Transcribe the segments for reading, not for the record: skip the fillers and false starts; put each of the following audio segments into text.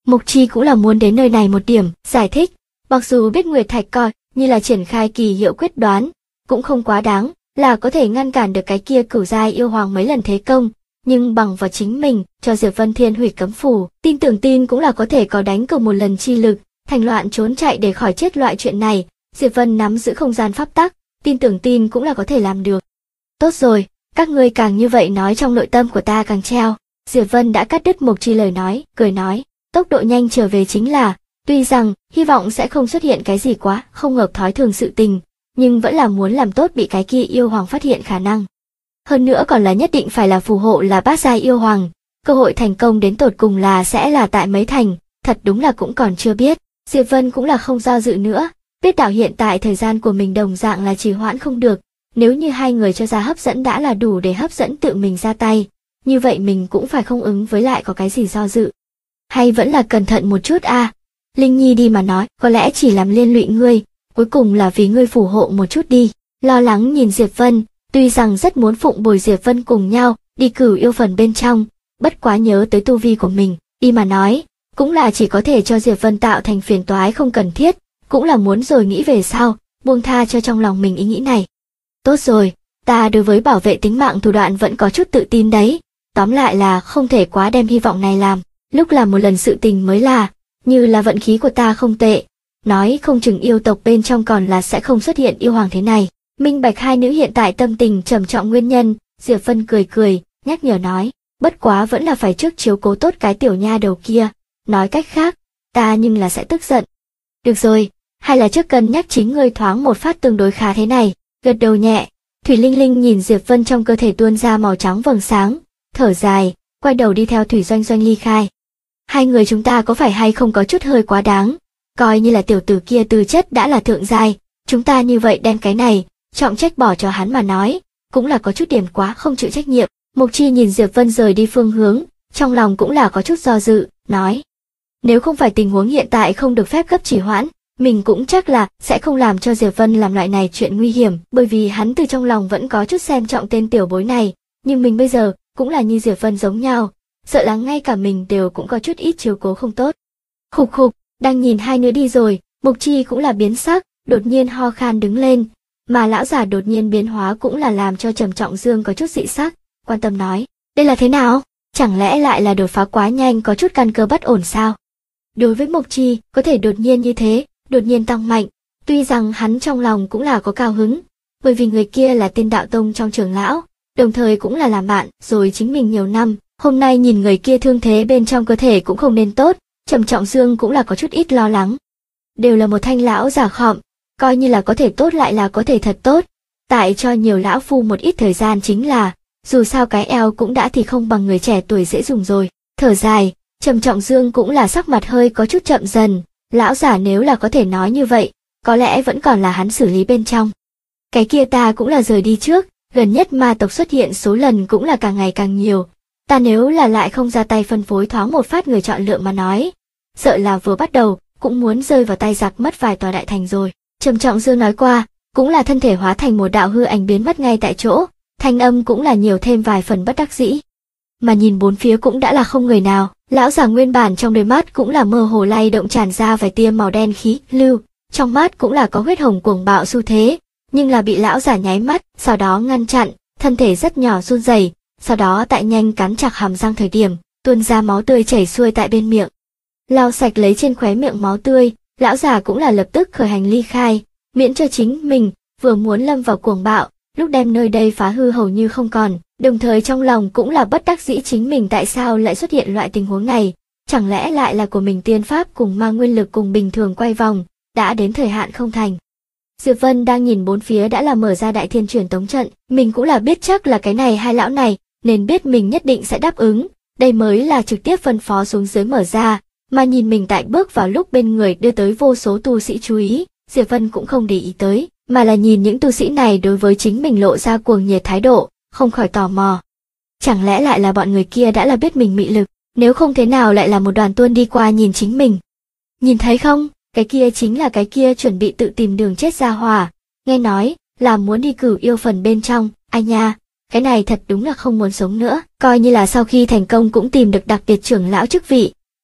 Mộc Chi cũng là muốn đến nơi này một điểm, giải thích. Mặc dù biết Nguyệt Thạch coi như là triển khai kỳ hiệu quyết đoán, cũng không quá đáng, là có thể ngăn cản được cái kia cửu giai yêu hoàng mấy lần thế công, nhưng bằng vào chính mình, cho Diệp Vân thiên hủy cấm phủ, tin cũng là có thể có đánh cược một lần chi lực, thành loạn trốn chạy để khỏi chết loại chuyện này, Diệp Vân nắm giữ không gian pháp tắc, tin cũng là có thể làm được. Tốt rồi, các ngươi càng như vậy nói trong nội tâm của ta càng treo. Diệp Vân đã cắt đứt Mộc Chi lời nói, cười nói, tốc độ nhanh trở về chính là, tuy rằng hy vọng sẽ không xuất hiện cái gì quá không hợp thói thường sự tình, nhưng vẫn là muốn làm tốt bị cái kia yêu hoàng phát hiện khả năng. Hơn nữa còn là nhất định phải là phù hộ là bát giai yêu hoàng, cơ hội thành công đến tột cùng là sẽ là tại mấy thành, thật đúng là cũng còn chưa biết. Diệp Vân cũng là không do dự nữa, biết đạo hiện tại thời gian của mình đồng dạng là trì hoãn không được, nếu như hai người cho ra hấp dẫn đã là đủ để hấp dẫn tự mình ra tay, như vậy mình cũng phải không ứng với lại có cái gì do dự. Hay vẫn là cẩn thận một chút a. Linh Nhi đi mà nói, có lẽ chỉ làm liên lụy ngươi, cuối cùng là vì ngươi phù hộ một chút đi. Lo lắng nhìn Diệp Vân, tuy rằng rất muốn phụng bồi Diệp Vân cùng nhau đi cửu yêu phần bên trong, bất quá nhớ tới tu vi của mình, đi mà nói, cũng là chỉ có thể cho Diệp Vân tạo thành phiền toái không cần thiết, cũng là muốn rồi nghĩ về sau, buông tha cho trong lòng mình ý nghĩ này. Tốt rồi, ta đối với bảo vệ tính mạng thủ đoạn vẫn có chút tự tin đấy, tóm lại là không thể quá đem hy vọng này làm, lúc làm một lần sự tình mới là, như là vận khí của ta không tệ, nói không chừng yêu tộc bên trong còn là sẽ không xuất hiện yêu hoàng thế này. Minh bạch hai nữ hiện tại tâm tình trầm trọng nguyên nhân, Diệp Vân cười, nhắc nhở nói, bất quá vẫn là phải trước chiếu cố tốt cái tiểu nha đầu kia, nói cách khác, ta nhưng là sẽ tức giận. Được rồi, hay là trước cân nhắc chính ngươi thoáng một phát tương đối khá thế này, gật đầu nhẹ, Thủy Linh Linh nhìn Diệp Vân trong cơ thể tuôn ra màu trắng vầng sáng, thở dài, quay đầu đi theo Thủy Doanh Doanh ly khai. Hai người chúng ta có phải hay không có chút hơi quá đáng, coi như là tiểu tử kia tư chất đã là thượng giai, chúng ta như vậy đem cái này trọng trách bỏ cho hắn mà nói, cũng là có chút điểm quá không chịu trách nhiệm. Mộc Chi nhìn Diệp Vân rời đi phương hướng, trong lòng cũng là có chút do dự, nói. Nếu không phải tình huống hiện tại không được phép gấp trì hoãn, mình cũng chắc là sẽ không làm cho Diệp Vân làm loại này chuyện nguy hiểm, bởi vì hắn từ trong lòng vẫn có chút xem trọng tên tiểu bối này, nhưng mình bây giờ cũng là như Diệp Vân giống nhau, sợ là ngay cả mình đều cũng có chút ít chiếu cố không tốt. Khục, đang nhìn hai đứa đi rồi, Mộc Chi cũng là biến sắc, đột nhiên ho khan đứng lên, mà lão già đột nhiên biến hóa cũng là làm cho Trầm Trọng Dương có chút dị sắc, quan tâm nói, đây là thế nào? Chẳng lẽ lại là đột phá quá nhanh có chút căn cơ bất ổn sao? Đối với Mộc Chi, có thể đột nhiên như thế, đột nhiên tăng mạnh, tuy rằng hắn trong lòng cũng là có cao hứng, bởi vì người kia là tên đạo tông trong trưởng lão, đồng thời cũng là làm bạn rồi chính mình nhiều năm, hôm nay nhìn người kia thương thế bên trong cơ thể cũng không nên tốt, Trầm Trọng Dương cũng là có chút ít lo lắng. Đều là một thanh lão già khọm, coi như là có thể tốt lại là có thể thật tốt, tại cho nhiều lão phu một ít thời gian chính là, dù sao cái eo cũng đã thì không bằng người trẻ tuổi dễ dùng rồi. Thở dài, Trầm Trọng Dương cũng là sắc mặt hơi có chút chậm dần, lão giả nếu là có thể nói như vậy, có lẽ vẫn còn là hắn xử lý bên trong. Cái kia ta cũng là rời đi trước, gần nhất ma tộc xuất hiện số lần cũng là càng ngày càng nhiều, ta nếu là lại không ra tay phân phối thoáng một phát người chọn lựa mà nói, sợ là vừa bắt đầu cũng muốn rơi vào tay giặc mất vài tòa đại thành rồi. Trầm Trọng Dương nói qua, cũng là thân thể hóa thành một đạo hư ảnh biến mất ngay tại chỗ, thanh âm cũng là nhiều thêm vài phần bất đắc dĩ. Mà nhìn bốn phía cũng đã là không người nào, lão già nguyên bản trong đôi mắt cũng là mơ hồ lay động tràn ra vài tia màu đen khí lưu, trong mắt cũng là có huyết hồng cuồng bạo xu thế, nhưng là bị lão già nháy mắt, sau đó ngăn chặn, thân thể rất nhỏ run rẩy, sau đó tại nhanh cắn chặt hàm răng thời điểm, tuôn ra máu tươi chảy xuôi tại bên miệng. Lau sạch lấy trên khóe miệng máu tươi, lão già cũng là lập tức khởi hành ly khai, miễn cho chính mình vừa muốn lâm vào cuồng bạo, lúc đem nơi đây phá hư hầu như không còn, đồng thời trong lòng cũng là bất đắc dĩ chính mình tại sao lại xuất hiện loại tình huống này, chẳng lẽ lại là của mình tiên pháp cùng ma nguyên lực cùng bình thường quay vòng, đã đến thời hạn không thành. Diệp Vân đang nhìn bốn phía đã là mở ra đại thiên truyền tống trận, mình cũng là biết chắc là cái này hai lão này, nên biết mình nhất định sẽ đáp ứng, đây mới là trực tiếp phân phó xuống dưới mở ra, mà nhìn mình tại bước vào lúc bên người đưa tới vô số tu sĩ chú ý, Diệp Vân cũng không để ý tới, mà là nhìn những tu sĩ này đối với chính mình lộ ra cuồng nhiệt thái độ, không khỏi tò mò. Chẳng lẽ lại là bọn người kia đã là biết mình mị lực, nếu không thế nào lại là một đoàn tuôn đi qua nhìn chính mình. Nhìn thấy không, cái kia chính là cái kia chuẩn bị tự tìm đường chết ra hỏa, nghe nói là muốn đi cửu yêu phần bên trong, ai nha, cái này thật đúng là không muốn sống nữa, coi như là sau khi thành công cũng tìm được đặc biệt trưởng lão chức vị,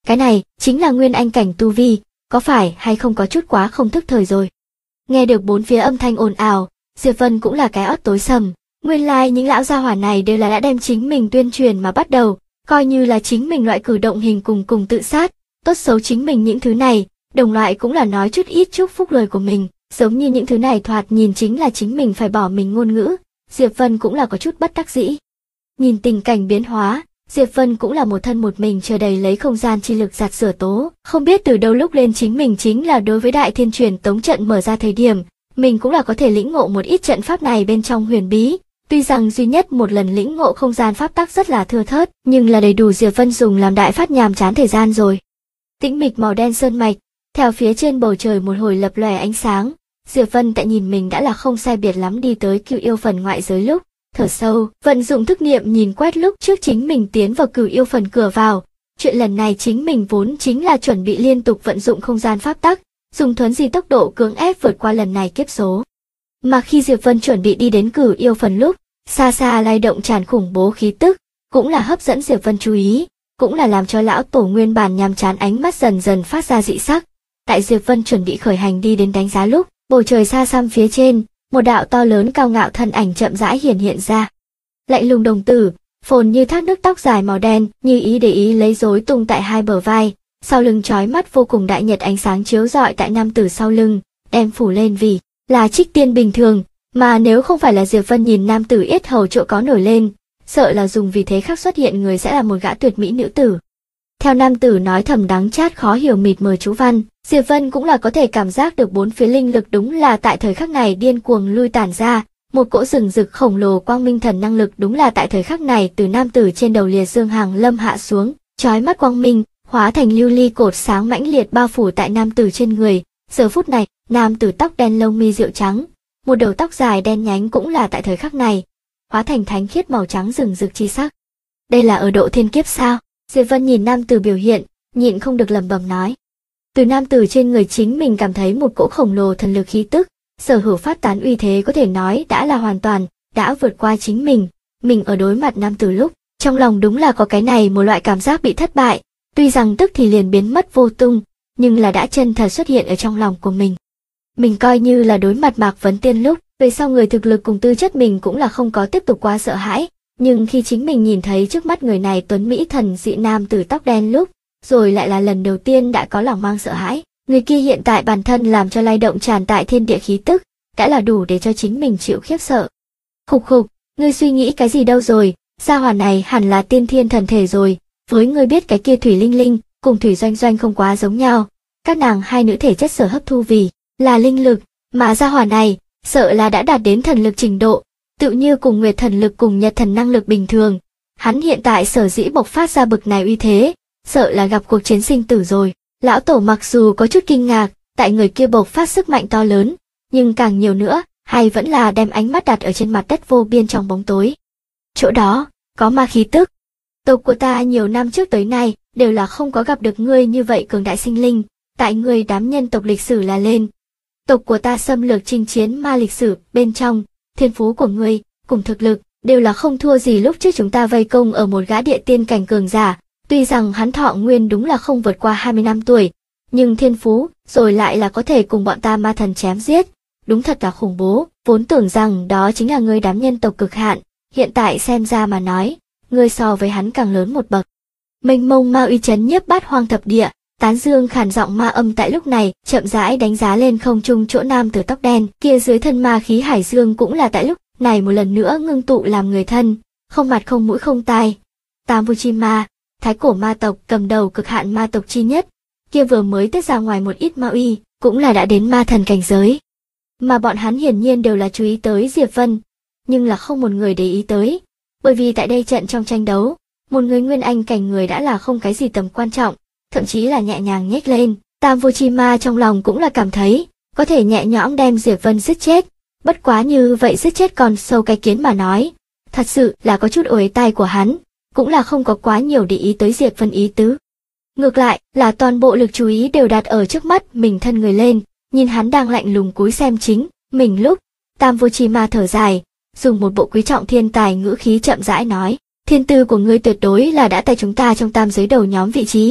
Cái này chính là nguyên anh cảnh tu vi, có phải hay không có chút quá không thức thời rồi. Nghe được bốn phía âm thanh ồn ào, Diệp Vân cũng là cái óc tối sầm. Nguyên lai những lão gia hỏa này đều là đã đem chính mình tuyên truyền mà bắt đầu, coi như là chính mình loại cử động hình cùng tự sát, tốt xấu chính mình những thứ này, đồng loại cũng là nói chút ít chúc phúc lời của mình, giống như những thứ này thoạt nhìn chính là chính mình phải bỏ mình ngôn ngữ, Diệp Vân cũng là có chút bất đắc dĩ. Nhìn tình cảnh biến hóa, Diệp Vân cũng là một thân một mình chờ đầy lấy không gian chi lực giặt sửa tố, không biết từ đâu lúc lên chính mình chính là đối với đại thiên truyền tống trận mở ra thời điểm, mình cũng là có thể lĩnh ngộ một ít trận pháp này bên trong huyền bí. Tuy rằng duy nhất một lần lĩnh ngộ không gian pháp tắc rất là thưa thớt, nhưng là đầy đủ Diệp Vân dùng làm đại phát nhàm chán thời gian rồi. Tĩnh mịch màu đen sơn mạch, theo phía trên bầu trời một hồi lập lòe ánh sáng, Diệp Vân tại nhìn mình đã là không sai biệt lắm đi tới Cửu Yêu phần ngoại giới lúc, thở sâu, vận dụng thức niệm nhìn quét lúc trước chính mình tiến vào Cửu Yêu phần cửa vào. Chuyện lần này chính mình vốn chính là chuẩn bị liên tục vận dụng không gian pháp tắc, dùng thuấn di tốc độ cưỡng ép vượt qua lần này kiếp số. Mà khi Diệp Vân chuẩn bị đi đến Cửu Yêu phần lúc, xa xa lay động tràn khủng bố khí tức, cũng là hấp dẫn Diệp Vân chú ý, cũng là làm cho lão tổ nguyên bản nhàm chán ánh mắt dần dần phát ra dị sắc. Tại Diệp Vân chuẩn bị khởi hành đi đến đánh giá lúc, bầu trời xa xăm phía trên, một đạo to lớn cao ngạo thân ảnh chậm rãi hiển hiện ra. Lạnh lùng đồng tử, phồn như thác nước tóc dài màu đen, như ý để ý lấy rối tung tại hai bờ vai, sau lưng chói mắt vô cùng đại nhật ánh sáng chiếu rọi tại nam tử sau lưng, đem phủ lên vì là trích tiên bình thường, mà nếu không phải là Diệp Vân nhìn nam tử yết hầu chỗ có nổi lên, sợ là dùng vì thế khắc xuất hiện người sẽ là một gã tuyệt mỹ nữ tử. Theo nam tử nói thầm đắng chát khó hiểu mịt mờ chú văn, Diệp Vân cũng là có thể cảm giác được bốn phía linh lực đúng là tại thời khắc này điên cuồng lui tản ra, một cỗ rừng rực khổng lồ quang minh thần năng lực đúng là tại thời khắc này từ nam tử trên đầu lìa dương hàng lâm hạ xuống, chói mắt quang minh, hóa thành lưu ly cột sáng mãnh liệt bao phủ tại nam tử trên người. Giờ phút này, nam tử tóc đen lông mi rượu trắng, một đầu tóc dài đen nhánh cũng là tại thời khắc này, hóa thành thánh khiết màu trắng rừng rực chi sắc. Đây là ở độ thiên kiếp sao? Diệp Vân nhìn nam tử biểu hiện, nhịn không được lẩm bẩm nói. Từ nam tử trên người chính mình cảm thấy một cỗ khổng lồ thần lực khí tức, sở hữu phát tán uy thế có thể nói đã là hoàn toàn, đã vượt qua chính mình. Mình ở đối mặt nam tử lúc, trong lòng đúng là có cái này một loại cảm giác bị thất bại, tuy rằng tức thì liền biến mất vô tung, nhưng là đã chân thật xuất hiện ở trong lòng của mình. Mình coi như là đối mặt Mạc Vấn Tiên lúc, về sau người thực lực cùng tư chất mình cũng là không có tiếp tục quá sợ hãi, nhưng khi chính mình nhìn thấy trước mắt người này tuấn mỹ thần dị nam tử tóc đen lúc, rồi lại là lần đầu tiên đã có lòng mang sợ hãi. Người kia hiện tại bản thân làm cho lay động tràn tại thiên địa khí tức, đã là đủ để cho chính mình chịu khiếp sợ. Khục khục, ngươi suy nghĩ cái gì đâu rồi, gia hỏa này hẳn là tiên thiên thần thể rồi, với ngươi biết cái kia Thủy Linh Linh, cùng Thủy Doanh Doanh không quá giống nhau, các nàng hai nữ thể chất sở hấp thu vì là linh lực, mà gia hỏa này, sợ là đã đạt đến thần lực trình độ, tự như cùng Nguyệt thần lực cùng Nhật thần năng lực bình thường. Hắn hiện tại sở dĩ bộc phát ra bực này uy thế, sợ là gặp cuộc chiến sinh tử rồi. Lão tổ mặc dù có chút kinh ngạc, tại người kia bộc phát sức mạnh to lớn, nhưng càng nhiều nữa, hay vẫn là đem ánh mắt đặt ở trên mặt đất vô biên trong bóng tối. Chỗ đó, có ma khí tức. Tộc của ta nhiều năm trước tới nay, đều là không có gặp được ngươi như vậy cường đại sinh linh, tại ngươi đám nhân tộc lịch sử là lên. Tộc của ta xâm lược chinh chiến ma lịch sử, bên trong, thiên phú của ngươi, cùng thực lực, đều là không thua gì lúc trước chúng ta vây công ở một gã địa tiên cảnh cường giả. Tuy rằng hắn thọ nguyên đúng là không vượt qua 20 năm tuổi, nhưng thiên phú, rồi lại là có thể cùng bọn ta ma thần chém giết. Đúng thật là khủng bố, vốn tưởng rằng đó chính là ngươi đám nhân tộc cực hạn, hiện tại xem ra mà nói, ngươi so với hắn càng lớn một bậc. Mênh mông ma uy chấn nhiếp bát hoang thập địa, tán dương khản giọng ma âm tại lúc này, chậm rãi đánh giá lên không trung chỗ nam tử tóc đen, kia dưới thân ma khí hải dương cũng là tại lúc này một lần nữa ngưng tụ làm người thân, không mặt không mũi không tai. Tam Vô Chi Ma, thái cổ ma tộc cầm đầu cực hạn ma tộc chi nhất, kia vừa mới tiết ra ngoài một ít ma uy, cũng là đã đến ma thần cảnh giới. Mà bọn hắn hiển nhiên đều là chú ý tới Diệp Vân, nhưng là không một người để ý tới, bởi vì tại đây trận trong tranh đấu, một người nguyên anh cảnh người đã là không cái gì tầm quan trọng, thậm chí là nhẹ nhàng nhếch lên. Tam Vô Chi Ma trong lòng cũng là cảm thấy, có thể nhẹ nhõm đem Diệp Vân giết chết, bất quá như vậy giết chết con sâu cái kiến mà nói, thật sự là có chút uể tai của hắn, cũng là không có quá nhiều để ý tới Diệp Vân ý tứ. Ngược lại, là toàn bộ lực chú ý đều đặt ở trước mắt mình thân người lên, nhìn hắn đang lạnh lùng cúi xem chính mình lúc, Tam Vô Chi Ma thở dài, dùng một bộ quý trọng thiên tài ngữ khí chậm rãi nói, thiên tư của ngươi tuyệt đối là đã tại chúng ta trong tam giới đầu nhóm vị trí,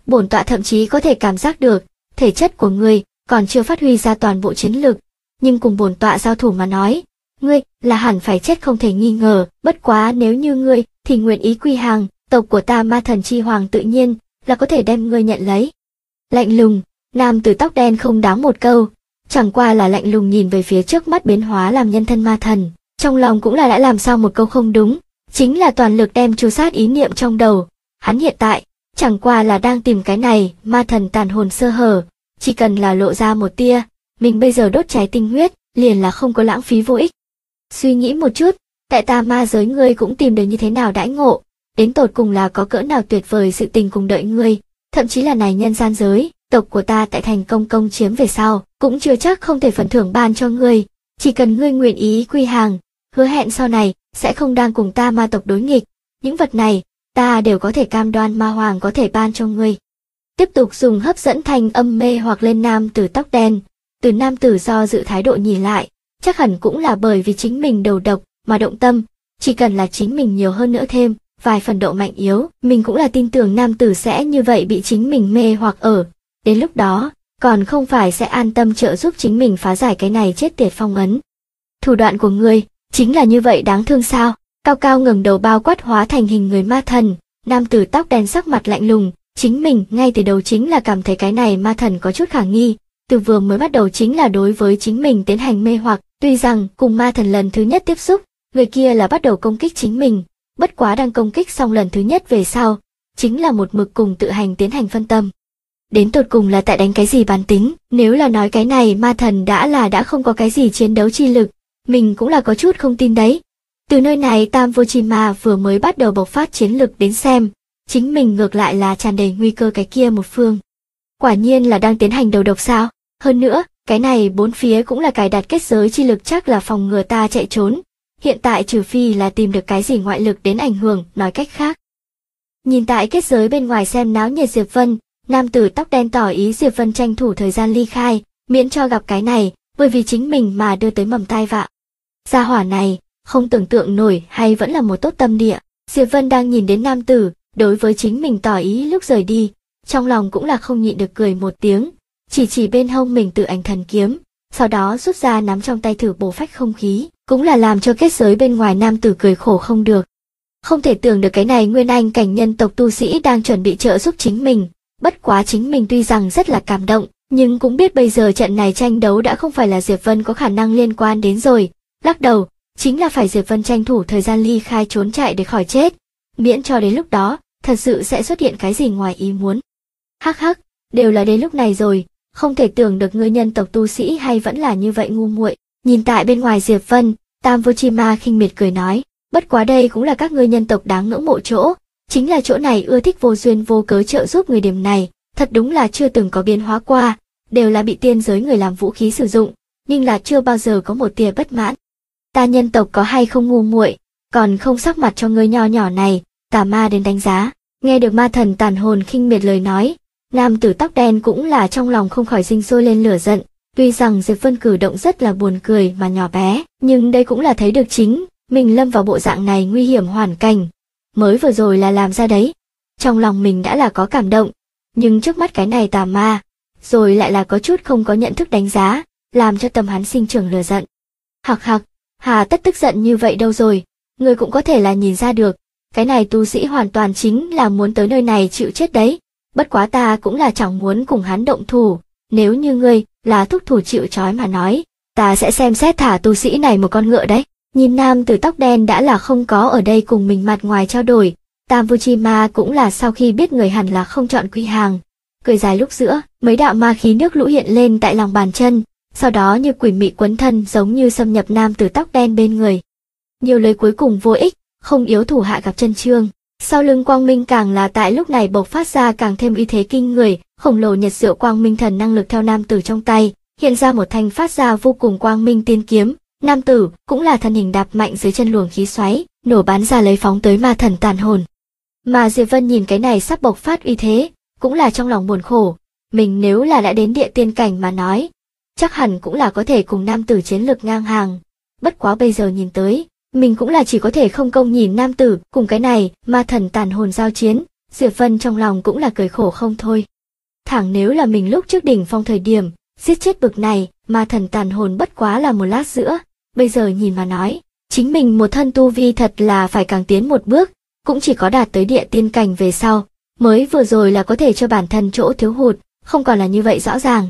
bổn tọa thậm chí có thể cảm giác được, thể chất của ngươi còn chưa phát huy ra toàn bộ chiến lực, nhưng cùng bổn tọa giao thủ mà nói, ngươi là hẳn phải chết không thể nghi ngờ, bất quá nếu như ngươi thì nguyện ý quy hàng, tộc của ta Ma Thần Chi Hoàng tự nhiên là có thể đem ngươi nhận lấy. Lạnh lùng, nam tử tóc đen không đáng một câu, chẳng qua là lạnh lùng nhìn về phía trước mắt biến hóa làm nhân thân ma thần, trong lòng cũng là đã làm sao một câu không đúng, chính là toàn lực đem tru sát ý niệm trong đầu. Hắn hiện tại chẳng qua là đang tìm cái này ma thần tàn hồn sơ hở, chỉ cần là lộ ra một tia, mình bây giờ đốt cháy tinh huyết, liền là không có lãng phí vô ích. Suy nghĩ một chút, tại ta ma giới ngươi cũng tìm được như thế nào đãi ngộ, đến tột cùng là có cỡ nào tuyệt vời sự tình cùng đợi ngươi, thậm chí là này nhân gian giới, tộc của ta tại thành công chiếm về sau, cũng chưa chắc không thể phần thưởng ban cho ngươi, chỉ cần ngươi nguyện ý quy hàng, hứa hẹn sau này sẽ không đang cùng ta ma tộc đối nghịch, những vật này ta đều có thể cam đoan ma hoàng có thể ban cho ngươi. Tiếp tục dùng hấp dẫn thanh âm mê hoặc lên nam tử tóc đen, từ nam tử do dự thái độ nhìn lại, chắc hẳn cũng là bởi vì chính mình đầu độc mà động tâm, chỉ cần là chính mình nhiều hơn nữa thêm vài phần độ mạnh yếu, mình cũng là tin tưởng nam tử sẽ như vậy bị chính mình mê hoặc ở, đến lúc đó, còn không phải sẽ an tâm trợ giúp chính mình phá giải cái này chết tiệt phong ấn. Thủ đoạn của ngươi chính là như vậy đáng thương sao? Cao cao ngẩng đầu bao quát hóa thành hình người ma thần, nam tử tóc đen sắc mặt lạnh lùng, chính mình ngay từ đầu chính là cảm thấy cái này ma thần có chút khả nghi, từ vừa mới bắt đầu chính là đối với chính mình tiến hành mê hoặc, tuy rằng cùng ma thần lần thứ nhất tiếp xúc, người kia là bắt đầu công kích chính mình, bất quá đang công kích xong lần thứ nhất về sau, chính là một mực cùng tự hành tiến hành phân tâm. Đến tột cùng là tại đánh cái gì bản tính, nếu là nói cái này ma thần đã không có cái gì chiến đấu chi lực, mình cũng là có chút không tin đấy. Từ nơi này Tam Vô Chi Ma vừa mới bắt đầu bộc phát chiến lực đến xem, chính mình ngược lại là tràn đầy nguy cơ cái kia một phương. Quả nhiên là đang tiến hành đầu độc sao, hơn nữa, cái này bốn phía cũng là cài đặt kết giới chi lực chắc là phòng ngừa ta chạy trốn, hiện tại trừ phi là tìm được cái gì ngoại lực đến ảnh hưởng, nói cách khác. Nhìn tại kết giới bên ngoài xem náo nhiệt Diệp Vân, nam tử tóc đen tỏ ý Diệp Vân tranh thủ thời gian ly khai, miễn cho gặp cái này, bởi vì chính mình mà đưa tới mầm tai vạ. Gia hỏa này, không tưởng tượng nổi hay vẫn là một tốt tâm địa. Diệp Vân đang nhìn đến nam tử, đối với chính mình tỏ ý lúc rời đi, trong lòng cũng là không nhịn được cười một tiếng, chỉ bên hông mình tự ảnh thần kiếm, sau đó rút ra nắm trong tay thử bổ phách không khí, cũng là làm cho kết giới bên ngoài nam tử cười khổ không được. Không thể tưởng được cái này nguyên anh cảnh nhân tộc tu sĩ đang chuẩn bị trợ giúp chính mình, bất quá chính mình tuy rằng rất là cảm động, nhưng cũng biết bây giờ trận này tranh đấu đã không phải là Diệp Vân có khả năng liên quan đến rồi, lắc đầu, chính là phải Diệp Vân tranh thủ thời gian ly khai trốn chạy để khỏi chết, miễn cho đến lúc đó, thật sự sẽ xuất hiện cái gì ngoài ý muốn. Hắc hắc, đều là đến lúc này rồi, không thể tưởng được ngươi nhân tộc tu sĩ hay vẫn là như vậy ngu muội. Nhìn tại bên ngoài Diệp Vân, Tam Vô Chi Ma khinh miệt cười nói, bất quá đây cũng là các ngươi nhân tộc đáng ngưỡng mộ chỗ, chính là chỗ này ưa thích vô duyên vô cớ trợ giúp người điểm này, thật đúng là chưa từng có biến hóa qua, đều là bị tiên giới người làm vũ khí sử dụng, nhưng là chưa bao giờ có một tia bất mãn. Ta nhân tộc có hay không ngu muội, còn không sắc mặt cho ngươi nho nhỏ này, tà ma đến đánh giá. Nghe được ma thần tàn hồn khinh miệt lời nói, nam tử tóc đen cũng là trong lòng không khỏi sinh sôi lên lửa giận, tuy rằng Diệp Vân cử động rất là buồn cười mà nhỏ bé, nhưng đây cũng là thấy được chính mình lâm vào bộ dạng này nguy hiểm hoàn cảnh, mới vừa rồi là làm ra đấy. Trong lòng mình đã là có cảm động, nhưng trước mắt cái này tà ma, rồi lại là có chút không có nhận thức đánh giá, làm cho tâm hắn sinh trưởng lửa giận. Hặc hặc, hà tất tức giận như vậy đâu rồi, người cũng có thể là nhìn ra được, cái này tu sĩ hoàn toàn chính là muốn tới nơi này chịu chết đấy, bất quá ta cũng là chẳng muốn cùng hắn động thủ, nếu như ngươi là thúc thủ chịu trói mà nói, ta sẽ xem xét thả tu sĩ này một con ngựa đấy. Nhìn nam tử tóc đen đã là không có ở đây cùng mình mặt ngoài trao đổi, Tam Vô Chi Ma cũng là sau khi biết người hẳn là không chọn quy hàng, cười dài lúc giữa, mấy đạo ma khí nước lũ hiện lên tại lòng bàn chân, sau đó như quỷ mị quấn thân giống như xâm nhập nam tử tóc đen bên người. Nhiều lời cuối cùng vô ích, không yếu thủ hạ gặp chân trương, sau lưng quang minh càng là tại lúc này bộc phát ra càng thêm uy thế kinh người, khổng lồ nhật diệu quang minh thần năng lực theo nam tử trong tay, hiện ra một thanh phát ra vô cùng quang minh tiên kiếm. Nam tử cũng là thân hình đạp mạnh dưới chân luồng khí xoáy, nổ bắn ra lấy phóng tới ma thần tàn hồn. Mà Diệp Vân nhìn cái này sắp bộc phát uy thế, cũng là trong lòng buồn khổ, mình nếu là đã đến địa tiên cảnh mà nói, chắc hẳn cũng là có thể cùng nam tử chiến lực ngang hàng. Bất quá bây giờ nhìn tới, mình cũng là chỉ có thể không công nhìn nam tử cùng cái này ma thần tàn hồn giao chiến, Diệp Vân trong lòng cũng là cười khổ không thôi. Thẳng nếu là mình lúc trước đỉnh phong thời điểm, giết chết bực này, ma thần tàn hồn bất quá là một lát giữa, bây giờ nhìn mà nói, chính mình một thân tu vi thật là phải càng tiến một bước, cũng chỉ có đạt tới địa tiên cảnh về sau, mới vừa rồi là có thể cho bản thân chỗ thiếu hụt, không còn là như vậy rõ ràng.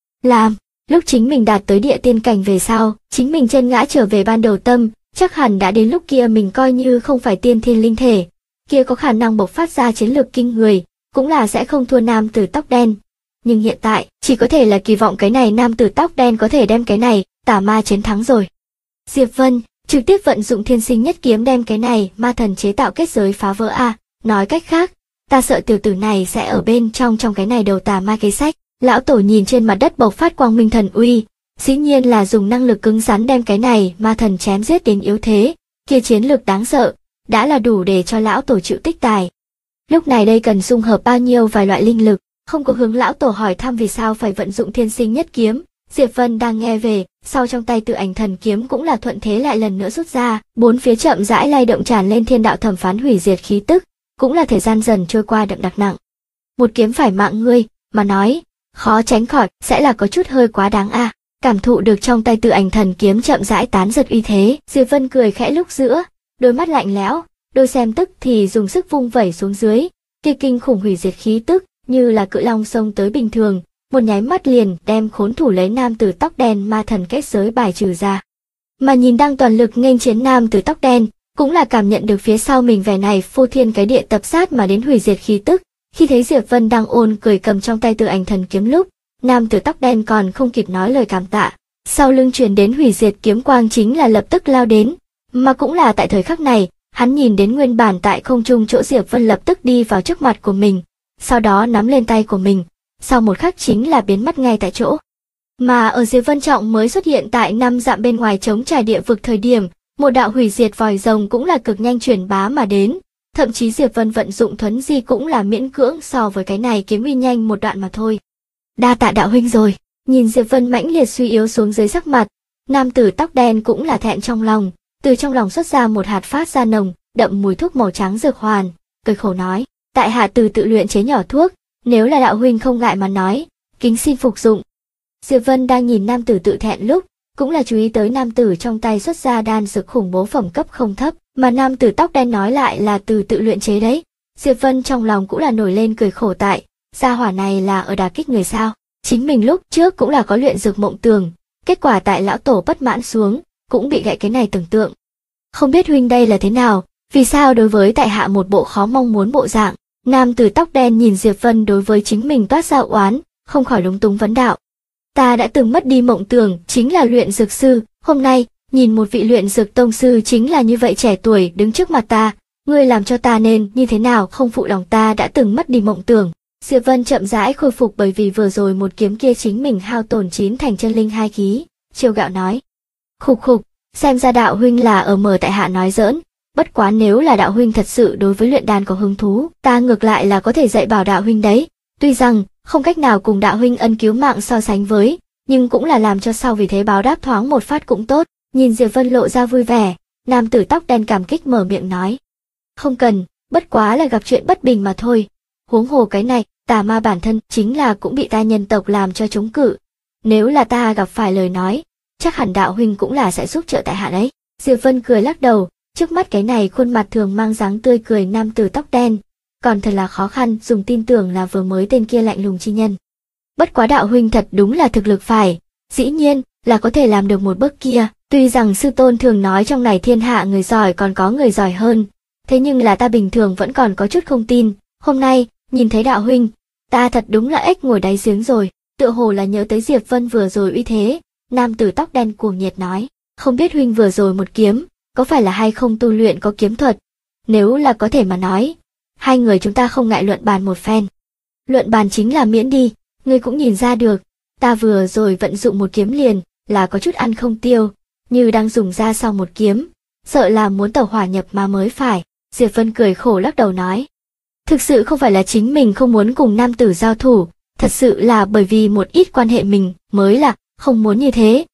Lúc chính mình đạt tới địa tiên cảnh về sau, chính mình chân ngã trở về ban đầu tâm, chắc hẳn đã đến lúc kia mình coi như không phải tiên thiên linh thể, kia có khả năng bộc phát ra chiến lược kinh người, cũng là sẽ không thua nam tử tóc đen. Nhưng hiện tại, chỉ có thể là kỳ vọng cái này nam tử tóc đen có thể đem cái này, tà ma chiến thắng rồi. Diệp Vân, trực tiếp vận dụng thiên sinh nhất kiếm đem cái này, ma thần chế tạo kết giới phá vỡ a. Nói cách khác, ta sợ tiểu tử này sẽ ở bên trong cái này đầu tà ma kế sách. Lão tổ nhìn trên mặt đất bộc phát quang minh thần uy, dĩ nhiên là dùng năng lực cứng rắn đem cái này ma thần chém giết đến yếu thế, kia chiến lược đáng sợ, đã là đủ để cho lão tổ chịu tích tài. Lúc này đây cần dung hợp bao nhiêu vài loại linh lực, không có hướng lão tổ hỏi thăm vì sao phải vận dụng thiên sinh nhất kiếm. Diệp Vân đang nghe về, sau trong tay Tự Ảnh Thần kiếm cũng là thuận thế lại lần nữa rút ra, bốn phía chậm rãi lay động tràn lên thiên đạo thẩm phán hủy diệt khí tức, cũng là thời gian dần trôi qua đậm đặc nặng. Một kiếm phải mạng ngươi, mà nói, khó tránh khỏi sẽ là có chút hơi quá đáng a. Cảm thụ được trong tay Tự Ảnh Thần kiếm chậm rãi tán giật uy thế, Diệp Vân cười khẽ lúc giữa, đôi mắt lạnh lẽo, đôi xem tức thì dùng sức vung vẩy xuống dưới, kia kinh khủng hủy diệt khí tức như là cự long xông tới bình thường, một nháy mắt liền đem khốn thủ lấy nam tử tóc đen ma thần kết giới bài trừ ra. Mà nhìn đang toàn lực nghênh chiến nam tử tóc đen, cũng là cảm nhận được phía sau mình vẻ này phô thiên cái địa tập sát mà đến hủy diệt khí tức. Khi thấy Diệp Vân đang ôn cười cầm trong tay Tự Ảnh Thần kiếm lúc, nam tử tóc đen còn không kịp nói lời cảm tạ, sau lưng truyền đến hủy diệt kiếm quang chính là lập tức lao đến, mà cũng là tại thời khắc này, hắn nhìn đến nguyên bản tại không trung chỗ Diệp Vân lập tức đi vào trước mặt của mình, sau đó nắm lên tay của mình, sau một khắc chính là biến mất ngay tại chỗ. Mà ở Diệp Vân trọng mới xuất hiện tại 5 dặm bên ngoài trống trải địa vực thời điểm, một đạo hủy diệt vòi rồng cũng là cực nhanh truyền bá mà đến, thậm chí Diệp Vân vận dụng thuấn di cũng là miễn cưỡng so với cái này kiếm uy nhanh một đoạn mà thôi. Đa tạ đạo huynh rồi. Nhìn Diệp Vân mãnh liệt suy yếu xuống dưới sắc mặt, nam tử tóc đen cũng là thẹn trong lòng, từ trong lòng xuất ra một hạt phát ra nồng, đậm mùi thuốc màu trắng dược hoàn, cười khổ nói, tại hạ từ tự luyện chế nhỏ thuốc, nếu là đạo huynh không ngại mà nói, kính xin phục dụng. Diệp Vân đang nhìn nam tử tự thẹn lúc, cũng là chú ý tới nam tử trong tay xuất ra đan dược khủng bố phẩm cấp không thấp, mà nam tử tóc đen nói lại là từ tự luyện chế đấy. Diệp Vân trong lòng cũng là nổi lên cười khổ tại, gia hỏa này là ở đả kích người sao? Chính mình lúc trước cũng là có luyện dược mộng tường, kết quả tại lão tổ bất mãn xuống, cũng bị gãy cái này tưởng tượng. Không biết huynh đây là thế nào, vì sao đối với tại hạ một bộ khó mong muốn bộ dạng? Nam tử tóc đen nhìn Diệp Vân đối với chính mình toát ra oán, không khỏi lúng túng vấn đạo. Ta đã từng mất đi mộng tưởng, chính là luyện dược sư, hôm nay, nhìn một vị luyện dược tông sư chính là như vậy trẻ tuổi đứng trước mặt ta, ngươi làm cho ta nên như thế nào không phụ lòng ta đã từng mất đi mộng tưởng. Diệp Vân chậm rãi khôi phục bởi vì vừa rồi một kiếm kia chính mình hao tổn 9 thành chân linh 2 khí, trêu gạo nói. Khục khục, xem ra đạo huynh là ở mở tại hạ nói giỡn, bất quá nếu là đạo huynh thật sự đối với luyện đan có hứng thú, ta ngược lại là có thể dạy bảo đạo huynh đấy, tuy rằng không cách nào cùng đạo huynh ân cứu mạng so sánh với, nhưng cũng là làm cho sau vì thế báo đáp thoáng một phát cũng tốt. Nhìn Diệp Vân lộ ra vui vẻ, nam tử tóc đen cảm kích mở miệng nói. Không cần, bất quá là gặp chuyện bất bình mà thôi. Huống hồ cái này, tà ma bản thân chính là cũng bị ta nhân tộc làm cho chống cự. Nếu là ta gặp phải lời nói, chắc hẳn đạo huynh cũng là sẽ giúp trợ tại hạ đấy. Diệp Vân cười lắc đầu, trước mắt cái này khuôn mặt thường mang dáng tươi cười nam tử tóc đen, còn thật là khó khăn dùng tin tưởng là vừa mới tên kia lạnh lùng chi nhân. Bất quá đạo huynh thật đúng là thực lực phải, dĩ nhiên là có thể làm được một bước kia. Tuy rằng sư tôn thường nói trong này thiên hạ người giỏi còn có người giỏi hơn, thế nhưng là ta bình thường vẫn còn có chút không tin, hôm nay, nhìn thấy đạo huynh, ta thật đúng là ếch ngồi đáy giếng rồi, tựa hồ là nhớ tới Diệp Vân vừa rồi uy thế, nam tử tóc đen cuồng nhiệt nói, không biết huynh vừa rồi một kiếm, có phải là hay không tu luyện có kiếm thuật, nếu là có thể mà nói, hai người chúng ta không ngại luận bàn một phen. Luận bàn chính là miễn đi, ngươi cũng nhìn ra được, ta vừa rồi vận dụng một kiếm liền, là có chút ăn không tiêu. Như đang dùng ra sau một kiếm, sợ là muốn tẩu hỏa nhập ma mới phải. Diệp Vân cười khổ lắc đầu nói. Thực sự không phải là chính mình không muốn cùng nam tử giao thủ, thật sự là bởi vì một ít quan hệ mình mới là không muốn như thế.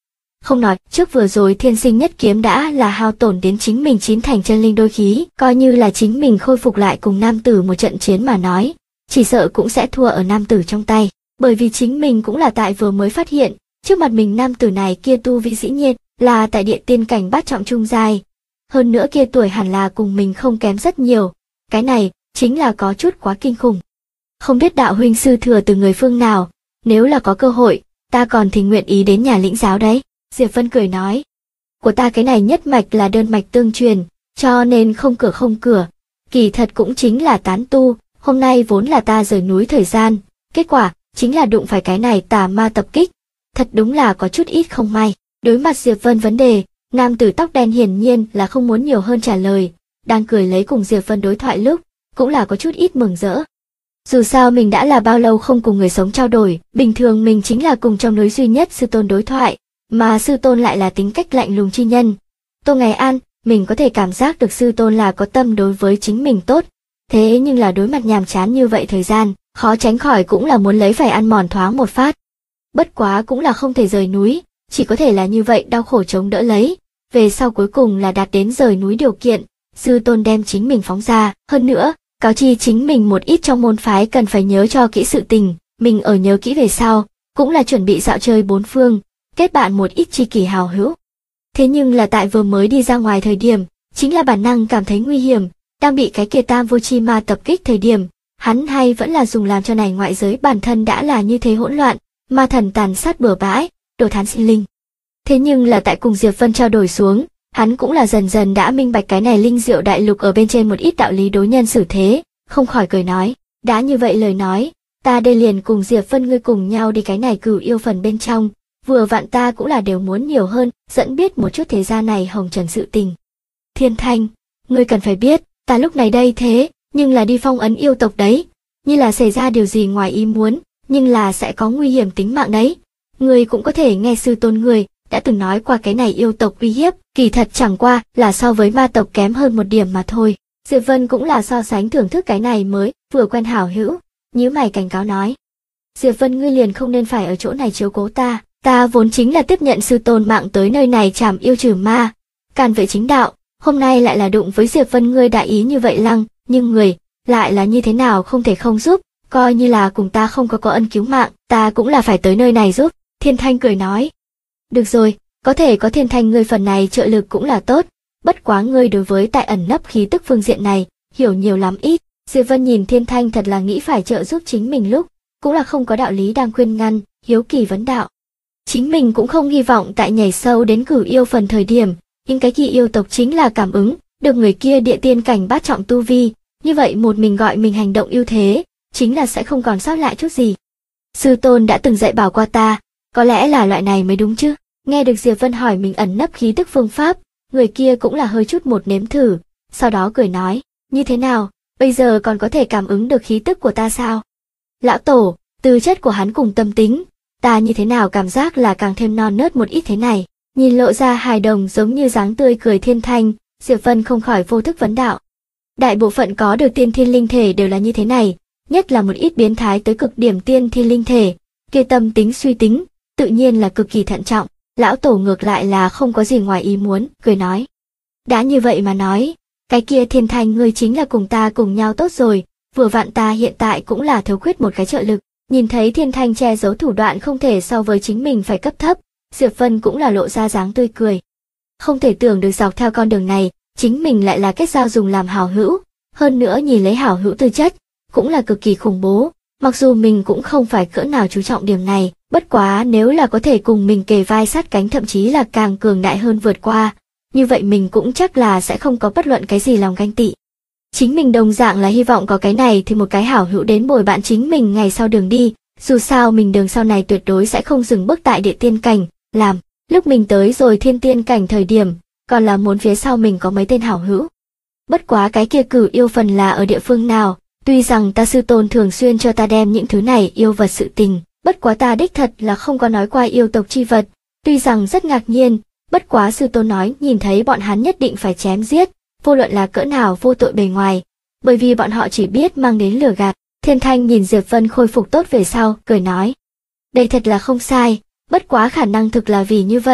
Không nói, trước vừa rồi thiên sinh nhất kiếm đã là hao tổn đến chính mình 9 thành chân linh đôi khí, coi như là chính mình khôi phục lại cùng nam tử một trận chiến mà nói, chỉ sợ cũng sẽ thua ở nam tử trong tay, bởi vì chính mình cũng là tại vừa mới phát hiện, trước mặt mình nam tử này kia tu vị dĩ nhiên là tại địa tiên cảnh bát trọng trung giai, hơn nữa kia tuổi hẳn là cùng mình không kém rất nhiều, cái này chính là có chút quá kinh khủng. Không biết đạo huynh sư thừa từ người phương nào, nếu là có cơ hội, ta còn thì nguyện ý đến nhà lĩnh giáo đấy. Diệp Vân cười nói, của ta cái này nhất mạch là đơn mạch tương truyền, cho nên không cửa, kỳ thật cũng chính là tán tu, hôm nay vốn là ta rời núi thời gian, kết quả chính là đụng phải cái này tà ma tập kích, thật đúng là có chút ít không may. Đối mặt Diệp Vân vấn đề, nam tử tóc đen hiển nhiên là không muốn nhiều hơn trả lời, đang cười lấy cùng Diệp Vân đối thoại lúc, cũng là có chút ít mừng rỡ. Dù sao mình đã là bao lâu không cùng người sống trao đổi, bình thường mình chính là cùng trong núi duy nhất sư tôn đối thoại, mà sư tôn lại là tính cách lạnh lùng chi nhân. Tô Ngày An, mình có thể cảm giác được sư tôn là có tâm đối với chính mình tốt, thế nhưng là đối mặt nhàm chán như vậy thời gian, khó tránh khỏi cũng là muốn lấy phải ăn mòn thoáng một phát. Bất quá cũng là không thể rời núi, chỉ có thể là như vậy đau khổ chống đỡ lấy, về sau cuối cùng là đạt đến rời núi điều kiện, sư tôn đem chính mình phóng ra, hơn nữa, cáo chi chính mình một ít trong môn phái cần phải nhớ cho kỹ sự tình, mình ở nhớ kỹ về sau, cũng là chuẩn bị dạo chơi bốn phương, kết bạn một ít tri kỷ hào hữu. Thế nhưng là tại vừa mới đi ra ngoài thời điểm, chính là bản năng cảm thấy nguy hiểm, đang bị cái kia tam vô chi ma tập kích thời điểm, hắn hay vẫn là dùng làm cho này ngoại giới bản thân đã là như thế hỗn loạn, ma thần tàn sát bừa bãi, đồ thán sinh linh. Thế nhưng là tại cùng Diệp Vân trao đổi xuống, hắn cũng là dần dần đã minh bạch cái này linh diệu đại lục ở bên trên một ít đạo lý đối nhân xử thế, không khỏi cười nói, đã như vậy lời nói, ta đây liền cùng Diệp Vân ngươi cùng nhau đi cái này cửu yêu phần bên trong, vừa vặn ta cũng là đều muốn nhiều hơn, dẫn biết một chút thế gian này hồng trần sự tình. Thiên Thanh, ngươi cần phải biết, ta lúc này đây thế, nhưng là đi phong ấn yêu tộc đấy, như là xảy ra điều gì ngoài ý muốn, nhưng là sẽ có nguy hiểm tính mạng đấy. Ngươi cũng có thể nghe sư tôn người đã từng nói qua cái này yêu tộc uy hiếp, kỳ thật chẳng qua là so với ma tộc kém hơn một điểm mà thôi. Diệp Vân cũng là so sánh thưởng thức cái này mới vừa quen hảo hữu, nhíu mày cảnh cáo nói. Diệp Vân ngươi liền không nên phải ở chỗ này chiếu cố ta vốn chính là tiếp nhận sư tôn mạng tới nơi này trảm yêu trừ ma, càn vệ chính đạo, hôm nay lại là đụng với Diệp Vân ngươi đại ý như vậy lăng, nhưng người lại là như thế nào không thể không giúp, coi như là cùng ta không có ân cứu mạng, ta cũng là phải tới nơi này giúp. Thiên Thanh cười nói. Được rồi, có thể có Thiên Thanh ngươi phần này trợ lực cũng là tốt, bất quá ngươi đối với tại ẩn nấp khí tức phương diện này, hiểu nhiều lắm ít. Diệp Vân nhìn Thiên Thanh thật là nghĩ phải trợ giúp chính mình lúc, cũng là không có đạo lý đang khuyên ngăn, hiếu kỳ vấn đạo. Chính mình cũng không hy vọng tại nhảy sâu đến cửu yêu phần thời điểm, nhưng cái kia yêu tộc chính là cảm ứng, được người kia địa tiên cảnh bát trọng tu vi, như vậy một mình gọi mình hành động ưu thế, chính là sẽ không còn sót lại chút gì. Sư tôn đã từng dạy bảo qua ta, có lẽ là loại này mới đúng chứ. Nghe được Diệp Vân hỏi mình ẩn nấp khí tức phương pháp, người kia cũng là hơi chút một nếm thử, sau đó cười nói, như thế nào, bây giờ còn có thể cảm ứng được khí tức của ta sao? Lão tổ, tư chất của hắn cùng tâm tính, ta như thế nào cảm giác là càng thêm non nớt một ít thế này. Nhìn lộ ra hài đồng giống như dáng tươi cười Thiên Thanh, Diệp Vân không khỏi vô thức vấn đạo. Đại bộ phận có được tiên thiên linh thể đều là như thế này, nhất là một ít biến thái tới cực điểm tiên thiên linh thể, kia tâm tính suy tính, tự nhiên là cực kỳ thận trọng. Lão tổ ngược lại là không có gì ngoài ý muốn, cười nói. Đã như vậy mà nói, cái kia Thiên Thanh ngươi chính là cùng ta cùng nhau tốt rồi, vừa vặn ta hiện tại cũng là thiếu khuyết một cái trợ lực. Nhìn thấy Thiên Thanh che giấu thủ đoạn không thể so với chính mình phải cấp thấp, Diệp Vân cũng là lộ ra dáng tươi cười. Không thể tưởng được dọc theo con đường này, chính mình lại là kết giao dùng làm hảo hữu, hơn nữa nhìn lấy hảo hữu tư chất, cũng là cực kỳ khủng bố, mặc dù mình cũng không phải cỡ nào chú trọng điểm này, bất quá nếu là có thể cùng mình kề vai sát cánh thậm chí là càng cường đại hơn vượt qua, như vậy mình cũng chắc là sẽ không có bất luận cái gì lòng ganh tị. Chính mình đồng dạng là hy vọng có cái này thì một cái hảo hữu đến bồi bạn chính mình ngày sau đường đi, dù sao mình đường sau này tuyệt đối sẽ không dừng bước tại địa tiên cảnh, làm, lúc mình tới rồi thiên tiên cảnh thời điểm, còn là muốn phía sau mình có mấy tên hảo hữu. Bất quá cái kia cửu yêu phần là ở địa phương nào, tuy rằng ta sư tôn thường xuyên cho ta đem những thứ này yêu vật sự tình, bất quá ta đích thật là không có nói qua yêu tộc chi vật, tuy rằng rất ngạc nhiên, bất quá sư tôn nói nhìn thấy bọn hắn nhất định phải chém giết, vô luận là cỡ nào vô tội bề ngoài, bởi vì bọn họ chỉ biết mang đến lừa gạt. Thiên Thanh nhìn Diệp Vân khôi phục tốt về sau, cười nói. Đây thật là không sai, bất quá khả năng thực là vì như vậy,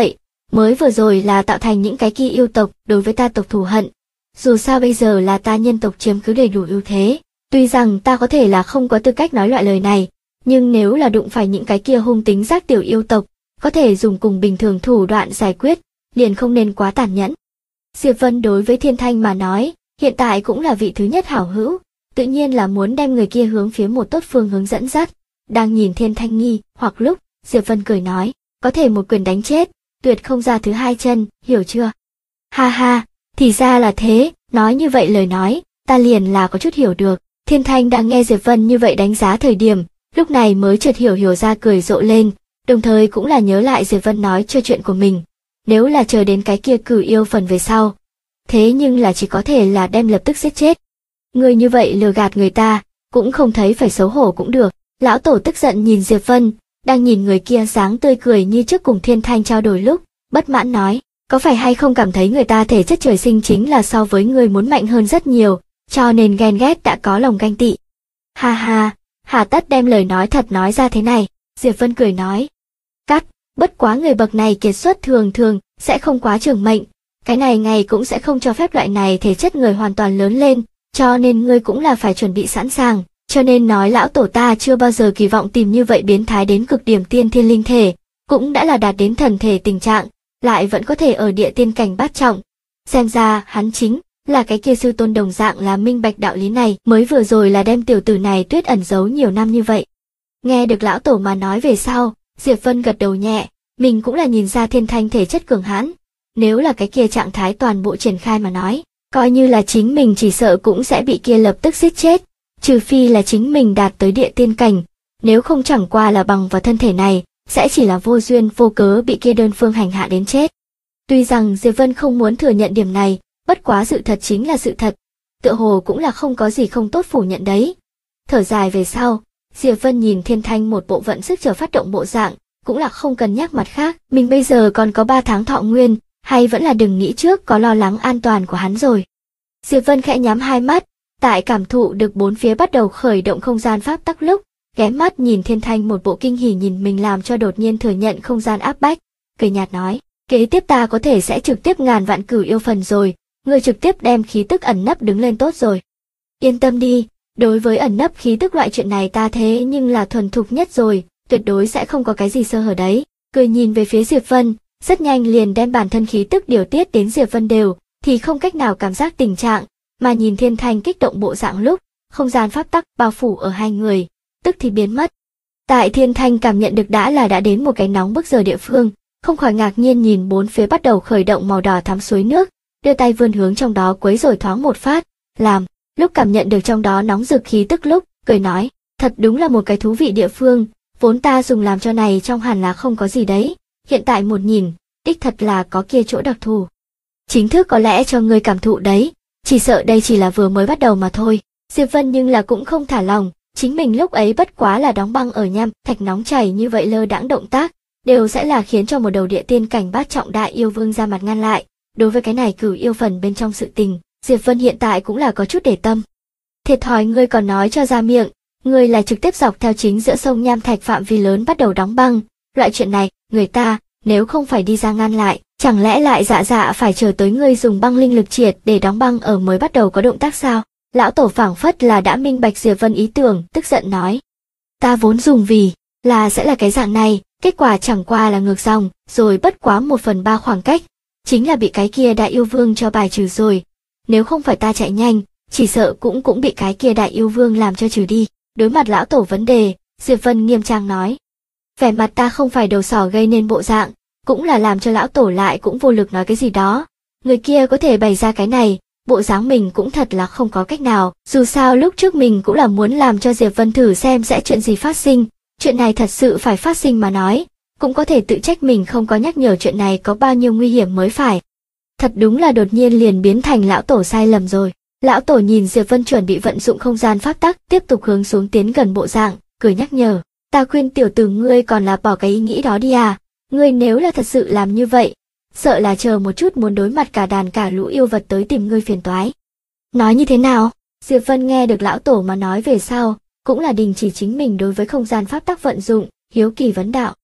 Mới vừa rồi là tạo thành những cái kia yêu tộc đối với ta tộc thù hận. Dù sao bây giờ là ta nhân tộc chiếm cứ đầy đủ ưu thế. Tuy rằng ta có thể là không có tư cách nói loại lời này, nhưng nếu là đụng phải những cái kia hung tính giác tiểu yêu tộc, có thể dùng cùng bình thường thủ đoạn giải quyết, liền không nên quá tàn nhẫn. Diệp Vân đối với Thiên Thanh mà nói, hiện tại cũng là vị thứ nhất hảo hữu, tự nhiên là muốn đem người kia hướng phía một tốt phương hướng dẫn dắt. Đang nhìn Thiên Thanh nghi hoặc lúc, Diệp Vân cười nói, có thể một quyền đánh chết, tuyệt không ra thứ hai chân, hiểu chưa? Ha ha, thì ra là thế, nói như vậy lời nói, ta liền là có chút hiểu được. Thiên Thanh đang nghe Diệp Vân như vậy đánh giá thời điểm, lúc này mới chợt hiểu ra cười rộ lên, đồng thời cũng là nhớ lại Diệp Vân nói cho chuyện của mình. Nếu là chờ đến cái kia cửu yêu phần về sau, thế nhưng là chỉ có thể là đem lập tức giết chết. Người như vậy lừa gạt người ta, cũng không thấy phải xấu hổ cũng được. Lão tổ tức giận nhìn Diệp Vân, đang nhìn người kia dáng tươi cười như trước cùng Thiên Thanh trao đổi lúc, bất mãn nói, có phải hay không cảm thấy người ta thể chất trời sinh chính là so với người muốn mạnh hơn rất nhiều, cho nên ghen ghét đã có lòng ganh tị. Ha ha, hà tất đem lời nói thật nói ra thế này, Diệp Vân cười nói. Cắt, bất quá người bậc này kiệt xuất thường sẽ không quá trường mệnh, cái này ngày cũng sẽ không cho phép loại này thể chất người hoàn toàn lớn lên, cho nên ngươi cũng là phải chuẩn bị sẵn sàng, cho nên nói lão tổ ta chưa bao giờ kỳ vọng tìm như vậy biến thái đến cực điểm tiên thiên linh thể, cũng đã là đạt đến thần thể tình trạng, lại vẫn có thể ở địa tiên cảnh bát trọng. Xem ra hắn chính là cái kia sư tôn đồng dạng là minh bạch đạo lý này, mới vừa rồi là đem tiểu tử này tuyết ẩn giấu nhiều năm như vậy. Nghe được lão tổ mà nói về sau, Diệp Vân gật đầu nhẹ, mình cũng là nhìn ra Thiên Thanh thể chất cường hãn, nếu là cái kia trạng thái toàn bộ triển khai mà nói, coi như là chính mình chỉ sợ cũng sẽ bị kia lập tức giết chết, trừ phi là chính mình đạt tới địa tiên cảnh, nếu không chẳng qua là bằng vào thân thể này, sẽ chỉ là vô duyên vô cớ bị kia đơn phương hành hạ đến chết. Tuy rằng Diệp Vân không muốn thừa nhận điểm này, bất quá sự thật chính là sự thật, tựa hồ cũng là không có gì không tốt phủ nhận đấy. Thở dài về sau, Diệp Vân nhìn Thiên Thanh một bộ vận sức chờ phát động bộ dạng, cũng là không cần nhắc mặt khác, mình bây giờ còn có 3 tháng thọ nguyên, hay vẫn là đừng nghĩ trước có lo lắng an toàn của hắn rồi. Diệp Vân khẽ nhắm hai mắt, tại cảm thụ được bốn phía bắt đầu khởi động không gian pháp tắc lúc, ghé mắt nhìn Thiên Thanh một bộ kinh hỉ nhìn mình làm cho đột nhiên thừa nhận không gian áp bách, cười nhạt nói, kế tiếp ta có thể sẽ trực tiếp ngàn vạn cửu yêu phần rồi, ngươi trực tiếp đem khí tức ẩn nấp đứng lên tốt rồi. Yên tâm đi, đối với ẩn nấp khí tức loại chuyện này ta thế nhưng là thuần thục nhất rồi, tuyệt đối sẽ không có cái gì sơ hở đấy. Cười nhìn về phía Diệp Vân, rất nhanh liền đem bản thân khí tức điều tiết đến Diệp Vân đều, thì không cách nào cảm giác tình trạng, mà nhìn Thiên Thanh kích động bộ dạng lúc, không gian pháp tắc bao phủ ở hai người, tức thì biến mất. Tại Thiên Thanh cảm nhận được đã đến một cái nóng bức giờ địa phương, không khỏi ngạc nhiên nhìn bốn phía bắt đầu khởi động màu đỏ thắm suối nước, đưa tay vươn hướng trong đó quấy rồi thoáng một phát, làm, lúc cảm nhận được trong đó nóng rực khí tức lúc, cười nói, thật đúng là một cái thú vị địa phương, vốn ta dùng làm cho này trong hẳn là không có gì đấy, hiện tại một nhìn, đích thật là có kia chỗ đặc thù. Chính thức có lẽ cho ngươi cảm thụ đấy, chỉ sợ đây chỉ là vừa mới bắt đầu mà thôi. Diệp Vân nhưng là cũng không thả lòng, chính mình lúc ấy bất quá là đóng băng ở nham thạch nóng chảy như vậy lơ đãng động tác, đều sẽ là khiến cho một đầu địa tiên cảnh bát trọng đại yêu vương ra mặt ngăn lại. Đối với cái này cửu yêu phần bên trong sự tình, Diệp Vân hiện tại cũng là có chút để tâm. Thiệt thòi ngươi còn nói cho ra miệng, ngươi là trực tiếp dọc theo chính giữa sông nham thạch phạm vi lớn bắt đầu đóng băng, loại chuyện này, người ta, nếu không phải đi ra ngăn lại, chẳng lẽ lại dạ phải chờ tới ngươi dùng băng linh lực triệt để đóng băng ở mới bắt đầu có động tác sao? Lão tổ phảng phất là đã minh bạch Diệp Vân ý tưởng, tức giận nói. Ta vốn dùng vì là sẽ là cái dạng này, kết quả chẳng qua là ngược dòng, rồi bất quá 1/3 khoảng cách, chính là bị cái kia đại yêu vương cho bài trừ rồi. Nếu không phải ta chạy nhanh, chỉ sợ cũng bị cái kia đại yêu vương làm cho trừ đi. Đối mặt lão tổ vấn đề, Diệp Vân nghiêm trang nói. Vẻ mặt ta không phải đầu sỏ gây nên bộ dạng, cũng là làm cho lão tổ lại cũng vô lực nói cái gì đó. Người kia có thể bày ra cái này, bộ dáng mình cũng thật là không có cách nào. Dù sao lúc trước mình cũng là muốn làm cho Diệp Vân thử xem sẽ chuyện gì phát sinh. Chuyện này thật sự phải phát sinh mà nói, cũng có thể tự trách mình không có nhắc nhở chuyện này có bao nhiêu nguy hiểm mới phải. Thật đúng là đột nhiên liền biến thành lão tổ sai lầm rồi. Lão tổ nhìn Diệp Vân chuẩn bị vận dụng không gian pháp tắc, tiếp tục hướng xuống tiến gần bộ dạng, cười nhắc nhở. Ta khuyên tiểu tử ngươi còn là bỏ cái ý nghĩ đó đi à, ngươi nếu là thật sự làm như vậy, sợ là chờ một chút muốn đối mặt cả đàn cả lũ yêu vật tới tìm ngươi phiền toái. Nói như thế nào? Diệp Vân nghe được lão tổ mà nói về sau, cũng là đình chỉ chính mình đối với không gian pháp tắc vận dụng, hiếu kỳ vấn đạo.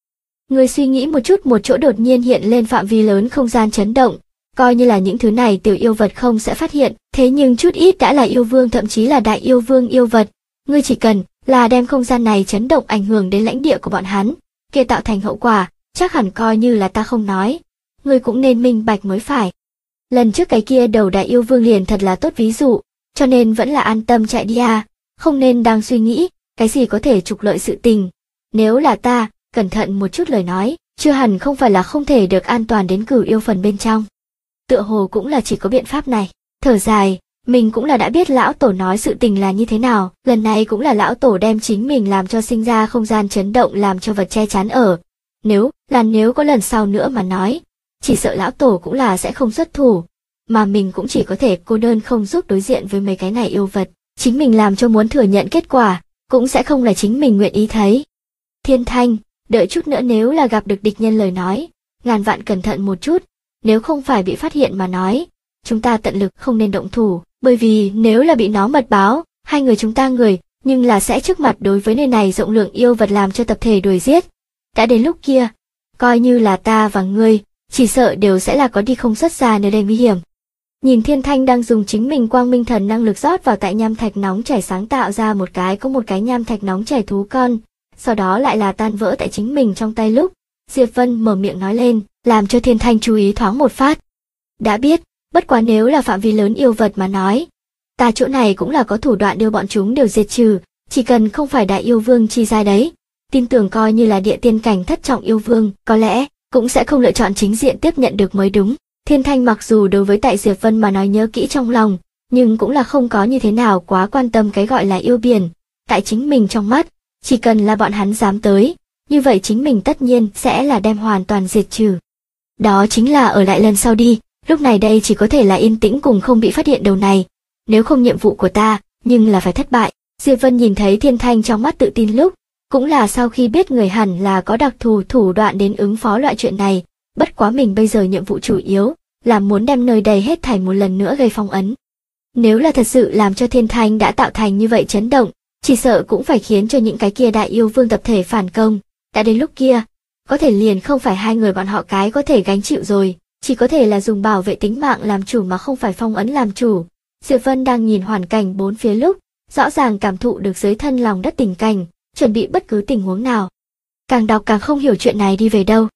Người suy nghĩ một chút, một chỗ đột nhiên hiện lên phạm vi lớn không gian chấn động, coi như là những thứ này tiểu yêu vật không sẽ phát hiện, thế nhưng chút ít đã là yêu vương, thậm chí là đại yêu vương yêu vật. Ngươi chỉ cần là đem không gian này chấn động ảnh hưởng đến lãnh địa của bọn hắn, kia tạo thành hậu quả, chắc hẳn coi như là ta không nói, ngươi cũng nên minh bạch mới phải. Lần trước cái kia đầu đại yêu vương liền thật là tốt ví dụ, cho nên vẫn là an tâm chạy đi à, không nên đang suy nghĩ cái gì có thể trục lợi sự tình. Nếu là ta, cẩn thận một chút lời nói, chưa hẳn không phải là không thể được an toàn đến Cửu Yêu phần bên trong. Tựa hồ cũng là chỉ có biện pháp này. Thở dài, mình cũng là đã biết lão tổ nói sự tình là như thế nào, lần này cũng là lão tổ đem chính mình làm cho sinh ra không gian chấn động, làm cho vật che chắn ở. Nếu có lần sau nữa mà nói, chỉ sợ lão tổ cũng là sẽ không xuất thủ, mà mình cũng chỉ có thể cô đơn không giúp đối diện với mấy cái này yêu vật, chính mình làm cho muốn thừa nhận kết quả, cũng sẽ không là chính mình nguyện ý thấy. Thiên Thanh, đợi chút nữa nếu là gặp được địch nhân lời nói, ngàn vạn cẩn thận một chút, nếu không phải bị phát hiện mà nói, chúng ta tận lực không nên động thủ, bởi vì nếu là bị nó mật báo, hai người chúng ta nhưng là sẽ trước mặt đối với nơi này rộng lượng yêu vật làm cho tập thể đuổi giết. Đã đến lúc kia, coi như là ta và ngươi, chỉ sợ đều sẽ là có đi không xuất ra nơi đây nguy hiểm. Nhìn Thiên Thanh đang dùng chính mình quang minh thần năng lực rót vào tại nham thạch nóng chảy sáng tạo ra một cái nham thạch nóng chảy thú con, sau đó lại là tan vỡ tại chính mình trong tay lúc, Diệp Vân mở miệng nói lên, làm cho Thiên Thanh chú ý thoáng một phát. Đã biết, bất quá nếu là phạm vi lớn yêu vật mà nói, ta chỗ này cũng là có thủ đoạn đưa bọn chúng đều diệt trừ, chỉ cần không phải đại yêu vương chi giai đấy, tin tưởng coi như là địa tiên cảnh thất trọng yêu vương, có lẽ cũng sẽ không lựa chọn chính diện tiếp nhận được mới đúng. Thiên Thanh mặc dù đối với tại Diệp Vân mà nói nhớ kỹ trong lòng, nhưng cũng là không có như thế nào quá quan tâm cái gọi là yêu biển, tại chính mình trong mắt, chỉ cần là bọn hắn dám tới, như vậy chính mình tất nhiên sẽ là đem hoàn toàn diệt trừ. Đó chính là ở lại lần sau đi, lúc này đây chỉ có thể là yên tĩnh cùng không bị phát hiện đầu này, nếu không nhiệm vụ của ta, nhưng là phải thất bại. Diệp Vân nhìn thấy Thiên Thanh trong mắt tự tin lúc, cũng là sau khi biết người hẳn là có đặc thù thủ đoạn đến ứng phó loại chuyện này, bất quá mình bây giờ nhiệm vụ chủ yếu là muốn đem nơi đây hết thảy một lần nữa gây phong ấn. Nếu là thật sự làm cho Thiên Thanh đã tạo thành như vậy chấn động, chỉ sợ cũng phải khiến cho những cái kia đại yêu vương tập thể phản công, đã đến lúc kia, có thể liền không phải hai người bọn họ cái có thể gánh chịu rồi, chỉ có thể là dùng bảo vệ tính mạng làm chủ mà không phải phong ấn làm chủ. Diệp Vân đang nhìn hoàn cảnh bốn phía lúc, rõ ràng cảm thụ được dưới thân lòng đất tình cảnh, chuẩn bị bất cứ tình huống nào. Càng đọc càng không hiểu chuyện này đi về đâu.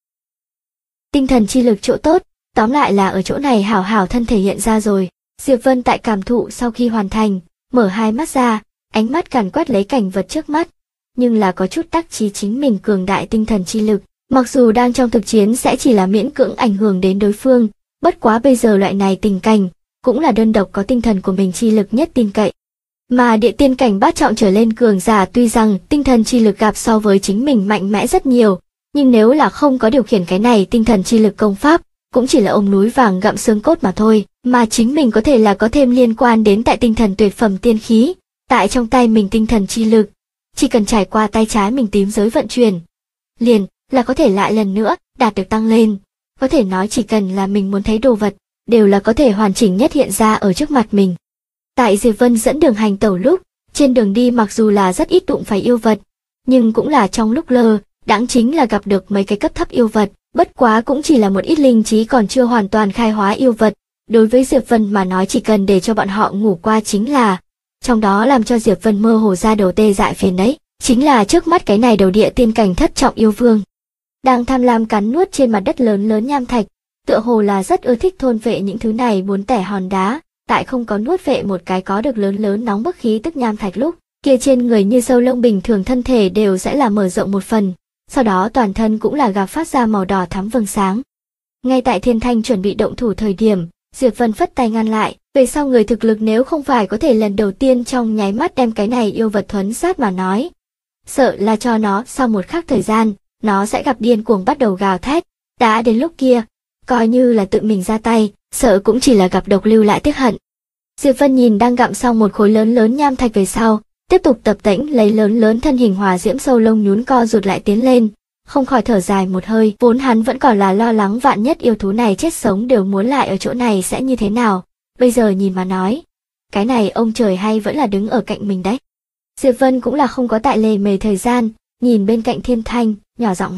Tinh thần chi lực chỗ tốt, tóm lại là ở chỗ này hảo hảo thân thể hiện ra rồi. Diệp Vân tại cảm thụ sau khi hoàn thành, mở hai mắt ra, ánh mắt càn quét lấy cảnh vật trước mắt, nhưng là có chút đắc chí chính mình cường đại tinh thần chi lực, mặc dù đang trong thực chiến sẽ chỉ là miễn cưỡng ảnh hưởng đến đối phương, bất quá bây giờ loại này tình cảnh, cũng là đơn độc có tinh thần của mình chi lực nhất tin cậy. Mà địa tiên cảnh bát trọng trở lên cường giả tuy rằng tinh thần chi lực gặp so với chính mình mạnh mẽ rất nhiều, nhưng nếu là không có điều khiển cái này tinh thần chi lực công pháp, cũng chỉ là ôm núi vàng gặm xương cốt mà thôi, mà chính mình có thể là có thêm liên quan đến tại tinh thần tuyệt phẩm tiên khí, tại trong tay mình tinh thần chi lực, chỉ cần trải qua tay trái mình tím giới vận chuyển, liền là có thể lại lần nữa đạt được tăng lên, có thể nói chỉ cần là mình muốn thấy đồ vật, đều là có thể hoàn chỉnh nhất hiện ra ở trước mặt mình. Tại Diệp Vân dẫn đường hành tẩu lúc, trên đường đi mặc dù là rất ít đụng phải yêu vật, nhưng cũng là trong lúc lơ đãng chính là gặp được mấy cái cấp thấp yêu vật, bất quá cũng chỉ là một ít linh trí còn chưa hoàn toàn khai hóa yêu vật. Đối với Diệp Vân mà nói chỉ cần để cho bọn họ ngủ qua chính là, trong đó làm cho Diệp Vân mơ hồ ra đầu tê dại phiền đấy, chính là trước mắt cái này đầu địa tiên cảnh thất trọng yêu vương. Đang tham lam cắn nuốt trên mặt đất lớn lớn nham thạch, tựa hồ là rất ưa thích thôn vệ những thứ này muốn tẻ hòn đá, tại không có nuốt vệ một cái có được lớn lớn nóng bức khí tức nham thạch lúc, kia trên người như sâu lông bình thường thân thể đều sẽ là mở rộng một phần, sau đó toàn thân cũng là gạt phát ra màu đỏ thắm vầng sáng. Ngay tại Thiên Thanh chuẩn bị động thủ thời điểm, Diệp Vân phất tay ngăn lại, về sau người thực lực nếu không phải có thể lần đầu tiên trong nháy mắt đem cái này yêu vật thuấn sát mà nói, sợ là cho nó sau một khắc thời gian, nó sẽ gặp điên cuồng bắt đầu gào thét, đã đến lúc kia, coi như là tự mình ra tay, sợ cũng chỉ là gặp độc lưu lại tiếc hận. Diệp Vân nhìn đang gặm xong một khối lớn lớn nham thạch về sau, tiếp tục tập tễnh lấy lớn lớn thân hình hòa diễm sâu lông nhún co rụt lại tiến lên, không khỏi thở dài một hơi, vốn hắn vẫn còn là lo lắng vạn nhất yêu thú này chết sống đều muốn lại ở chỗ này sẽ như thế nào, bây giờ nhìn mà nói, cái này ông trời hay vẫn là đứng ở cạnh mình đấy. Diệp Vân cũng là không có tại lề mề thời gian, nhìn bên cạnh Thiên Thanh, nhỏ giọng nói,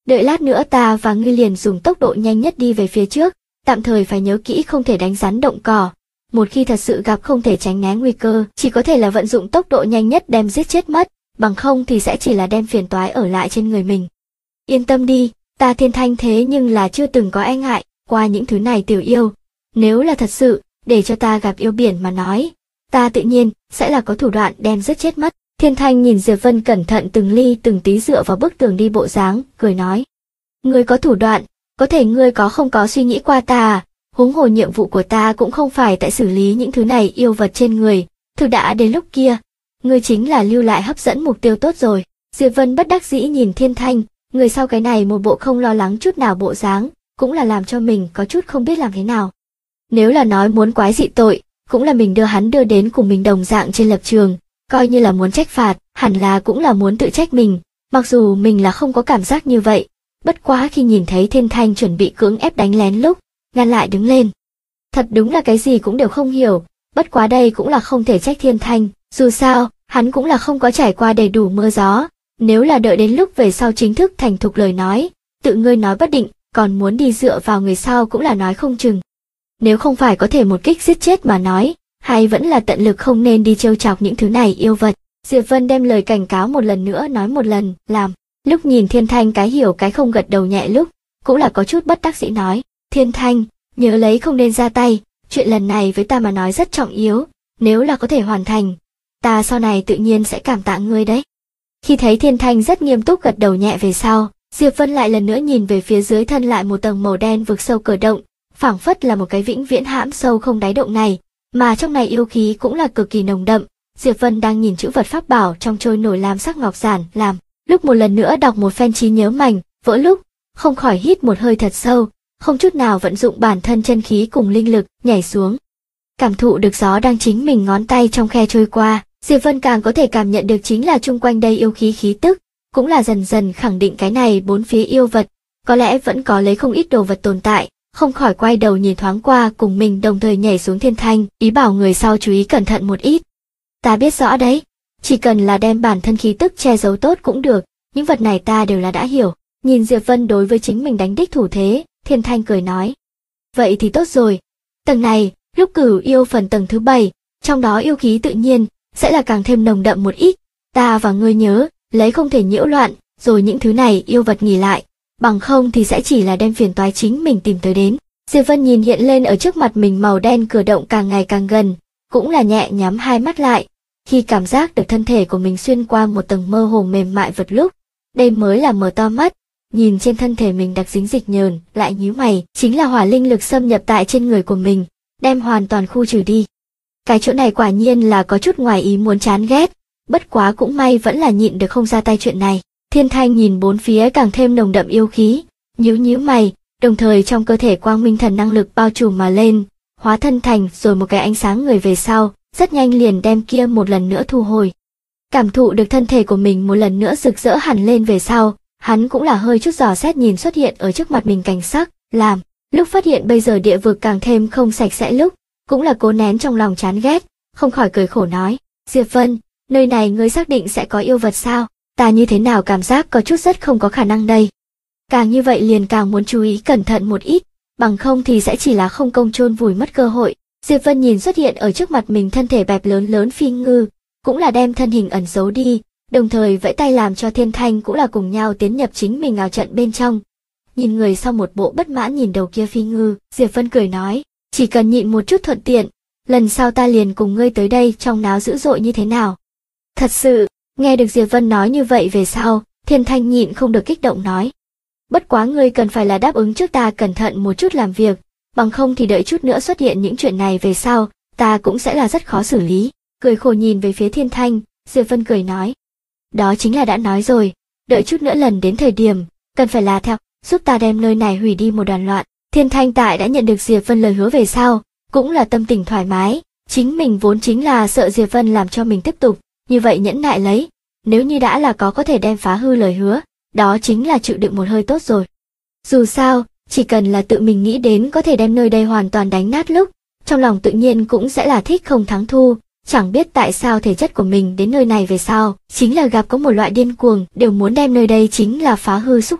Đợi lát nữa ta và ngươi liền dùng tốc độ nhanh nhất đi về phía trước, tạm thời phải nhớ kỹ không thể đánh rắn động cỏ. Một khi thật sự gặp không thể tránh né nguy cơ, chỉ có thể là vận dụng tốc độ nhanh nhất đem giết chết mất, bằng không thì sẽ chỉ là đem phiền toái ở lại trên người mình. Yên tâm đi, ta Thiên Thanh thế nhưng là chưa từng có e ngại qua những thứ này tiểu yêu. Nếu là thật sự, để cho ta gặp yêu biển mà nói, ta tự nhiên sẽ là có thủ đoạn đem giết chết mất. Thiên Thanh nhìn Diệp Vân cẩn thận từng ly từng tí dựa vào bức tường đi bộ dáng, cười nói. Ngươi có thủ đoạn, có thể ngươi không có suy nghĩ qua ta à? Huống hồ nhiệm vụ của ta cũng không phải tại xử lý những thứ này yêu vật trên người, thực đã đến lúc kia, ngươi chính là lưu lại hấp dẫn mục tiêu tốt rồi. Diệp Vân bất đắc dĩ nhìn Thiên Thanh, người sau cái này một bộ không lo lắng chút nào bộ dáng, cũng là làm cho mình có chút không biết làm thế nào. Nếu là nói muốn quái dị tội, cũng là mình đưa hắn đưa đến cùng mình đồng dạng trên lập trường, coi như là muốn trách phạt, hẳn là cũng là muốn tự trách mình, mặc dù mình là không có cảm giác như vậy. Bất quá khi nhìn thấy Thiên Thanh chuẩn bị cưỡng ép đánh lén lúc, ngăn lại đứng lên. Thật đúng là cái gì cũng đều không hiểu, bất quá đây cũng là không thể trách Thiên Thanh, dù sao, hắn cũng là không có trải qua đầy đủ mưa gió, nếu là đợi đến lúc về sau chính thức thành thục lời nói, tự ngươi nói bất định, còn muốn đi dựa vào người sau cũng là nói không chừng. Nếu không phải có thể một kích giết chết mà nói, hay vẫn là tận lực không nên đi trêu chọc những thứ này yêu vật. Diệp Vân đem lời cảnh cáo một lần nữa nói một lần, làm. Lúc nhìn Thiên Thanh cái hiểu cái không gật đầu nhẹ lúc, cũng là có chút bất đắc dĩ nói. Thiên Thanh, nhớ lấy không nên ra tay, chuyện lần này với ta mà nói rất trọng yếu, nếu là có thể hoàn thành, ta sau này tự nhiên sẽ cảm tạ ngươi đấy. Khi thấy Thiên Thanh rất nghiêm túc gật đầu nhẹ về sau, Diệp Vân lại lần nữa nhìn về phía dưới thân lại một tầng màu đen vực sâu cửa động, phảng phất là một cái vĩnh viễn hãm sâu không đáy động này, mà trong này yêu khí cũng là cực kỳ nồng đậm. Diệp Vân đang nhìn chữ vật pháp bảo trong trôi nổi lam sắc ngọc giản, làm lúc một lần nữa đọc một phen trí nhớ mảnh, vỡ lúc, không khỏi hít một hơi thật sâu, không chút nào vận dụng bản thân chân khí cùng linh lực, nhảy xuống. Cảm thụ được gió đang chính mình ngón tay trong khe trôi qua, Diệp Vân càng có thể cảm nhận được chính là chung quanh đây yêu khí khí tức, cũng là dần dần khẳng định cái này bốn phía yêu vật, có lẽ vẫn có lấy không ít đồ vật tồn tại, không khỏi quay đầu nhìn thoáng qua cùng mình đồng thời nhảy xuống Thiên Thanh, ý bảo người sau chú ý cẩn thận một ít. Ta biết rõ đấy, chỉ cần là đem bản thân khí tức che giấu tốt cũng được, những vật này ta đều là đã hiểu. Nhìn Diệp Vân đối với chính mình đánh đích thủ thế, Thiên Thanh cười nói. Vậy thì tốt rồi, tầng này, lúc cửu yêu phần tầng thứ 7, trong đó yêu khí tự nhiên, sẽ là càng thêm nồng đậm một ít, ta và ngươi nhớ, lấy không thể nhiễu loạn, rồi những thứ này yêu vật nghỉ lại, bằng không thì sẽ chỉ là đem phiền toái chính mình tìm tới đến. Diệp Vân nhìn hiện lên ở trước mặt mình màu đen cửa động càng ngày càng gần, cũng là nhẹ nhắm hai mắt lại, khi cảm giác được thân thể của mình xuyên qua một tầng mơ hồ mềm mại vật lúc, đây mới là mở to mắt, nhìn trên thân thể mình đặc dính dịch nhờn, lại nhíu mày, chính là hỏa linh lực xâm nhập tại trên người của mình, đem hoàn toàn khu trừ đi. Cái chỗ này quả nhiên là có chút ngoài ý muốn chán ghét, bất quá cũng may vẫn là nhịn được không ra tay chuyện này. Thiên Thanh nhìn bốn phía càng thêm nồng đậm yêu khí, nhíu mày, đồng thời trong cơ thể quang minh thần năng lực bao trùm mà lên, hóa thân thành rồi một cái ánh sáng người về sau, rất nhanh liền đem kia một lần nữa thu hồi. Cảm thụ được thân thể của mình một lần nữa rực rỡ hẳn lên về sau, hắn cũng là hơi chút dò xét nhìn xuất hiện ở trước mặt mình cảnh sắc, làm, lúc phát hiện bây giờ địa vực càng thêm không sạch sẽ lúc, cũng là cố nén trong lòng chán ghét, không khỏi cười khổ nói, Diệp Vân, nơi này ngươi xác định sẽ có yêu vật sao, ta như thế nào cảm giác có chút rất không có khả năng đây. Càng như vậy liền càng muốn chú ý cẩn thận một ít, bằng không thì sẽ chỉ là không công chôn vùi mất cơ hội. Diệp Vân nhìn xuất hiện ở trước mặt mình thân thể bẹp lớn phi ngư, cũng là đem thân hình ẩn giấu đi, đồng thời vẫy tay làm cho Thiên Thanh cũng là cùng nhau tiến nhập chính mình ảo trận bên trong. Nhìn người sau một bộ bất mãn nhìn đầu kia phi ngư, Diệp Vân cười nói, chỉ cần nhịn một chút thuận tiện, lần sau ta liền cùng ngươi tới đây trong náo dữ dội như thế nào. Thật sự, nghe được Diệp Vân nói như vậy về sau, Thiên Thanh nhịn không được kích động nói. Bất quá ngươi cần phải là đáp ứng trước ta cẩn thận một chút làm việc, bằng không thì đợi chút nữa xuất hiện những chuyện này về sau, ta cũng sẽ là rất khó xử lý. Cười khổ nhìn về phía Thiên Thanh, Diệp Vân cười nói. Đó chính là đã nói rồi, đợi chút nữa lần đến thời điểm, cần phải là theo, giúp ta đem nơi này hủy đi một đoàn loạn. Thiên Thanh tại đã nhận được Diệp Vân lời hứa về sau, cũng là tâm tình thoải mái, chính mình vốn chính là sợ Diệp Vân làm cho mình tiếp tục, như vậy nhẫn nại lấy, nếu như đã là có thể đem phá hư lời hứa, đó chính là chịu đựng một hơi tốt rồi. Dù sao, chỉ cần là tự mình nghĩ đến có thể đem nơi đây hoàn toàn đánh nát lúc, trong lòng tự nhiên cũng sẽ là thích không thắng thua, chẳng biết tại sao thể chất của mình đến nơi này về sau, chính là gặp có một loại điên cuồng, đều muốn đem nơi đây chính là phá hư xúc động,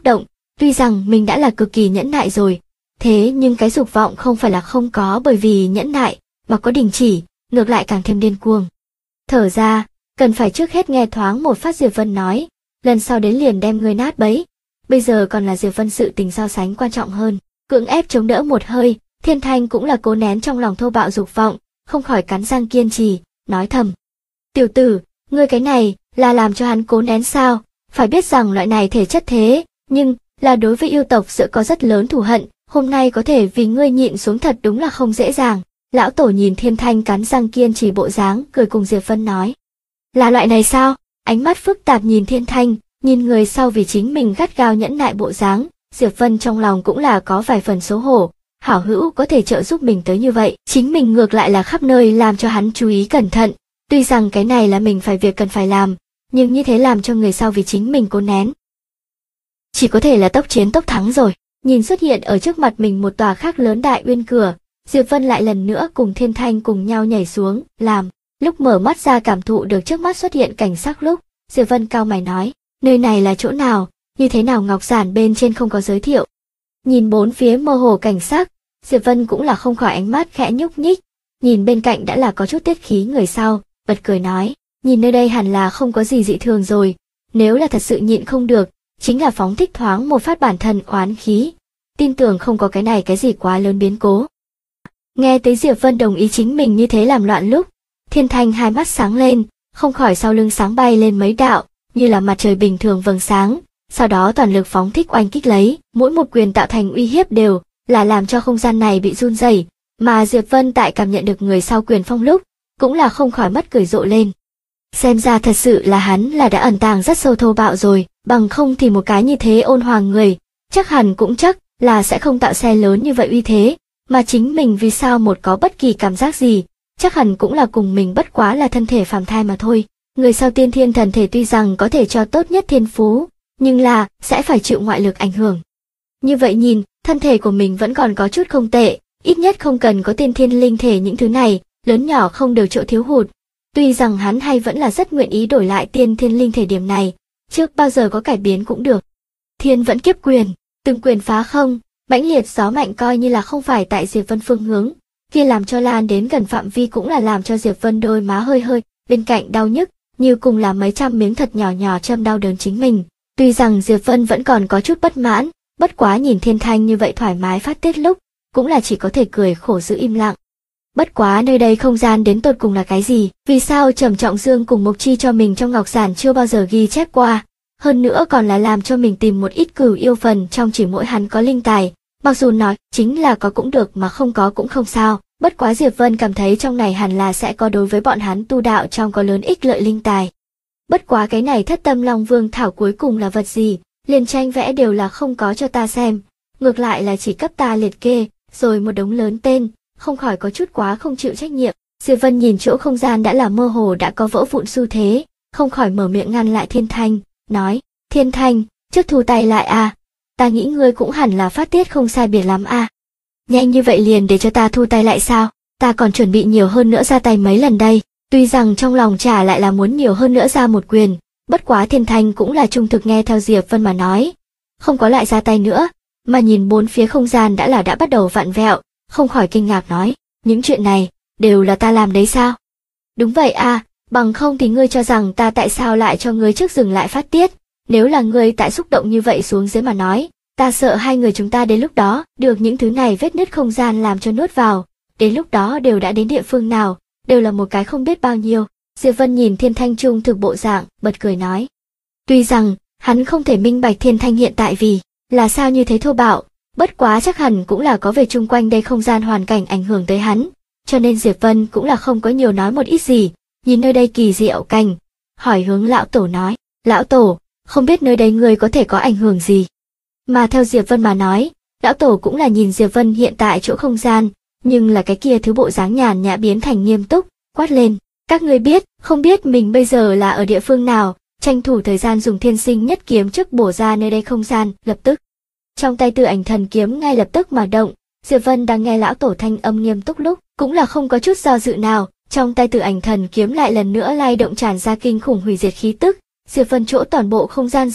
Tuy rằng mình đã là cực kỳ nhẫn nại rồi, thế nhưng cái dục vọng không phải là không có bởi vì nhẫn nại, mà có đình chỉ, ngược lại càng thêm điên cuồng. Thở ra, cần phải trước hết nghe thoáng một phát Diệp Vân nói, lần sau đến liền đem ngươi nát bấy. Bây giờ còn là Diệp Vân sự tình so sánh quan trọng hơn. Cưỡng ép chống đỡ một hơi, Thiên Thanh cũng là cố nén trong lòng thô bạo dục vọng, không khỏi cắn răng kiên trì, nói thầm. Tiểu tử, ngươi cái này, là làm cho hắn cố nén sao? Phải biết rằng loại này thể chất thế, nhưng, là đối với yêu tộc sẽ có rất lớn thù hận, hôm nay có thể vì ngươi nhịn xuống thật đúng là không dễ dàng. Lão Tổ nhìn Thiên Thanh cắn răng kiên trì bộ dáng, cười cùng Diệp Vân nói. Là loại này sao? Ánh mắt phức tạp nhìn Thiên Thanh, nhìn người sau vì chính mình gắt gao nhẫn nại bộ dáng, Diệp Vân trong lòng cũng là có vài phần xấu hổ. Hảo hữu có thể trợ giúp mình tới như vậy, chính mình ngược lại là khắp nơi làm cho hắn chú ý cẩn thận. Tuy rằng cái này là mình phải việc cần phải làm, nhưng như thế làm cho người sau vì chính mình cố nén. Chỉ có thể là tốc chiến tốc thắng rồi. Nhìn xuất hiện ở trước mặt mình một tòa khác lớn đại uyên cửa, Diệp Vân lại lần nữa cùng Thiên Thanh cùng nhau nhảy xuống, làm. Lúc mở mắt ra cảm thụ được trước mắt xuất hiện cảnh sắc lúc, Diệp Vân cau mày nói, nơi này là chỗ nào, như thế nào ngọc giản bên trên không có giới thiệu. Nhìn bốn phía mơ hồ cảnh sắc, Diệp Vân cũng là không khỏi ánh mắt khẽ nhúc nhích, nhìn bên cạnh đã là có chút tiết khí người sau, bật cười nói, nhìn nơi đây hẳn là không có gì dị thường rồi, nếu là thật sự nhịn không được, chính là phóng thích thoáng một phát bản thân oán khí, tin tưởng không có cái này cái gì quá lớn biến cố. Nghe tới Diệp Vân đồng ý chính mình như thế làm loạn lúc, Thiên Thanh hai mắt sáng lên, không khỏi sau lưng sáng bay lên mấy đạo, như là mặt trời bình thường vầng sáng, sau đó toàn lực phóng thích oanh kích lấy, mỗi một quyền tạo thành uy hiếp đều là làm cho không gian này bị run rẩy, mà Diệp Vân tại cảm nhận được người sau quyền phong lúc, cũng là không khỏi mất cười rộ lên. Xem ra thật sự là hắn là đã ẩn tàng rất sâu thô bạo rồi, bằng không thì một cái như thế ôn hòa người, chắc hẳn cũng chắc là sẽ không tạo xe lớn như vậy uy thế, mà chính mình vì sao một có bất kỳ cảm giác gì, chắc hẳn cũng là cùng mình bất quá là thân thể phàm thai mà thôi. Người sau tiên thiên thần thể tuy rằng có thể cho tốt nhất thiên phú, nhưng là sẽ phải chịu ngoại lực ảnh hưởng. Như vậy nhìn, thân thể của mình vẫn còn có chút không tệ, ít nhất không cần có tiên thiên linh thể những thứ này, lớn nhỏ không đều chỗ thiếu hụt. Tuy rằng hắn hay vẫn là rất nguyện ý đổi lại tiên thiên linh thể điểm này, trước bao giờ có cải biến cũng được. Thiên vẫn kiếp quyền, từng quyền phá không, mãnh liệt gió mạnh coi như là không phải tại Diệp Vân phương hướng, kia làm cho lan đến gần phạm vi cũng là làm cho Diệp Vân đôi má hơi hơi, bên cạnh đau nhức, như cùng là mấy trăm miếng thật nhỏ nhỏ châm đau đớn chính mình. Tuy rằng Diệp Vân vẫn còn có chút bất mãn, bất quá nhìn Thiên Thanh như vậy thoải mái phát tiết lúc, cũng là chỉ có thể cười khổ giữ im lặng. Bất quá nơi đây không gian đến tột cùng là cái gì, vì sao Trầm Trọng Dương cùng Mộc Chi cho mình trong ngọc giản chưa bao giờ ghi chép qua, hơn nữa còn là làm cho mình tìm một ít cửu yêu phần trong chỉ mỗi hắn có linh tài, mặc dù nói chính là có cũng được mà không có cũng không sao, bất quá Diệp Vân cảm thấy trong này hẳn là sẽ có đối với bọn hắn tu đạo trong có lớn ích lợi linh tài. Bất quá cái này Thất Tâm Long Vương thảo cuối cùng là vật gì, liền tranh vẽ đều là không có cho ta xem, ngược lại là chỉ cấp ta liệt kê, rồi một đống lớn tên, không khỏi có chút quá không chịu trách nhiệm. Diệp Vân nhìn chỗ không gian đã là mơ hồ đã có vỡ vụn xu thế, không khỏi mở miệng ngăn lại Thiên Thanh, nói, Thiên Thanh, trước thu tay lại à, ta nghĩ ngươi cũng hẳn là phát tiết không sai biệt lắm à. Nhanh như vậy liền để cho ta thu tay lại sao, ta còn chuẩn bị nhiều hơn nữa ra tay mấy lần đây. Tuy rằng trong lòng trả lại là muốn nhiều hơn nữa ra một quyền, bất quá Thiên Thanh cũng là trung thực nghe theo Diệp Vân mà nói, không có lại ra tay nữa, mà nhìn bốn phía không gian đã bắt đầu vặn vẹo, không khỏi kinh ngạc nói, những chuyện này, đều là ta làm đấy sao? Đúng vậy à, bằng không thì ngươi cho rằng ta tại sao lại cho ngươi trước dừng lại phát tiết, nếu là ngươi tại xúc động như vậy xuống dưới mà nói, ta sợ hai người chúng ta đến lúc đó, được những thứ này vết nứt không gian làm cho nuốt vào, đến lúc đó đều đã đến địa phương nào, đều là một cái không biết bao nhiêu. Diệp Vân nhìn Thiên Thanh trung thực bộ dạng, bật cười nói. Tuy rằng, hắn không thể minh bạch Thiên Thanh hiện tại vì, là sao như thế thô bạo, bất quá chắc hẳn cũng là có về chung quanh đây không gian hoàn cảnh ảnh hưởng tới hắn, cho nên Diệp Vân cũng là không có nhiều nói một ít gì, nhìn nơi đây kỳ diệu cảnh, hỏi hướng lão tổ nói, lão tổ, không biết nơi đây người có thể có ảnh hưởng gì. Mà theo Diệp Vân mà nói, lão tổ cũng là nhìn Diệp Vân hiện tại chỗ không gian, nhưng là cái kia thứ bộ dáng nhàn nhã biến thành nghiêm túc, quát lên, các ngươi biết, không biết mình bây giờ là ở địa phương nào, tranh thủ thời gian dùng thiên sinh nhất kiếm trước bổ ra nơi đây không gian, lập tức. Trong tay Tử Ảnh Thần kiếm ngay lập tức mà động, Diệp Vân đang nghe lão tổ thanh âm nghiêm túc lúc, cũng là không có chút do dự nào, trong tay Tử Ảnh Thần kiếm lại lần nữa lay động tràn ra kinh khủng hủy diệt khí tức, Diệp Vân chỗ toàn bộ không gian giường,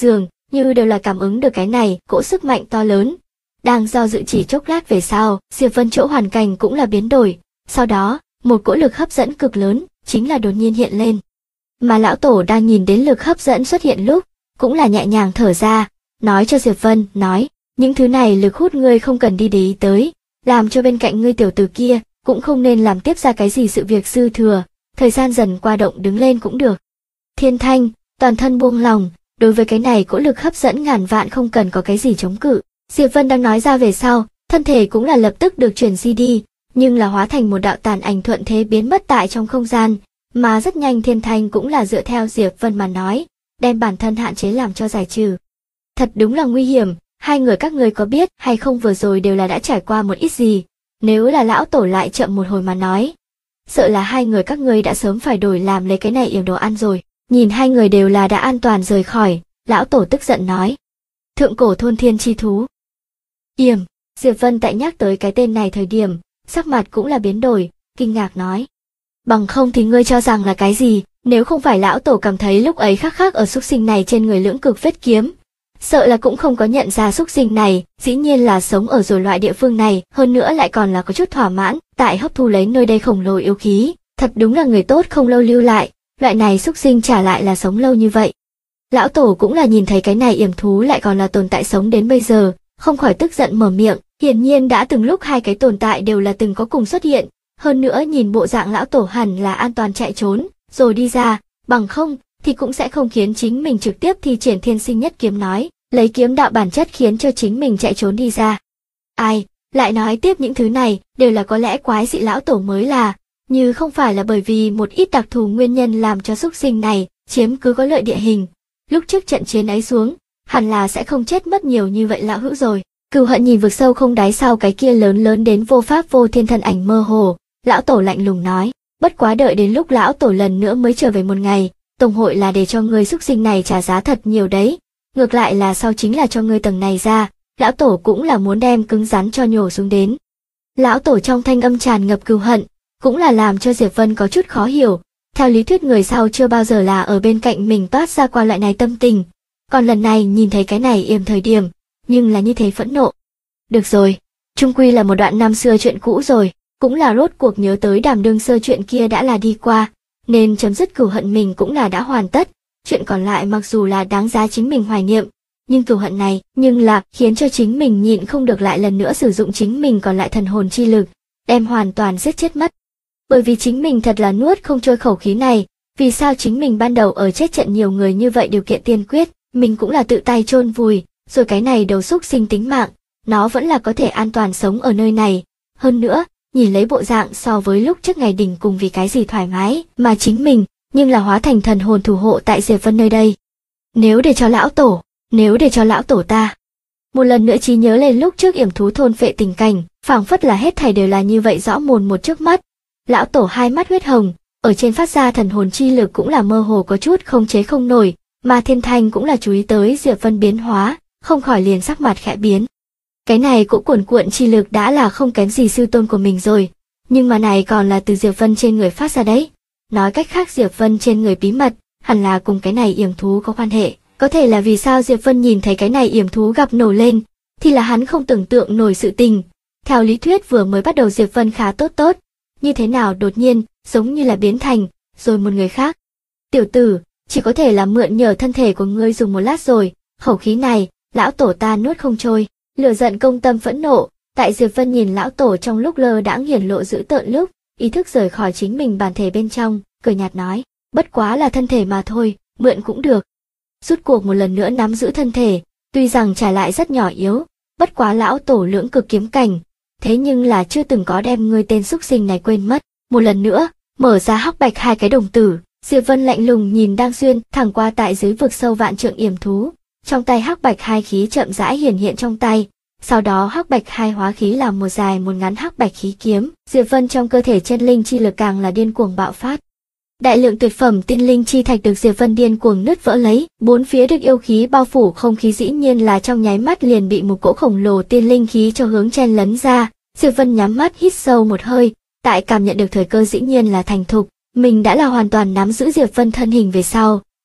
như đều là cảm ứng được cái này cỗ sức mạnh to lớn. Đang do dự chỉ chốc lát về sau, Diệp Vân chỗ hoàn cảnh cũng là biến đổi. Sau đó, một cỗ lực hấp dẫn cực lớn, chính là đột nhiên hiện lên. Mà lão tổ đang nhìn đến lực hấp dẫn xuất hiện lúc, cũng là nhẹ nhàng thở ra, nói cho Diệp Vân, nói, những thứ này lực hút ngươi không cần đi để ý tới, làm cho bên cạnh ngươi tiểu tử kia, cũng không nên làm tiếp ra cái gì sự việc dư thừa, thời gian dần qua động đứng lên cũng được. Thiên Thanh, toàn thân buông lòng, đối với cái này cỗ lực hấp dẫn ngàn vạn không cần có cái gì chống cự. Diệp Vân đang nói ra về sau, thân thể cũng là lập tức được chuyển di đi, nhưng là hóa thành một đạo tàn ảnh thuận thế biến mất tại trong không gian, mà rất nhanh Thiên Thanh cũng là dựa theo Diệp Vân mà nói, đem bản thân hạn chế làm cho giải trừ. Thật đúng là nguy hiểm, hai người các ngươi có biết hay không vừa rồi đều là đã trải qua một ít gì, nếu là lão tổ lại chậm một hồi mà nói, sợ là hai người các ngươi đã sớm phải đổi làm lấy cái này yểm đồ ăn rồi. Nhìn hai người đều là đã an toàn rời khỏi, lão tổ tức giận nói. Thượng cổ thôn thiên chi thú. Yểm, Diệp Vân tại nhắc tới cái tên này thời điểm, sắc mặt cũng là biến đổi, kinh ngạc nói. Bằng không thì ngươi cho rằng là cái gì, nếu không phải lão tổ cảm thấy lúc ấy khắc khắc ở xúc sinh này trên người lưỡng cực vết kiếm. Sợ là cũng không có nhận ra xúc sinh này, dĩ nhiên là sống ở rồi loại địa phương này, hơn nữa lại còn là có chút thỏa mãn, tại hấp thu lấy nơi đây khổng lồ yếu khí, thật đúng là người tốt không lâu lưu lại. Loại này xúc sinh trả lại là sống lâu như vậy. Lão tổ cũng là nhìn thấy cái này yểm thú lại còn là tồn tại sống đến bây giờ, không khỏi tức giận mở miệng, hiển nhiên đã từng lúc hai cái tồn tại đều là từng có cùng xuất hiện, hơn nữa nhìn bộ dạng lão tổ hẳn là an toàn chạy trốn, rồi đi ra, bằng không thì cũng sẽ không khiến chính mình trực tiếp thi triển thiên sinh nhất kiếm nói, lấy kiếm đạo bản chất khiến cho chính mình chạy trốn đi ra. Ai, lại nói tiếp những thứ này, đều là có lẽ quái dị lão tổ mới là, như không phải là bởi vì một ít đặc thù nguyên nhân làm cho xúc sinh này chiếm cứ có lợi địa hình. Lúc trước trận chiến ấy xuống, hẳn là sẽ không chết mất nhiều như vậy lão hữu rồi. Cừu hận nhìn vực sâu không đáy sau cái kia lớn lớn đến vô pháp vô thiên thân ảnh mơ hồ, lão tổ lạnh lùng nói, bất quá đợi đến lúc lão tổ lần nữa mới trở về một ngày, tổng hội là để cho người xúc sinh này trả giá thật nhiều đấy. Ngược lại là sau chính là cho ngươi tầng này ra, lão tổ cũng là muốn đem cứng rắn cho nhổ xuống đến. Lão tổ trong thanh âm tràn ngập cừu hận, cũng là làm cho Diệp Vân có chút khó hiểu, theo lý thuyết người sau chưa bao giờ là ở bên cạnh mình toát ra qua loại này tâm tình, còn lần này nhìn thấy cái này yểm thời điểm, nhưng là như thế phẫn nộ. Được rồi, chung quy là một đoạn năm xưa chuyện cũ rồi, cũng là rốt cuộc nhớ tới Đàm Đương Sơ chuyện kia đã là đi qua, nên chấm dứt cừu hận mình cũng là đã hoàn tất, chuyện còn lại mặc dù là đáng giá chính mình hoài niệm, nhưng cừu hận này, nhưng là khiến cho chính mình nhịn không được lại lần nữa sử dụng chính mình còn lại thần hồn chi lực, đem hoàn toàn giết chết mất. Bởi vì chính mình thật là nuốt không trôi khẩu khí này, vì sao chính mình ban đầu ở chết trận nhiều người như vậy điều kiện tiên quyết, mình cũng là tự tay chôn vùi, rồi cái này đầu xúc sinh tính mạng, nó vẫn là có thể an toàn sống ở nơi này. Hơn nữa, nhìn lấy bộ dạng so với lúc trước ngày đỉnh cùng vì cái gì thoải mái, mà chính mình, nhưng là hóa thành thần hồn thủ hộ tại Diệp Vân nơi đây. Nếu để cho lão tổ ta. Một lần nữa trí nhớ lên lúc trước yểm thú thôn phệ tình cảnh, phảng phất là hết thảy đều là như vậy rõ mồn một trước mắt. Lão tổ hai mắt huyết hồng, ở trên phát ra thần hồn chi lực cũng là mơ hồ có chút không chế không nổi, mà Thiên Thanh cũng là chú ý tới Diệp Vân biến hóa, không khỏi liền sắc mặt khẽ biến. Cái này cũng cuồn cuộn chi lực đã là không kém gì sư tôn của mình rồi, nhưng mà này còn là từ Diệp Vân trên người phát ra đấy. Nói cách khác Diệp Vân trên người bí mật, hẳn là cùng cái này yểm thú có quan hệ. Có thể là vì sao Diệp Vân nhìn thấy cái này yểm thú gặp nổ lên, thì là hắn không tưởng tượng nổi sự tình. Theo lý thuyết vừa mới bắt đầu Diệp Vân khá tốt, như thế nào đột nhiên, giống như là biến thành, rồi một người khác. Tiểu tử, chỉ có thể là mượn nhờ thân thể của ngươi dùng một lát rồi, khẩu khí này, lão tổ ta nuốt không trôi. Lửa giận công tâm phẫn nộ, tại Diệp Vân nhìn lão tổ trong lúc lơ đãng hiển lộ dữ tợn lúc, ý thức rời khỏi chính mình bản thể bên trong, cười nhạt nói, bất quá là thân thể mà thôi, mượn cũng được. Rút cuộc một lần nữa nắm giữ thân thể, tuy rằng trả lại rất nhỏ yếu, bất quá lão tổ lưỡng cực kiếm cảnh, thế nhưng là chưa từng có đem ngươi tên xúc sinh này quên mất. Một lần nữa, mở ra hắc bạch hai cái đồng tử, Diệp Vân lạnh lùng nhìn đang xuyên thẳng qua tại dưới vực sâu vạn trượng yểm thú, trong tay hắc bạch hai khí chậm rãi hiển hiện trong tay, sau đó hắc bạch hai hóa khí làm một dài một ngắn hắc bạch khí kiếm, Diệp Vân trong cơ thể chân linh chi lực càng là điên cuồng bạo phát. Đại lượng tuyệt phẩm tiên linh chi thạch được Diệp Vân điên cuồng nứt vỡ lấy, bốn phía được yêu khí bao phủ, không khí dĩ nhiên là trong nháy mắt liền bị một cỗ khổng lồ tiên linh khí cho hướng chen lấn ra. Diệp Vân nhắm mắt hít sâu một hơi, tại cảm nhận được thời cơ dĩ nhiên là thành thục, mình đã là hoàn toàn nắm giữ Diệp Vân thân hình về sau,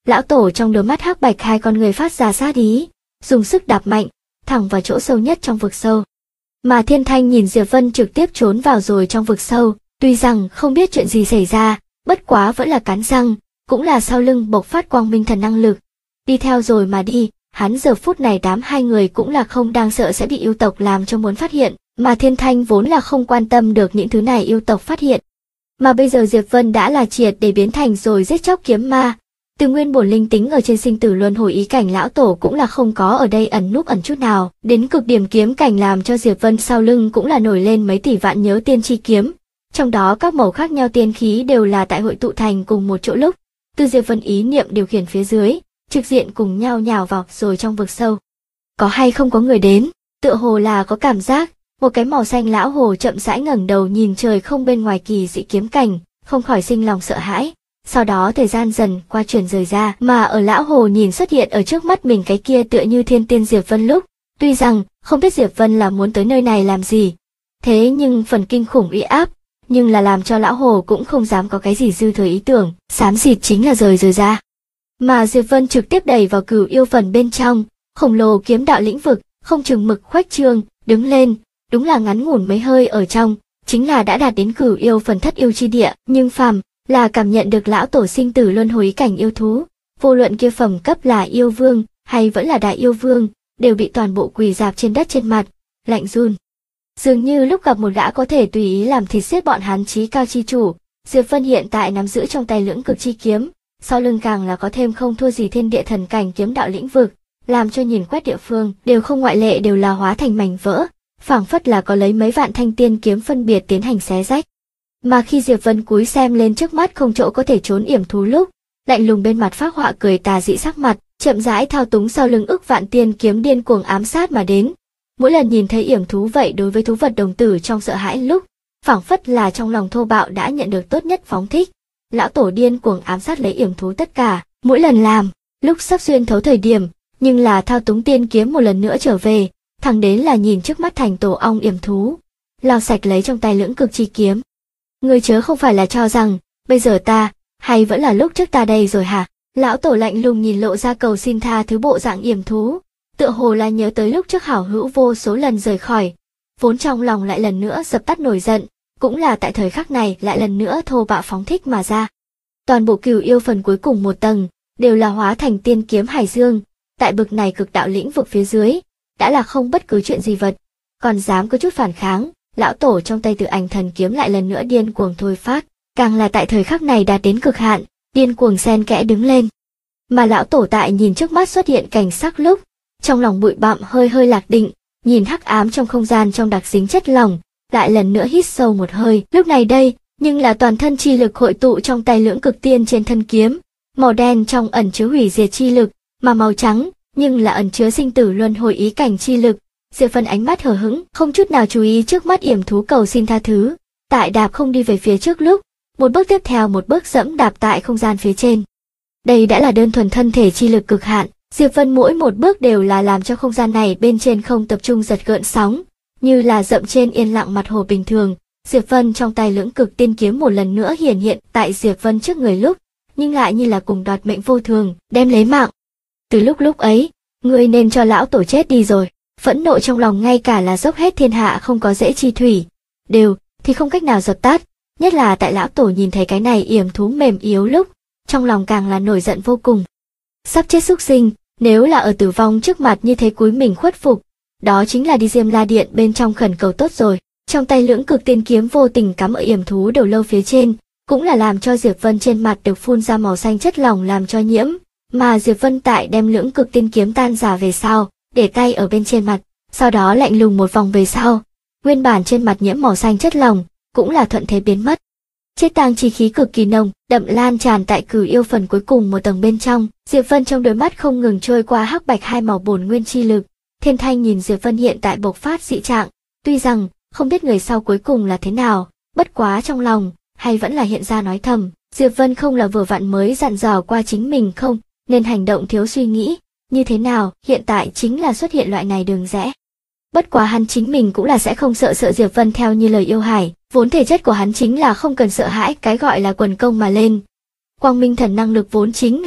Lão Tổ trong đôi mắt hắc bạch hai con người phát ra sát ý, dùng sức đạp mạnh, thẳng vào chỗ sâu nhất trong vực sâu. Mà Thiên Thanh nhìn Diệp Vân trực tiếp trốn vào rồi trong vực sâu, tuy rằng không biết chuyện gì xảy ra, bất quá vẫn là cắn răng, cũng là sau lưng bộc phát quang minh thần năng lực. Đi theo rồi mà đi, hắn giờ phút này đám hai người cũng là không đang sợ sẽ bị yêu tộc làm cho muốn phát hiện, mà Thiên Thanh vốn là không quan tâm được những thứ này yêu tộc phát hiện. Mà bây giờ Diệp Vân đã là triệt để biến thành rồi giết chóc kiếm ma. Từ nguyên bổn linh tính ở trên sinh tử luân hồi ý cảnh lão tổ cũng là không có ở đây ẩn núp ẩn chút nào, đến cực điểm kiếm cảnh làm cho Diệp Vân sau lưng cũng là nổi lên mấy tỷ vạn nhớ tiên chi kiếm, trong đó các màu khác nhau tiên khí đều là tại hội tụ thành cùng một chỗ lúc, từ Diệp Vân ý niệm điều khiển phía dưới, trực diện cùng nhau nhào vào rồi trong vực sâu. Có hay không có người đến, tựa hồ là có cảm giác, một cái màu xanh lão hồ chậm rãi ngẩng đầu nhìn trời không bên ngoài kỳ dị kiếm cảnh, không khỏi sinh lòng sợ hãi. Sau đó thời gian dần qua chuyển rời ra, mà ở lão hồ nhìn xuất hiện ở trước mắt mình cái kia tựa như thiên tiên Diệp Vân lúc, tuy rằng không biết Diệp Vân là muốn tới nơi này làm gì, thế nhưng phần kinh khủng uy áp, nhưng là làm cho lão hồ cũng không dám có cái gì dư thừa ý tưởng, xám xịt chính là rời ra. Mà Diệp Vân trực tiếp đẩy vào cửu yêu phần bên trong, khổng lồ kiếm đạo lĩnh vực, không chừng mực khoách trương, đứng lên, đúng là ngắn ngủn mấy hơi ở trong, chính là đã đạt đến cửu yêu phần thất yêu chi địa, nhưng phàm là cảm nhận được lão tổ sinh tử luân hồi cảnh yêu thú, vô luận kia phẩm cấp là yêu vương hay vẫn là đại yêu vương, đều bị toàn bộ quỳ rạp trên đất trên mặt, lạnh run. Dường như lúc gặp một gã có thể tùy ý làm thịt giết bọn hắn chí cao chi chủ, Diệp Vân hiện tại nắm giữ trong tay lưỡng cực chi kiếm, sau lưng càng là có thêm không thua gì thiên địa thần cảnh kiếm đạo lĩnh vực, làm cho nhìn quét địa phương đều không ngoại lệ đều là hóa thành mảnh vỡ, phảng phất là có lấy mấy vạn thanh tiên kiếm phân biệt tiến hành xé rách. Mà khi Diệp Vân cúi xem lên trước mắt không chỗ có thể trốn yểm thú lúc, lạnh lùng bên mặt phác họa cười tà dị sắc mặt, chậm rãi thao túng sau lưng ức vạn tiên kiếm điên cuồng ám sát mà đến. Mỗi lần nhìn thấy yểm thú vậy đối với thú vật đồng tử trong sợ hãi lúc, phảng phất là trong lòng thô bạo đã nhận được tốt nhất phóng thích. Lão tổ điên cuồng ám sát lấy yểm thú tất cả, mỗi lần làm, lúc sắp xuyên thấu thời điểm, nhưng là thao túng tiên kiếm một lần nữa trở về, thẳng đến là nhìn trước mắt thành tổ ong yểm thú, lao sạch lấy trong tay lưỡng cực chi kiếm. Ngươi chớ không phải là cho rằng, bây giờ ta, hay vẫn là lúc trước ta đây rồi hả? Lão tổ lạnh lùng nhìn lộ ra cầu xin tha thứ bộ dạng yểm thú, tựa hồ là nhớ tới lúc trước hảo hữu vô số lần rời khỏi, vốn trong lòng lại lần nữa dập tắt nổi giận, cũng là tại thời khắc này lại lần nữa thô bạo phóng thích mà ra. Toàn bộ cửu yêu phần cuối cùng một tầng, đều là hóa thành tiên kiếm hải dương, tại bực này cực đạo lĩnh vực phía dưới, đã là không bất cứ chuyện gì vật, còn dám có chút phản kháng. Lão tổ trong tay Tự Ảnh Thần Kiếm lại lần nữa điên cuồng thôi phát, càng là tại thời khắc này đạt đến cực hạn, điên cuồng xen kẽ đứng lên. Mà lão tổ tại nhìn trước mắt xuất hiện cảnh sắc lúc, trong lòng bụi bặm hơi hơi lạc định, nhìn hắc ám trong không gian trong đặc dính chất lỏng, lại lần nữa hít sâu một hơi. Lúc này đây, nhưng là toàn thân chi lực hội tụ trong tay lưỡng cực tiên trên thân kiếm, màu đen trong ẩn chứa hủy diệt chi lực, mà màu trắng nhưng là ẩn chứa sinh tử luân hồi ý cảnh chi lực. Diệp Vân ánh mắt hờ hững, không chút nào chú ý trước mắt yểm thú cầu xin tha thứ, tại đạp không đi về phía trước lúc, một bước tiếp theo một bước dẫm đạp tại không gian phía trên. Đây đã là đơn thuần thân thể chi lực cực hạn, Diệp Vân mỗi một bước đều là làm cho không gian này bên trên không tập trung giật gợn sóng, như là dậm trên yên lặng mặt hồ bình thường. Diệp Vân trong tay lưỡng cực tiên kiếm một lần nữa hiển hiện tại Diệp Vân trước người lúc, nhưng lại như là cùng đoạt mệnh vô thường, đem lấy mạng. Từ lúc ấy, ngươi nên cho lão tổ chết đi rồi. Phẫn nộ trong lòng ngay cả là dốc hết thiên hạ không có dễ chi thủy, đều thì không cách nào dập tắt, nhất là tại lão tổ nhìn thấy cái này yểm thú mềm yếu lúc, trong lòng càng là nổi giận vô cùng. Sắp chết súc sinh, nếu là ở tử vong trước mặt như thế cúi mình khuất phục, đó chính là đi Diêm La Điện bên trong khẩn cầu tốt rồi. Trong tay lưỡng cực tiên kiếm vô tình cắm ở yểm thú đầu lâu phía trên, cũng là làm cho Diệp Vân trên mặt được phun ra màu xanh chất lỏng làm cho nhiễm, mà Diệp Vân tại đem lưỡng cực tiên kiếm tan rã về sau, để tay ở bên trên mặt, sau đó lạnh lùng một vòng về sau, nguyên bản trên mặt nhiễm màu xanh chất lỏng cũng là thuận thế biến mất. Chết tang chi khí cực kỳ nồng, đậm lan tràn tại cửu yêu phần cuối cùng một tầng bên trong. Diệp Vân trong đôi mắt không ngừng trôi qua hắc bạch hai màu bổn nguyên chi lực. Thiên Thanh nhìn Diệp Vân hiện tại bộc phát dị trạng, tuy rằng không biết người sau cuối cùng là thế nào, bất quá trong lòng hay vẫn là hiện ra nói thầm, Diệp Vân không là vừa vặn mới dặn dò qua chính mình không nên hành động thiếu suy nghĩ. Như thế nào, hiện tại chính là xuất hiện loại này đường rẽ. Bất quá hắn chính mình cũng là sẽ không sợ Diệp Vân theo như lời yêu hải, vốn thể chất của hắn chính là không cần sợ hãi cái gọi là quần công mà lên. Quang minh thần năng lực vốn chính là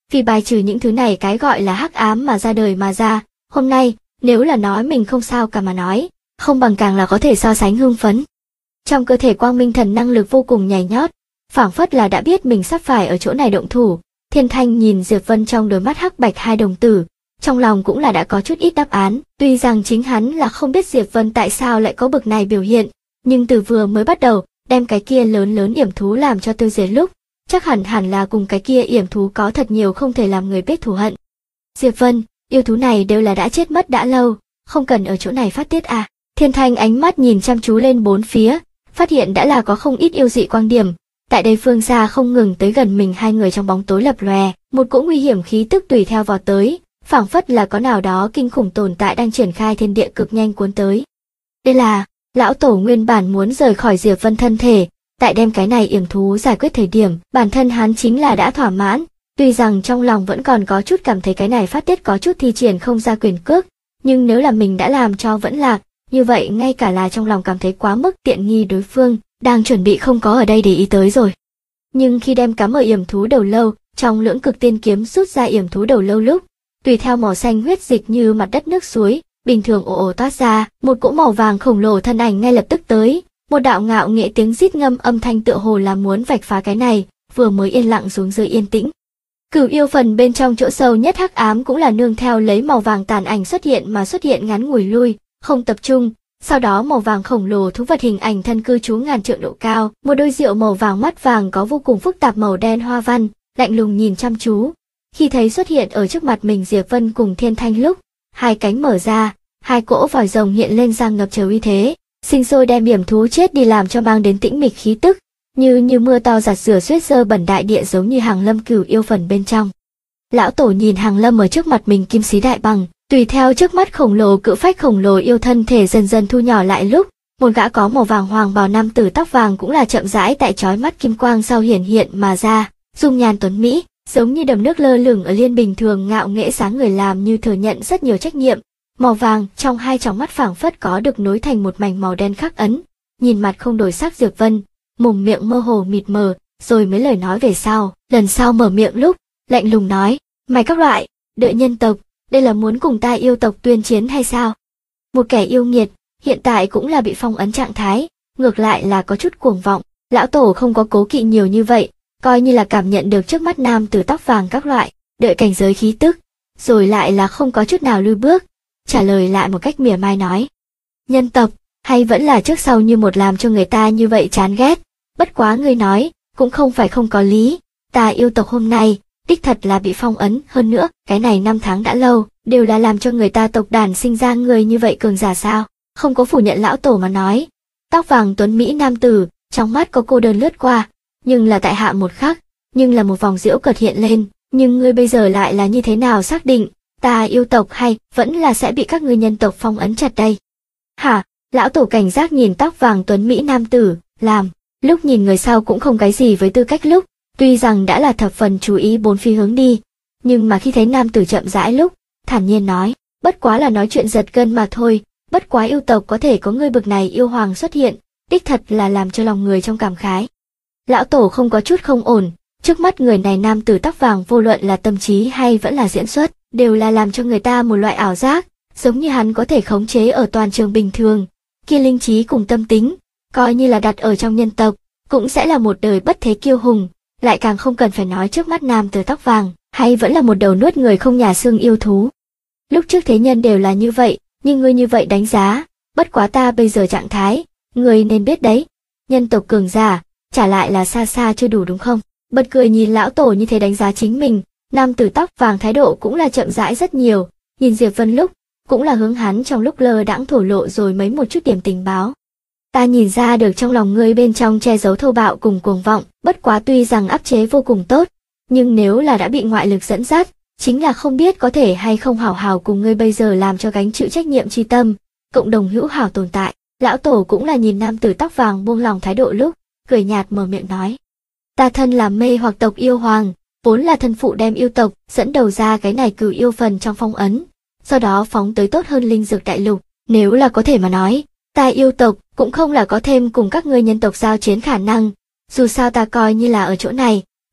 vì bài trừ những thứ này cái gọi là hắc ám mà ra đời mà ra. Hôm nay, nếu là nói mình không sao cả mà nói, không bằng càng là có thể so sánh hưng phấn. Trong cơ thể Quang Minh Thần năng lực vô cùng nhảy nhót, phảng phất là đã biết mình sắp phải ở chỗ này động thủ. Thiên Thanh nhìn Diệp Vân trong đôi mắt hắc bạch hai đồng tử, trong lòng cũng là đã có chút ít đáp án. Tuy rằng chính hắn là không biết Diệp Vân tại sao lại có bực này biểu hiện, nhưng từ vừa mới bắt đầu đem cái kia lớn yểm thú làm cho tiêu diệt lúc, chắc hẳn là cùng cái kia yểm thú có thật nhiều không thể làm người biết thù hận. Diệp Vân, yêu thú này đều là đã chết mất đã lâu, không cần ở chỗ này phát tiết à? Thiên Thanh ánh mắt nhìn chăm chú lên bốn phía, phát hiện đã là có không ít yêu dị quang điểm. Tại đây phương xa không ngừng tới gần mình hai người trong bóng tối lập lòe, một cỗ nguy hiểm khí tức tùy theo vào tới, phảng phất là có nào đó kinh khủng tồn tại đang triển khai thiên địa cực nhanh cuốn tới. Đây là, lão tổ nguyên bản muốn rời khỏi Diệp Vân thân thể, tại đem cái này yểm thú giải quyết thời điểm, bản thân hắn chính là đã thỏa mãn, tuy rằng trong lòng vẫn còn có chút cảm thấy cái này phát tiết có chút thi triển không ra quyền cước, nhưng nếu là mình đã làm cho vẫn lạc, như vậy ngay cả là trong lòng cảm thấy quá mức tiện nghi đối phương, đang chuẩn bị không có ở đây để ý tới rồi. Nhưng khi đem cắm ở yểm thú đầu lâu, trong lưỡng cực tiên kiếm rút ra yểm thú đầu lâu lúc, tùy theo màu xanh huyết dịch như mặt đất nước suối, bình thường ồ toát ra, một cỗ màu vàng khổng lồ thân ảnh ngay lập tức tới, một đạo ngạo nghệ tiếng rít ngâm âm thanh tựa hồ là muốn vạch phá cái này, vừa mới yên lặng xuống dưới yên tĩnh. Cửu yêu phần bên trong chỗ sâu nhất hắc ám cũng là nương theo lấy màu vàng tàn ảnh xuất hiện ngắn ngủi lui, không tập trung. Sau đó màu vàng khổng lồ thú vật hình ảnh thân cư trú ngàn trượng độ cao, một đôi rượu màu vàng mắt vàng có vô cùng phức tạp màu đen hoa văn, lạnh lùng nhìn chăm chú. Khi thấy xuất hiện ở trước mặt mình Diệp Vân cùng Thiên Thanh lúc, hai cánh mở ra, hai cỗ vòi rồng hiện lên ra ngập trời uy thế, sinh sôi đem yểm thú chết đi làm cho mang đến tĩnh mịch khí tức, như mưa to giặt rửa suýt dơ bẩn đại địa giống như hàng lâm cửu yêu phần bên trong. Lão tổ nhìn hàng lâm ở trước mặt mình kim xí đại bằng, tùy theo trước mắt khổng lồ cự phách khổng lồ yêu thân thể dần dần thu nhỏ lại lúc, một gã có màu vàng hoàng bào nam tử tóc vàng cũng là chậm rãi tại chói mắt kim quang sau hiển hiện mà ra, dung nhan tuấn mỹ, giống như đầm nước lơ lửng ở liên bình thường ngạo nghễ sáng người làm như thừa nhận rất nhiều trách nhiệm. Màu vàng trong hai tròng mắt phảng phất có được nối thành một mảnh màu đen khắc ấn, nhìn mặt không đổi sắc Diệp Vân, mồm miệng mơ hồ mịt mờ, rồi mấy lời nói về sau, lần sau mở miệng lúc, lạnh lùng nói, mày các loại, đợi nhân tộc, đây là muốn cùng ta yêu tộc tuyên chiến hay sao? Một kẻ yêu nghiệt, hiện tại cũng là bị phong ấn trạng thái, ngược lại là có chút cuồng vọng, lão tổ không có cố kỵ nhiều như vậy, coi như là cảm nhận được trước mắt nam tử tóc vàng các loại, đợi cảnh giới khí tức, rồi lại là không có chút nào lùi bước, trả lời lại một cách mỉa mai nói. Nhân tộc, hay vẫn là trước sau như một làm cho người ta như vậy chán ghét, bất quá ngươi nói, cũng không phải không có lý, ta yêu tộc hôm nay, đích thật là bị phong ấn, hơn nữa, cái này 5 tháng đã lâu, đều là làm cho người ta tộc đàn sinh ra người như vậy cường giả sao, không có phủ nhận lão tổ mà nói. Tóc vàng tuấn Mỹ nam tử, trong mắt có cô đơn lướt qua, nhưng là tại hạ một khắc, nhưng là một vòng diễu cợt hiện lên, nhưng ngươi bây giờ lại là như thế nào xác định, ta yêu tộc hay vẫn là sẽ bị các ngươi nhân tộc phong ấn chặt đây? Hả? Lão tổ cảnh giác nhìn tóc vàng tuấn Mỹ nam tử, làm, lúc nhìn người sau cũng không cái gì với tư cách lúc, tuy rằng đã là thập phần chú ý bốn phía hướng đi, nhưng mà khi thấy nam tử chậm rãi lúc, thản nhiên nói, bất quá là nói chuyện giật gân mà thôi, bất quá yêu tộc có thể có người bực này yêu hoàng xuất hiện, đích thật là làm cho lòng người trong cảm khái. Lão tổ không có chút không ổn, trước mắt người này nam tử tóc vàng vô luận là tâm trí hay vẫn là diễn xuất, đều là làm cho người ta một loại ảo giác, giống như hắn có thể khống chế ở toàn trường bình thường, kia linh trí cùng tâm tính, coi như là đặt ở trong nhân tộc, cũng sẽ là một đời bất thế kiêu hùng, lại càng không cần phải nói trước mắt nam tử tóc vàng, hay vẫn là một đầu nuốt người không nhà xương yêu thú. Lúc trước thế nhân đều là như vậy, nhưng ngươi như vậy đánh giá, bất quá ta bây giờ trạng thái, ngươi nên biết đấy, nhân tộc cường giả, trả lại là xa xa chưa đủ đúng không? Bật cười nhìn lão tổ như thế đánh giá chính mình, nam tử tóc vàng thái độ cũng là chậm rãi rất nhiều, nhìn Diệp Vân lúc, cũng là hướng hắn trong lúc lơ đãng thổ lộ rồi mấy một chút điểm tình báo. Ta nhìn ra được trong lòng ngươi bên trong che giấu thô bạo cùng cuồng vọng, bất quá tuy rằng áp chế vô cùng tốt, nhưng nếu là đã bị ngoại lực dẫn dắt, chính là không biết có thể hay không hảo hảo cùng ngươi bây giờ làm cho gánh chịu trách nhiệm chi tâm, cộng đồng hữu hảo tồn tại. Lão tổ cũng là nhìn nam tử tóc vàng buông lòng thái độ lúc, cười nhạt mở miệng nói. Ta thân là mê hoặc tộc yêu hoàng, vốn là thân phụ đem yêu tộc dẫn đầu ra cái này cửu yêu phần trong phong ấn, sau đó phóng tới tốt hơn linh dược đại lục, nếu là có thể mà nói, ta yêu tộc cũng không là có thêm cùng các ngươi nhân tộc giao chiến khả năng, dù sao ta coi như là ở chỗ này,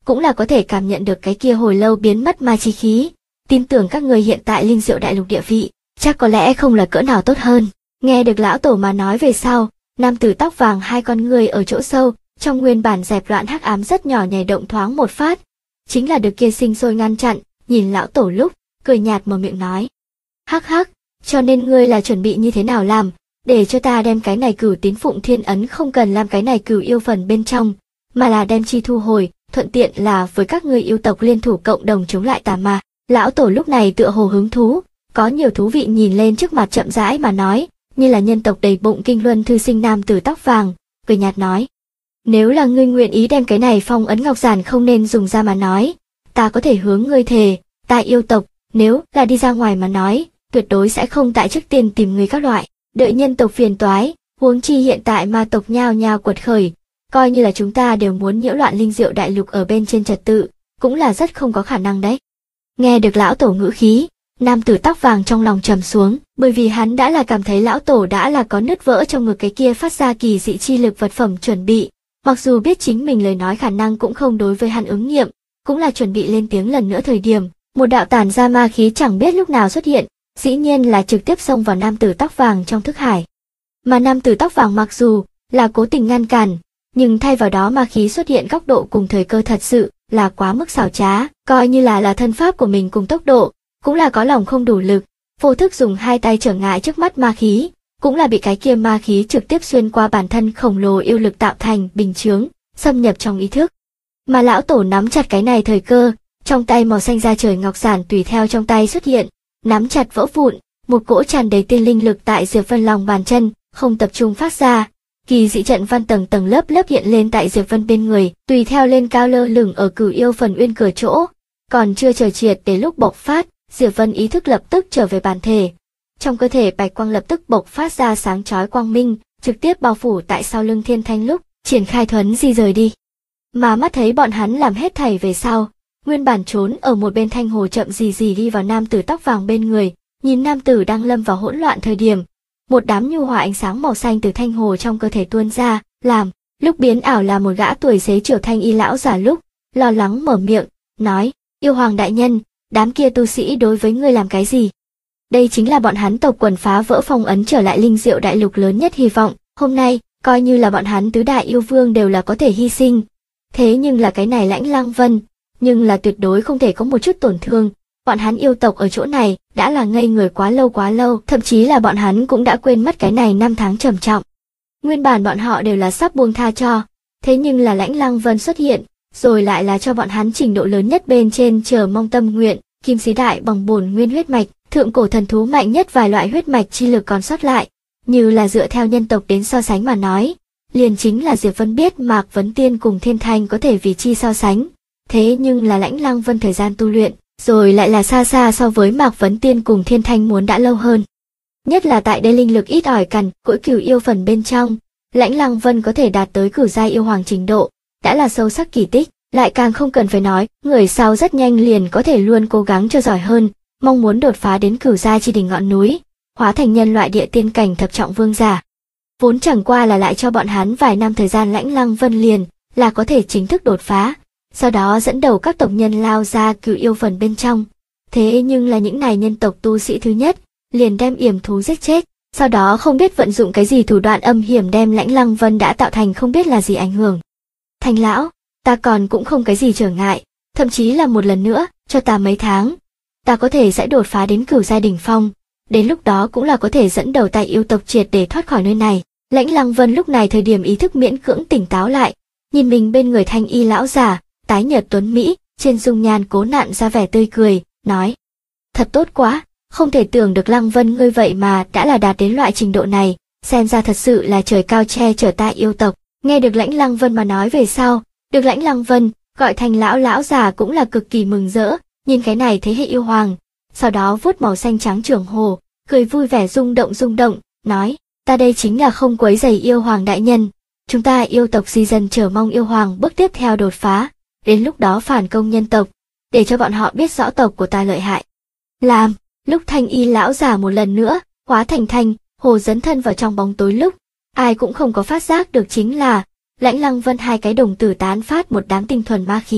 cũng là có thể cảm nhận được cái kia hồi lâu biến mất ma chi khí. Tin tưởng các người hiện tại Linh Diệu Đại Lục địa vị, chắc có lẽ không là cỡ nào tốt hơn. Nghe được lão tổ mà nói về sau, nam tử tóc vàng hai con người ở chỗ sâu, trong nguyên bản dẹp loạn hắc ám rất nhỏ nhảy động thoáng một phát. Chính là được kia sinh sôi ngăn chặn, nhìn lão tổ lúc, cười nhạt mở miệng nói. Hắc hắc, cho nên ngươi là chuẩn bị như thế nào làm, để cho ta đem cái này Cửu Tín Phụng Thiên Ấn không cần làm cái này cửu yêu phần bên trong, mà là đem chi thu hồi, thuận tiện là với các ngươi yêu tộc liên thủ cộng đồng chống lại tà ma. Lão tổ lúc này tựa hồ hứng thú, có nhiều thú vị nhìn lên trước mặt chậm rãi mà nói, như là nhân tộc đầy bụng kinh luân thư sinh nam tử tóc vàng, cười nhạt nói. Nếu là ngươi nguyện ý đem cái này phong ấn ngọc giản không nên dùng ra mà nói, ta có thể hướng ngươi thề, ta yêu tộc, nếu là đi ra ngoài mà nói, tuyệt đối sẽ không tại trước tiên tìm ngươi các loại, đợi nhân tộc phiền toái, huống chi hiện tại ma tộc nhao nhao quật khởi, coi như là chúng ta đều muốn nhiễu loạn Linh Diệu Đại Lục ở bên trên trật tự, cũng là rất không có khả năng đấy. Nghe được lão tổ ngữ khí, nam tử tóc vàng trong lòng trầm xuống, bởi vì hắn đã là cảm thấy lão tổ đã là có nứt vỡ trong ngực cái kia phát ra kỳ dị chi lực vật phẩm chuẩn bị, mặc dù biết chính mình lời nói khả năng cũng không đối với hắn ứng nghiệm, cũng là chuẩn bị lên tiếng lần nữa thời điểm, một đạo tản ra ma khí chẳng biết lúc nào xuất hiện, dĩ nhiên là trực tiếp xông vào nam tử tóc vàng trong thức hải. Mà nam tử tóc vàng mặc dù là cố tình ngăn cản, nhưng thay vào đó ma khí xuất hiện góc độ cùng thời cơ thật sự là quá mức xảo trá, coi như là thân pháp của mình cùng tốc độ, cũng là có lòng không đủ lực, vô thức dùng hai tay trở ngại trước mắt ma khí, cũng là bị cái kia ma khí trực tiếp xuyên qua bản thân khổng lồ yêu lực tạo thành bình chướng, xâm nhập trong ý thức. Mà lão tổ nắm chặt cái này thời cơ, trong tay màu xanh da trời ngọc giản tùy theo trong tay xuất hiện, nắm chặt vỡ vụn, một cỗ tràn đầy tiên linh lực tại Diệp Vân lòng bàn chân, không tập trung phát ra. Kỳ dị trận văn tầng tầng lớp lớp hiện lên tại Diệp Vân bên người, tùy theo lên cao lơ lửng ở Cửu Yêu phần uyên cửa chỗ, còn chưa chờ triệt để lúc bộc phát, Diệp Vân ý thức lập tức trở về bản thể. Trong cơ thể bạch quang lập tức bộc phát ra sáng chói quang minh, trực tiếp bao phủ tại sau lưng Thiên Thanh lúc, triển khai thuấn di rời đi. Mà mắt thấy bọn hắn làm hết thảy về sau, nguyên bản trốn ở một bên Thanh Hồ chậm gì đi vào nam tử tóc vàng bên người, nhìn nam tử đang lâm vào hỗn loạn thời điểm. Một đám nhu hòa ánh sáng màu xanh từ Thanh Hồ trong cơ thể tuôn ra, làm, lúc biến ảo là một gã tuổi xế chiều thanh y lão giả lúc, lo lắng mở miệng, nói, yêu hoàng đại nhân, đám kia tu sĩ đối với ngươi làm cái gì? Đây chính là bọn hắn tộc quần phá vỡ phong ấn trở lại Linh Diệu Đại Lục lớn nhất hy vọng, hôm nay, coi như là bọn hắn tứ đại yêu vương đều là có thể hy sinh. Thế nhưng là cái này Lãnh Lăng Vân, nhưng là tuyệt đối không thể có một chút tổn thương. Bọn hắn yêu tộc ở chỗ này đã là ngây người quá lâu, thậm chí là bọn hắn cũng đã quên mất cái này năm tháng trầm trọng. Nguyên bản bọn họ đều là sắp buông tha cho, thế nhưng là Lãnh Lăng Vân xuất hiện, rồi lại là cho bọn hắn trình độ lớn nhất bên trên chờ mong tâm nguyện, kim sĩ đại bằng bổn nguyên huyết mạch, thượng cổ thần thú mạnh nhất vài loại huyết mạch chi lực còn sót lại, như là dựa theo nhân tộc đến so sánh mà nói, liền chính là Diệp Vân biết Mạc Vấn Tiên cùng Thiên Thanh có thể vì chi so sánh, thế nhưng là Lãnh Lăng Vân thời gian tu luyện, rồi lại là xa xa so với Mạc Vấn Tiên cùng Thiên Thanh muốn đã lâu hơn. Nhất là tại đây linh lực ít ỏi cằn, cõi cửu yêu phần bên trong, Lãnh Lăng Vân có thể đạt tới cửu giai yêu hoàng trình độ, đã là sâu sắc kỳ tích, lại càng không cần phải nói, người sau rất nhanh liền có thể luôn cố gắng cho giỏi hơn, mong muốn đột phá đến cửu giai chi đỉnh ngọn núi, hóa thành nhân loại địa tiên cảnh thập trọng vương giả. Vốn chẳng qua là lại cho bọn hắn vài năm thời gian Lãnh Lăng Vân liền là có thể chính thức đột phá, sau đó dẫn đầu các tộc nhân lao ra cửu yêu phần bên trong. Thế nhưng là những này nhân tộc tu sĩ thứ nhất, liền đem yểm thú giết chết, sau đó không biết vận dụng cái gì thủ đoạn âm hiểm đem Lãnh Lăng Vân đã tạo thành không biết là gì ảnh hưởng. Thành lão, ta còn cũng không cái gì trở ngại, thậm chí là một lần nữa, cho ta mấy tháng, ta có thể sẽ đột phá đến cửu giai đỉnh phong, đến lúc đó cũng là có thể dẫn đầu tại yêu tộc triệt để thoát khỏi nơi này. Lãnh Lăng Vân lúc này thời điểm ý thức miễn cưỡng tỉnh táo lại, nhìn mình bên người thanh y lão giả, tái nhợt tuấn mỹ, trên dung nhan cố nặn ra vẻ tươi cười, nói: "Thật tốt quá, không thể tưởng được Lăng Vân ngươi vậy mà đã là đạt đến loại trình độ này, xem ra thật sự là trời cao che chở ta yêu tộc." Nghe được Lãnh Lăng Vân mà nói về sau, được Lãnh Lăng Vân gọi thành lão già cũng là cực kỳ mừng rỡ, nhìn cái này thế hệ yêu hoàng, sau đó vuốt màu xanh trắng trưởng hồ, cười vui vẻ rung động, nói: "Ta đây chính là không quấy rầy yêu hoàng đại nhân, chúng ta yêu tộc di dân chờ mong yêu hoàng bước tiếp theo đột phá, đến lúc đó phản công nhân tộc, để cho bọn họ biết rõ tộc của ta lợi hại." Làm, lúc thanh y lão già một lần nữa hóa thành thanh hồ dấn thân vào trong bóng tối lúc, ai cũng không có phát giác được chính là Lãnh Lăng Vân hai cái đồng tử tán phát một đám tinh thuần ma khí,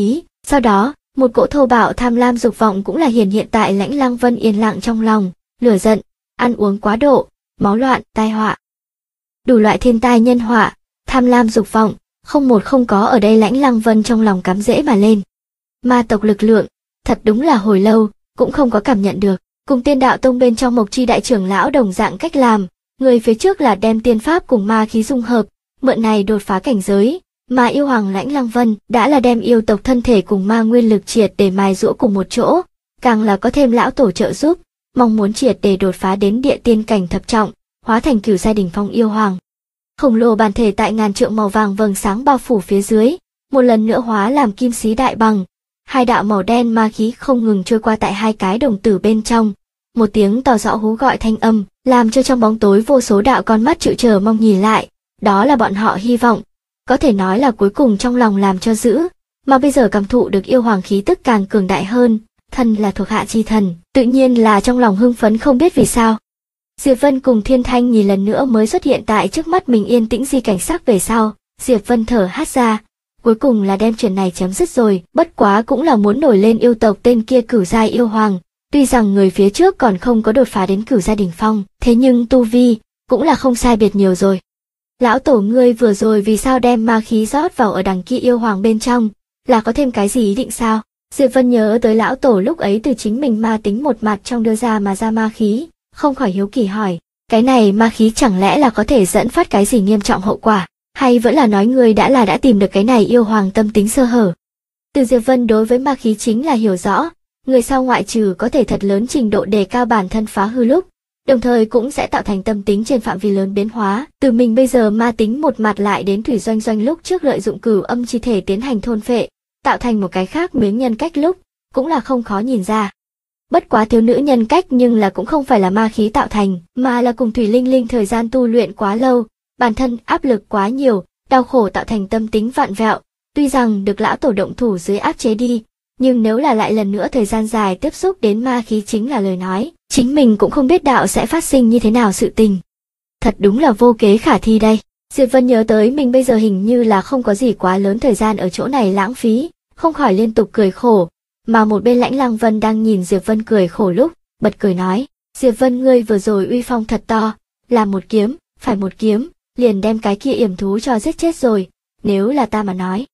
Sau đó, một cỗ thô bạo tham lam dục vọng cũng là hiện tại Lãnh Lăng Vân yên lặng trong lòng, lửa giận, ăn uống quá độ, máu loạn, tai họa. Đủ loại thiên tai nhân họa, tham lam dục vọng, không một không có ở đây Lãnh Lăng Vân trong lòng cắm rễ mà lên. Ma tộc lực lượng, thật đúng là hồi lâu, cũng không có cảm nhận được. Cùng Tiên Đạo Tông bên trong Mộc Chi đại trưởng lão đồng dạng cách làm, người phía trước là đem tiên pháp cùng ma khí dung hợp, mượn này đột phá cảnh giới, mà yêu hoàng Lãnh Lăng Vân đã là đem yêu tộc thân thể cùng ma nguyên lực triệt để mài giũa cùng một chỗ, càng là có thêm lão tổ trợ giúp, mong muốn triệt để đột phá đến địa tiên cảnh thập trọng, hóa thành cửu giai đỉnh phong yêu hoàng. Khổng lồ bản thể tại ngàn trượng màu vàng vầng sáng bao phủ phía dưới, một lần nữa hóa làm kim xí đại bằng. Hai đạo màu đen ma khí không ngừng trôi qua tại hai cái đồng tử bên trong. Một tiếng to rõ hú gọi thanh âm, làm cho trong bóng tối vô số đạo con mắt chịu chờ mong nhìn lại. Đó là bọn họ hy vọng. Có thể nói là cuối cùng trong lòng làm cho giữ. Mà bây giờ cảm thụ được yêu hoàng khí tức càng cường đại hơn. Thân là thuộc hạ chi thần, tự nhiên là trong lòng hưng phấn không biết vì sao. Diệp Vân cùng Thiên Thanh nhìn lần nữa mới xuất hiện tại trước mắt mình yên tĩnh di cảnh sắc về sau. Diệp Vân thở hắt ra. Cuối cùng là đem chuyện này chấm dứt rồi, bất quá cũng là muốn nổi lên yêu tộc tên kia cửu giai yêu hoàng. Tuy rằng người phía trước còn không có đột phá đến cửu giai đỉnh phong, thế nhưng tu vi cũng là không sai biệt nhiều rồi. Lão tổ ngươi vừa rồi vì sao đem ma khí rót vào ở đằng kia yêu hoàng bên trong, là có thêm cái gì ý định sao? Diệp Vân nhớ tới lão tổ lúc ấy từ chính mình ma tính một mặt trong đưa ra mà ra ma khí, không khỏi hiếu kỳ hỏi, cái này ma khí chẳng lẽ là có thể dẫn phát cái gì nghiêm trọng hậu quả? Hay vẫn là nói ngươi đã tìm được cái này yêu hoàng tâm tính sơ hở? Từ Diệp Vân đối với ma khí chính là hiểu rõ, người sau ngoại trừ có thể thật lớn trình độ đề cao bản thân phá hư lúc, đồng thời cũng sẽ tạo thành tâm tính trên phạm vi lớn biến hóa. Từ mình bây giờ ma tính một mặt lại đến Thủy Doanh Doanh lúc trước lợi dụng cửu âm chi thể tiến hành thôn phệ, tạo thành một cái khác miếng nhân cách lúc, cũng là không khó nhìn ra. Bất quá thiếu nữ nhân cách nhưng là cũng không phải là ma khí tạo thành, mà là cùng Thủy Linh Linh thời gian tu luyện quá lâu, bản thân áp lực quá nhiều, đau khổ tạo thành tâm tính vặn vẹo, tuy rằng được lão tổ động thủ dưới áp chế đi, nhưng nếu là lại lần nữa thời gian dài tiếp xúc đến ma khí chính là lời nói, chính mình cũng không biết đạo sẽ phát sinh như thế nào sự tình. Thật đúng là vô kế khả thi đây. Diệp Vân nhớ tới mình bây giờ hình như là không có gì quá lớn thời gian ở chỗ này lãng phí, không khỏi liên tục cười khổ, mà một bên Lãnh Lăng Vân đang nhìn Diệp Vân cười khổ lúc, bật cười nói, Diệp Vân ngươi vừa rồi uy phong thật to, làm một kiếm, phải một kiếm, liền đem cái kia yểm thú cho giết chết rồi, nếu là ta mà nói,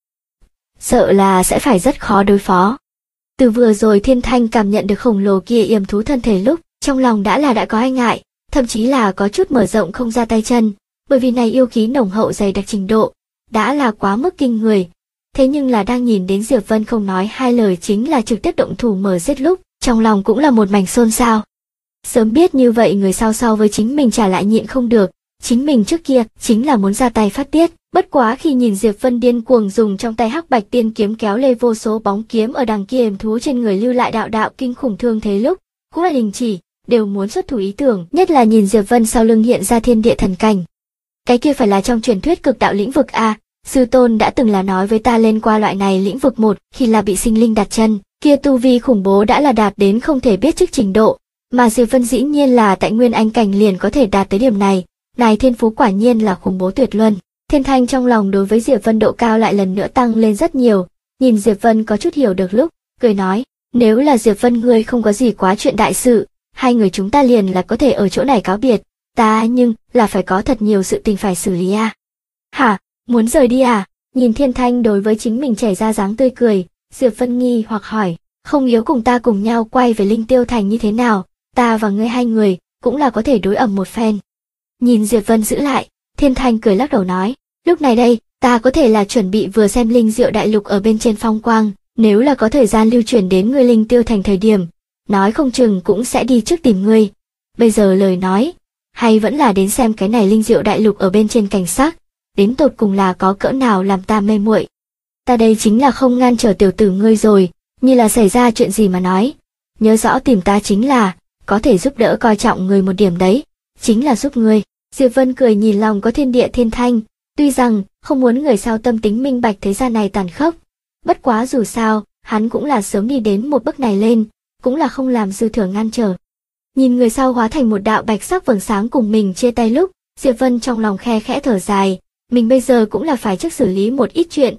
sợ là sẽ phải rất khó đối phó. Từ vừa rồi Thiên Thanh cảm nhận được khổng lồ kia yểm thú thân thể lúc, trong lòng đã có e ngại, thậm chí là có chút mở rộng không ra tay chân, bởi vì này yêu khí nồng hậu dày đặc trình độ, đã là quá mức kinh người. Thế nhưng là đang nhìn đến Diệp Vân không nói hai lời chính là trực tiếp động thủ mở giết lúc, trong lòng cũng là một mảnh xôn xao. Sớm biết như vậy người sau với chính mình trả lại nhịn không được, chính mình trước kia chính là muốn ra tay phát tiết, bất quá khi nhìn Diệp Vân điên cuồng dùng trong tay hắc bạch tiên kiếm kéo lê vô số bóng kiếm ở đằng kia yểm thú trên người lưu lại đạo đạo kinh khủng thương thế lúc, cũng là đình chỉ, đều muốn xuất thủ ý tưởng, nhất là nhìn Diệp Vân sau lưng hiện ra thiên địa thần cảnh. Cái kia phải là trong truyền thuyết cực đạo lĩnh vực a, sư tôn đã từng là nói với ta lên qua loại này lĩnh vực một, khi là bị sinh linh đặt chân, kia tu vi khủng bố đã là đạt đến không thể biết trước trình độ, mà Diệp Vân dĩ nhiên là tại nguyên anh cảnh liền có thể đạt tới điểm này, này thiên phú quả nhiên là khủng bố tuyệt luân. Thiên Thanh trong lòng đối với Diệp Vân độ cao lại lần nữa tăng lên rất nhiều, nhìn Diệp Vân có chút hiểu được lúc, cười nói, nếu là Diệp Vân ngươi không có gì quá chuyện đại sự, hai người chúng ta liền là có thể ở chỗ này cáo biệt, ta nhưng là phải có thật nhiều sự tình phải xử lý à. Hả, muốn rời đi à? Nhìn Thiên Thanh đối với chính mình chảy ra dáng tươi cười, Diệp Vân nghi hoặc hỏi, không yếu cùng ta cùng nhau quay về Linh Tiêu Thành như thế nào, ta và ngươi hai người cũng là có thể đối ẩm một phen. Nhìn Diệp Vân giữ lại, Thiên Thanh cười lắc đầu nói, lúc này đây, ta có thể là chuẩn bị vừa xem linh diệu đại lục ở bên trên phong quang, nếu là có thời gian lưu chuyển đến ngươi Linh Tiêu Thành thời điểm, nói không chừng cũng sẽ đi trước tìm ngươi. Bây giờ lời nói, hay vẫn là đến xem cái này linh diệu đại lục ở bên trên cảnh sắc, đến tột cùng là có cỡ nào làm ta mê muội. Ta đây chính là không ngăn trở tiểu tử ngươi rồi, như là xảy ra chuyện gì mà nói, nhớ rõ tìm ta chính là, có thể giúp đỡ coi trọng người một điểm đấy, chính là giúp ngươi. Diệp Vân cười nhìn lòng có thiên địa Thiên Thanh, tuy rằng không muốn người sau tâm tính minh bạch thế gian này tàn khốc, bất quá dù sao, hắn cũng là sớm đi đến một bước này lên, cũng là không làm dư thừa ngăn trở. Nhìn người sau hóa thành một đạo bạch sắc vầng sáng cùng mình chia tay lúc, Diệp Vân trong lòng khe khẽ thở dài, mình bây giờ cũng là phải trước xử lý một ít chuyện,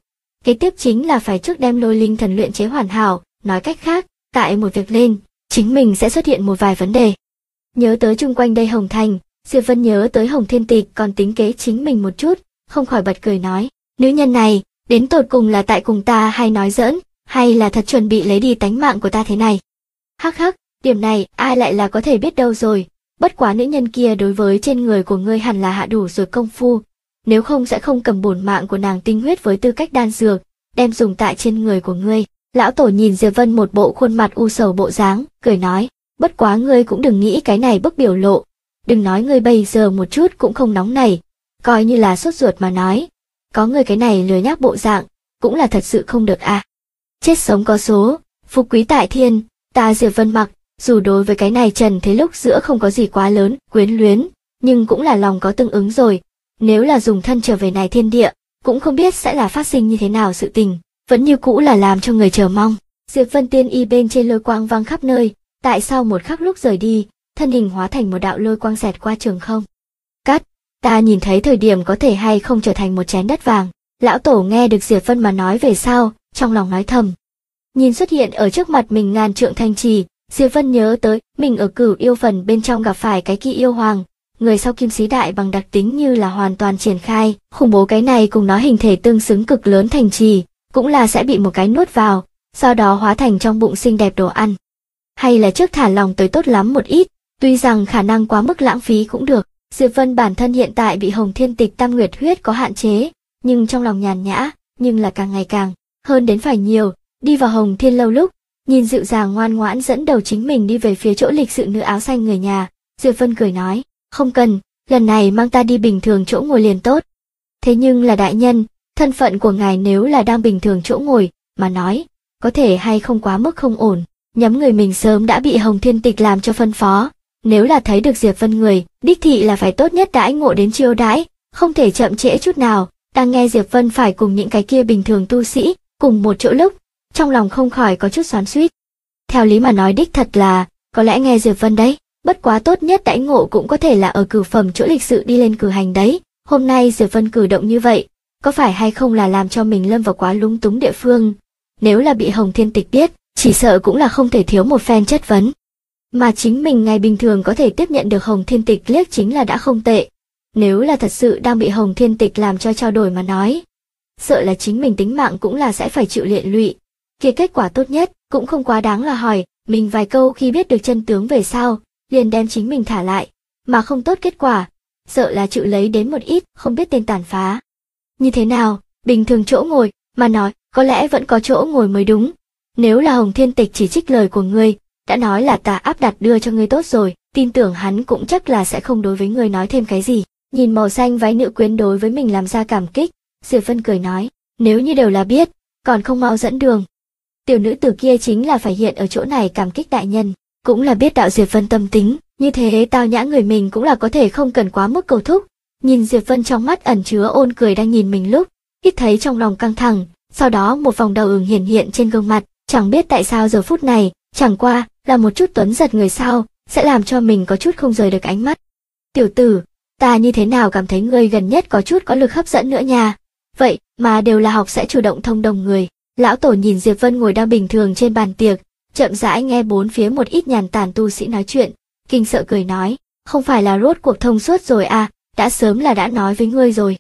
Kế tiếp chính là phải trước đem lôi linh thần luyện chế hoàn hảo, nói cách khác, tại một việc lên, chính mình sẽ xuất hiện một vài vấn đề. Nhớ tới chung quanh đây Hồng Thành, Diệp Vân nhớ tới Hồng Thiên Tịch còn tính kế chính mình một chút, không khỏi bật cười nói, nữ nhân này, đến tột cùng là tại cùng ta hay nói giỡn, hay là thật chuẩn bị lấy đi tánh mạng của ta thế này. Hắc hắc, điểm này ai lại là có thể biết đâu rồi, bất quá nữ nhân kia đối với trên người của ngươi hẳn là hạ đủ rồi công phu, nếu không sẽ không cầm bổn mạng của nàng tinh huyết với tư cách đan dược, đem dùng tại trên người của ngươi. Lão Tổ nhìn Diệp Vân một bộ khuôn mặt u sầu bộ dáng, cười nói, bất quá ngươi cũng đừng nghĩ cái này bức biểu lộ, đừng nói ngươi bây giờ một chút cũng không nóng nảy, coi như là sốt ruột mà nói, có ngươi cái này lười nhác bộ dạng, cũng là thật sự không được à. Chết sống có số, phú quý tại thiên, ta Diệp Vân mặc, dù đối với cái này trần thế lúc giữa không có gì quá lớn, quyến luyến, nhưng cũng là lòng có tương ứng rồi, nếu là dùng thân trở về này thiên địa, cũng không biết sẽ là phát sinh như thế nào sự tình, vẫn như cũ là làm cho người chờ mong. Diệp Vân tiên y bên trên lôi quang vang khắp nơi, tại sao một khắc lúc rời đi, thân hình hóa thành một đạo lôi quang xẹt qua trường không. Cắt, ta nhìn thấy thời điểm có thể hay không trở thành một chén đất vàng. Lão Tổ nghe được Diệp Vân mà nói về sau, trong lòng nói thầm. Nhìn xuất hiện ở trước mặt mình ngàn trượng thanh trì, Diệp Vân nhớ tới mình ở Cửu Yêu Phần bên trong gặp phải cái kia yêu hoàng, người sau Kim Sĩ Đại bằng đặc tính như là hoàn toàn triển khai, khủng bố cái này cùng nó hình thể tương xứng cực lớn thành trì, cũng là sẽ bị một cái nuốt vào, sau đó hóa thành trong bụng xinh đẹp đồ ăn. Hay là trước thả lòng tới tốt lắm một ít, tuy rằng khả năng quá mức lãng phí cũng được. Diệp Vân bản thân hiện tại bị Hồng Thiên Tịch Tam Nguyệt huyết có hạn chế, nhưng trong lòng nhàn nhã, nhưng là càng ngày càng hơn đến phải nhiều. Đi vào Hồng Thiên lâu lúc, nhìn dịu dàng ngoan ngoãn dẫn đầu chính mình đi về phía chỗ lịch sự nữ áo xanh người nhà, Diệp Vân cười nói, không cần, lần này mang ta đi bình thường chỗ ngồi liền tốt. Thế nhưng là đại nhân, thân phận của ngài nếu là đang bình thường chỗ ngồi, mà nói, có thể hay không quá mức không ổn, nhắm người mình sớm đã bị Hồng Thiên Tịch làm cho phân phó, nếu là thấy được Diệp Vân người, đích thị là phải tốt nhất đãi ngộ đến chiêu đãi, không thể chậm trễ chút nào. Đang nghe Diệp Vân phải cùng những cái kia bình thường tu sĩ, cùng một chỗ lúc, trong lòng không khỏi có chút xoắn xuýt. Theo lý mà nói đích thật là, có lẽ nghe Diệp Vân đấy, bất quá tốt nhất đãi ngộ cũng có thể là ở cửu phẩm chỗ lịch sự đi lên cử hành đấy. Hôm nay Diệp Vân cử động như vậy, có phải hay không là làm cho mình lâm vào quá lúng túng địa phương? Nếu là bị Hồng Thiên Tịch biết, chỉ sợ cũng là không thể thiếu một phen chất vấn. Mà chính mình ngày bình thường có thể tiếp nhận được Hồng Thiên Tịch liếc chính là đã không tệ. Nếu là thật sự đang bị Hồng Thiên Tịch làm cho trao đổi mà nói, sợ là chính mình tính mạng cũng là sẽ phải chịu liên lụy. Kia kết quả tốt nhất cũng không quá đáng là hỏi mình vài câu khi biết được chân tướng về sau, liền đem chính mình thả lại, mà không tốt kết quả, sợ là chịu lấy đến một ít không biết tên tàn phá. Như thế nào, bình thường chỗ ngồi, mà nói, có lẽ vẫn có chỗ ngồi mới đúng. Nếu là Hồng Thiên Tịch chỉ trích lời của ngươi, đã nói là ta áp đặt đưa cho ngươi tốt rồi, tin tưởng hắn cũng chắc là sẽ không đối với ngươi nói thêm cái gì. Nhìn màu xanh váy nữ quyến đối với mình làm ra cảm kích, Diệp Vân cười nói, nếu như đều là biết, còn không mau dẫn đường. Tiểu nữ tử kia chính là phải hiện ở chỗ này cảm kích đại nhân, cũng là biết đạo Diệp Vân tâm tính, như thế tao nhã người mình cũng là có thể không cần quá mức cầu thúc. Nhìn Diệp Vân trong mắt ẩn chứa ôn cười đang nhìn mình lúc, ít thấy trong lòng căng thẳng, sau đó một vòng đau ửng hiển hiện trên gương mặt, chẳng biết tại sao giờ phút này, chẳng qua là một chút tuấn giật người sao, sẽ làm cho mình có chút không rời được ánh mắt. Tiểu tử, ta như thế nào cảm thấy ngươi gần nhất có chút có lực hấp dẫn nữa nha. Vậy mà đều là học sẽ chủ động thông đồng người. Lão Tổ nhìn Diệp Vân ngồi đang bình thường trên bàn tiệc, chậm rãi nghe bốn phía một ít nhàn tản tu sĩ nói chuyện, kinh sợ cười nói, không phải là rốt cuộc thông suốt rồi à, đã sớm là đã nói với ngươi rồi.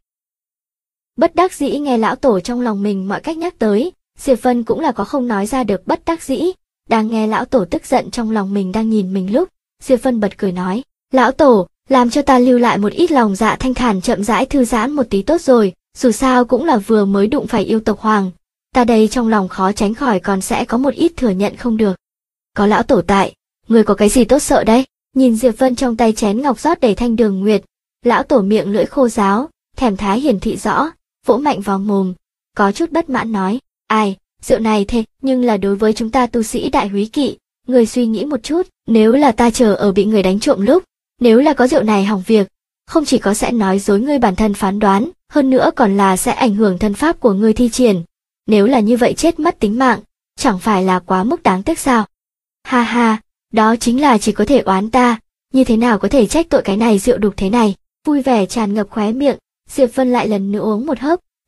Bất đắc dĩ nghe Lão Tổ trong lòng mình mọi cách nhắc tới, Diệp Vân cũng là có không nói ra được bất đắc dĩ. Đang nghe Lão Tổ tức giận trong lòng mình đang nhìn mình lúc, Diệp Vân bật cười nói, Lão Tổ, làm cho ta lưu lại một ít lòng dạ thanh thản chậm rãi thư giãn một tí tốt rồi, dù sao cũng là vừa mới đụng phải yêu tộc hoàng. Ta đây trong lòng khó tránh khỏi còn sẽ có một ít thừa nhận không được. Có Lão Tổ tại, người có cái gì tốt sợ đấy? Nhìn Diệp Vân trong tay chén ngọc rót đầy thanh đường nguyệt, Lão Tổ miệng lưỡi khô ráo, thèm thái hiển thị rõ, vỗ mạnh vào mồm, có chút bất mãn nói, ai, rượu này thế, nhưng là đối với chúng ta tu sĩ đại húy kỵ, người suy nghĩ một chút, nếu là ta chờ ở bị người đánh trộm lúc, nếu là có rượu này hỏng việc, không chỉ có sẽ nói dối ngươi bản thân phán đoán, hơn nữa còn là sẽ ảnh hưởng thân pháp của ngươi thi triển. Nếu là như vậy chết mất tính mạng, chẳng phải là quá mức đáng tiếc sao? Ha ha, đó chính là chỉ có thể oán ta, như thế nào có thể trách tội cái này rượu đục thế này. Vui vẻ tràn ngập khóe miệng, Diệp Vân lại lần nữa uống một hớp,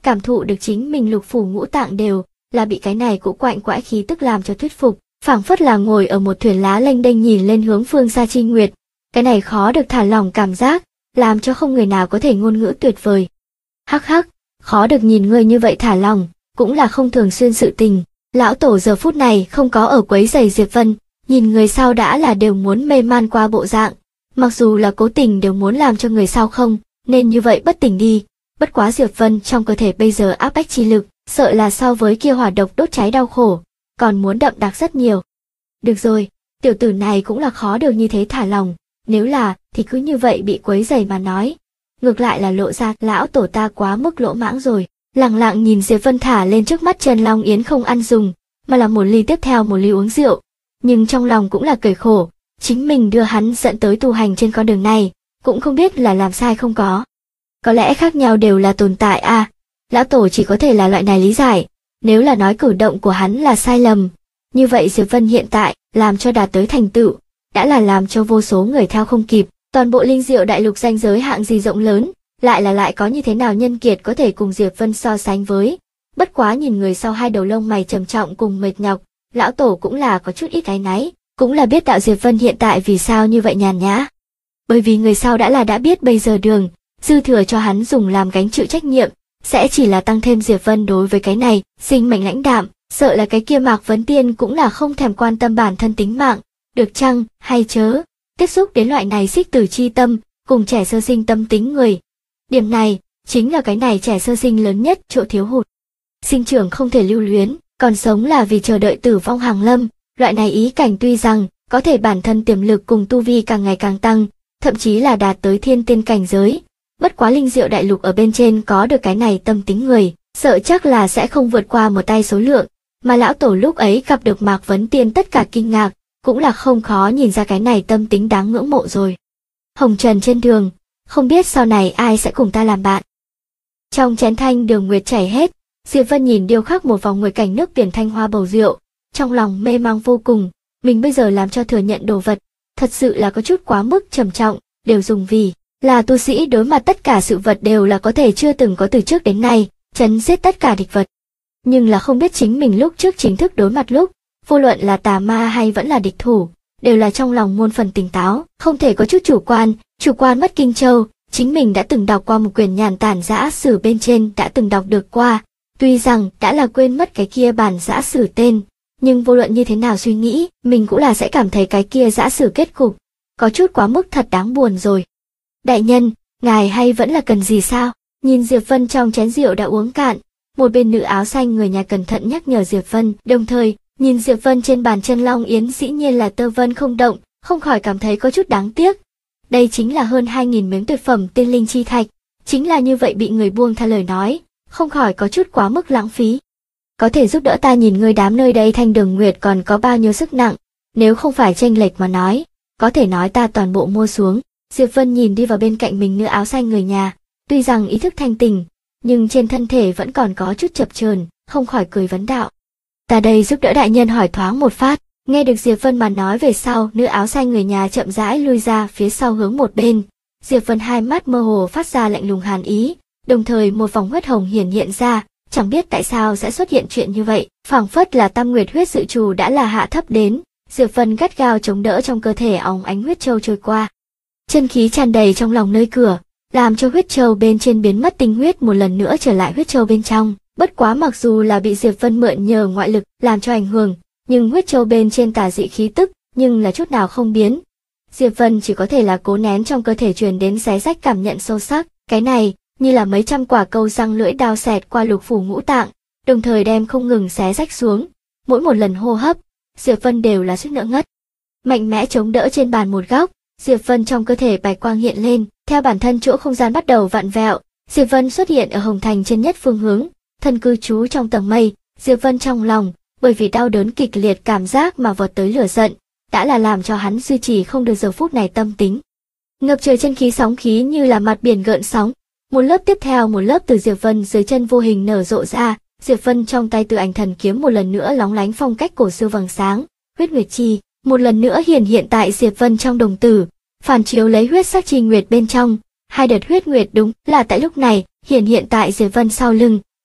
cảm thụ được chính mình lục phủ ngũ tạng đều là bị cái này cũ quạnh quãi khí tức làm cho thuyết phục, phảng phất là ngồi ở một thuyền lá lênh đênh nhìn lên hướng phương xa chi nguyệt. Cái này khó được thả lỏng cảm giác, làm cho không người nào có thể ngôn ngữ tuyệt vời. Hắc hắc, khó được nhìn ngươi như vậy thả lỏng, cũng là không thường xuyên sự tình. Lão tổ giờ phút này không có ở quấy rầy Diệp Vân, nhìn người sau đã là đều muốn mê man qua bộ dạng, mặc dù là cố tình đều muốn làm cho người sau không, nên như vậy bất tỉnh đi. Bất quá Diệp Vân trong cơ thể bây giờ áp bách chi lực, sợ là so với kia hỏa độc đốt cháy đau khổ, còn muốn đậm đặc rất nhiều. Được rồi, tiểu tử này cũng là khó được như thế thả lòng, nếu là thì cứ như vậy bị quấy rầy mà nói. Ngược lại là lộ ra lão tổ ta quá mức lỗ mãng rồi. Lặng lặng nhìn Diệp Vân thả lên trước mắt Trần Long Yến không ăn dùng, mà là một ly tiếp theo một ly uống rượu, nhưng trong lòng cũng là cười khổ, chính mình đưa hắn dẫn tới tu hành trên con đường này, cũng không biết là làm sai không có. Có lẽ khác nhau đều là tồn tại à, lão tổ chỉ có thể là loại này lý giải, nếu là nói cử động của hắn là sai lầm, như vậy Diệp Vân hiện tại làm cho đạt tới thành tựu, đã là làm cho vô số người theo không kịp, toàn bộ linh diệu đại lục danh giới hạng gì rộng lớn. Lại có như thế nào nhân kiệt có thể cùng Diệp Vân so sánh với. Bất quá nhìn người sau hai đầu lông mày trầm trọng cùng mệt nhọc, lão tổ cũng là có chút ít áy náy, cũng là biết đạo Diệp Vân hiện tại vì sao như vậy nhàn nhã. Bởi vì người sau đã biết bây giờ đường, dư thừa cho hắn dùng làm gánh chịu trách nhiệm, sẽ chỉ là tăng thêm Diệp Vân đối với cái này, sinh mệnh lãnh đạm, sợ là cái kia Mạc Vấn Tiên cũng là không thèm quan tâm bản thân tính mạng, được chăng, hay chớ, tiếp xúc đến loại này xích tử chi tâm, cùng trẻ sơ sinh tâm tính người. Điểm này, chính là cái này trẻ sơ sinh lớn nhất chỗ thiếu hụt. Sinh trưởng không thể lưu luyến, còn sống là vì chờ đợi tử vong hàng lâm, loại này ý cảnh tuy rằng có thể bản thân tiềm lực cùng tu vi càng ngày càng tăng, thậm chí là đạt tới thiên tiên cảnh giới. Bất quá linh diệu đại lục ở bên trên có được cái này tâm tính người, sợ chắc là sẽ không vượt qua một tay số lượng, mà lão tổ lúc ấy gặp được Mạc Vấn Tiên tất cả kinh ngạc, cũng là không khó nhìn ra cái này tâm tính đáng ngưỡng mộ rồi. Hồng trần trên đường, không biết sau này ai sẽ cùng ta làm bạn. Trong chén thanh đường nguyệt chảy hết, Diệp Vân nhìn điêu khắc một vòng nguyệt cảnh nước biển thanh hoa bầu rượu, trong lòng mê mang vô cùng, mình bây giờ làm cho thừa nhận đồ vật, thật sự là có chút quá mức trầm trọng, đều dùng vì là tu sĩ đối mặt tất cả sự vật đều là có thể chưa từng có từ trước đến nay, chấn giết tất cả địch vật. Nhưng là không biết chính mình lúc trước chính thức đối mặt lúc, vô luận là tà ma hay vẫn là địch thủ, đều là trong lòng muôn phần tỉnh táo, không thể có chút chủ quan mất Kinh Châu, chính mình đã từng đọc qua một quyển nhàn tản giã sử bên trên đã từng đọc được qua, tuy rằng đã là quên mất cái kia bản giã sử tên, nhưng vô luận như thế nào suy nghĩ, mình cũng là sẽ cảm thấy cái kia giã sử kết cục, có chút quá mức thật đáng buồn rồi. Đại nhân, ngài hay vẫn là cần gì sao? Nhìn Diệp Vân trong chén rượu đã uống cạn, một bên nữ áo xanh người nhà cẩn thận nhắc nhở Diệp Vân, đồng thời, nhìn Diệp Vân trên bàn chân Long Yến dĩ nhiên là tơ vân không động, không khỏi cảm thấy có chút đáng tiếc. Đây chính là hơn 2.000 miếng tuyệt phẩm tiên linh chi thạch, chính là như vậy bị người buông tha lời nói, không khỏi có chút quá mức lãng phí. Có thể giúp đỡ ta nhìn ngươi đám nơi đây thanh đường nguyệt còn có bao nhiêu sức nặng, nếu không phải chênh lệch mà nói, có thể nói ta toàn bộ mua xuống. Diệp Vân nhìn đi vào bên cạnh mình nữ áo xanh người nhà, tuy rằng ý thức thanh tỉnh, nhưng trên thân thể vẫn còn có chút chập chờn, không khỏi cười vấn đạo. Ta đây giúp đỡ đại nhân hỏi thoáng một phát. Nghe được Diệp Vân mà nói về sau, nữ áo xanh người nhà chậm rãi lui ra phía sau hướng một bên. Diệp Vân hai mắt mơ hồ phát ra lạnh lùng hàn ý, đồng thời một vòng huyết hồng hiển hiện ra, chẳng biết tại sao sẽ xuất hiện chuyện như vậy, phảng phất là tam nguyệt huyết dự trù đã là hạ thấp đến. Diệp Vân gắt gao chống đỡ trong cơ thể óng ánh huyết châu trôi qua. Chân khí tràn đầy trong lòng nơi cửa, làm cho huyết châu bên trên biến mất tinh huyết một lần nữa trở lại huyết châu bên trong. Bất quá mặc dù là bị Diệp Vân mượn nhờ ngoại lực làm cho ảnh hưởng, nhưng huyết châu bên trên tà dị khí tức, nhưng là chút nào không biến. Diệp Vân chỉ có thể là cố nén trong cơ thể truyền đến xé rách cảm nhận sâu sắc, cái này, như là mấy trăm quả câu răng lưỡi đao xẹt qua lục phủ ngũ tạng, đồng thời đem không ngừng xé rách xuống. Mỗi một lần hô hấp, Diệp Vân đều là suýt nữa ngất. Mạnh mẽ chống đỡ trên bàn một góc, Diệp Vân trong cơ thể bạch quang hiện lên, theo bản thân chỗ không gian bắt đầu vặn vẹo, Diệp Vân xuất hiện ở Hồng Thành trên nhất phương hướng, thân cư trú trong tầng mây. Diệp Vân trong lòng, bởi vì đau đớn kịch liệt cảm giác mà vọt tới lửa giận, đã là làm cho hắn duy trì không được giờ phút này tâm tính. Ngập trời chân khí sóng khí như là mặt biển gợn sóng, một lớp tiếp theo một lớp từ Diệp Vân dưới chân vô hình nở rộ ra, Diệp Vân trong tay Tự Ảnh Thần kiếm một lần nữa lóng lánh phong cách cổ xưa vầng sáng, huyết nguyệt chi, một lần nữa hiện tại Diệp Vân trong đồng tử, phản chiếu lấy huyết sắc chi nguyệt bên trong, hai đợt huyết nguyệt đúng là tại lúc này hiện tại Diệp Vân sau lưng,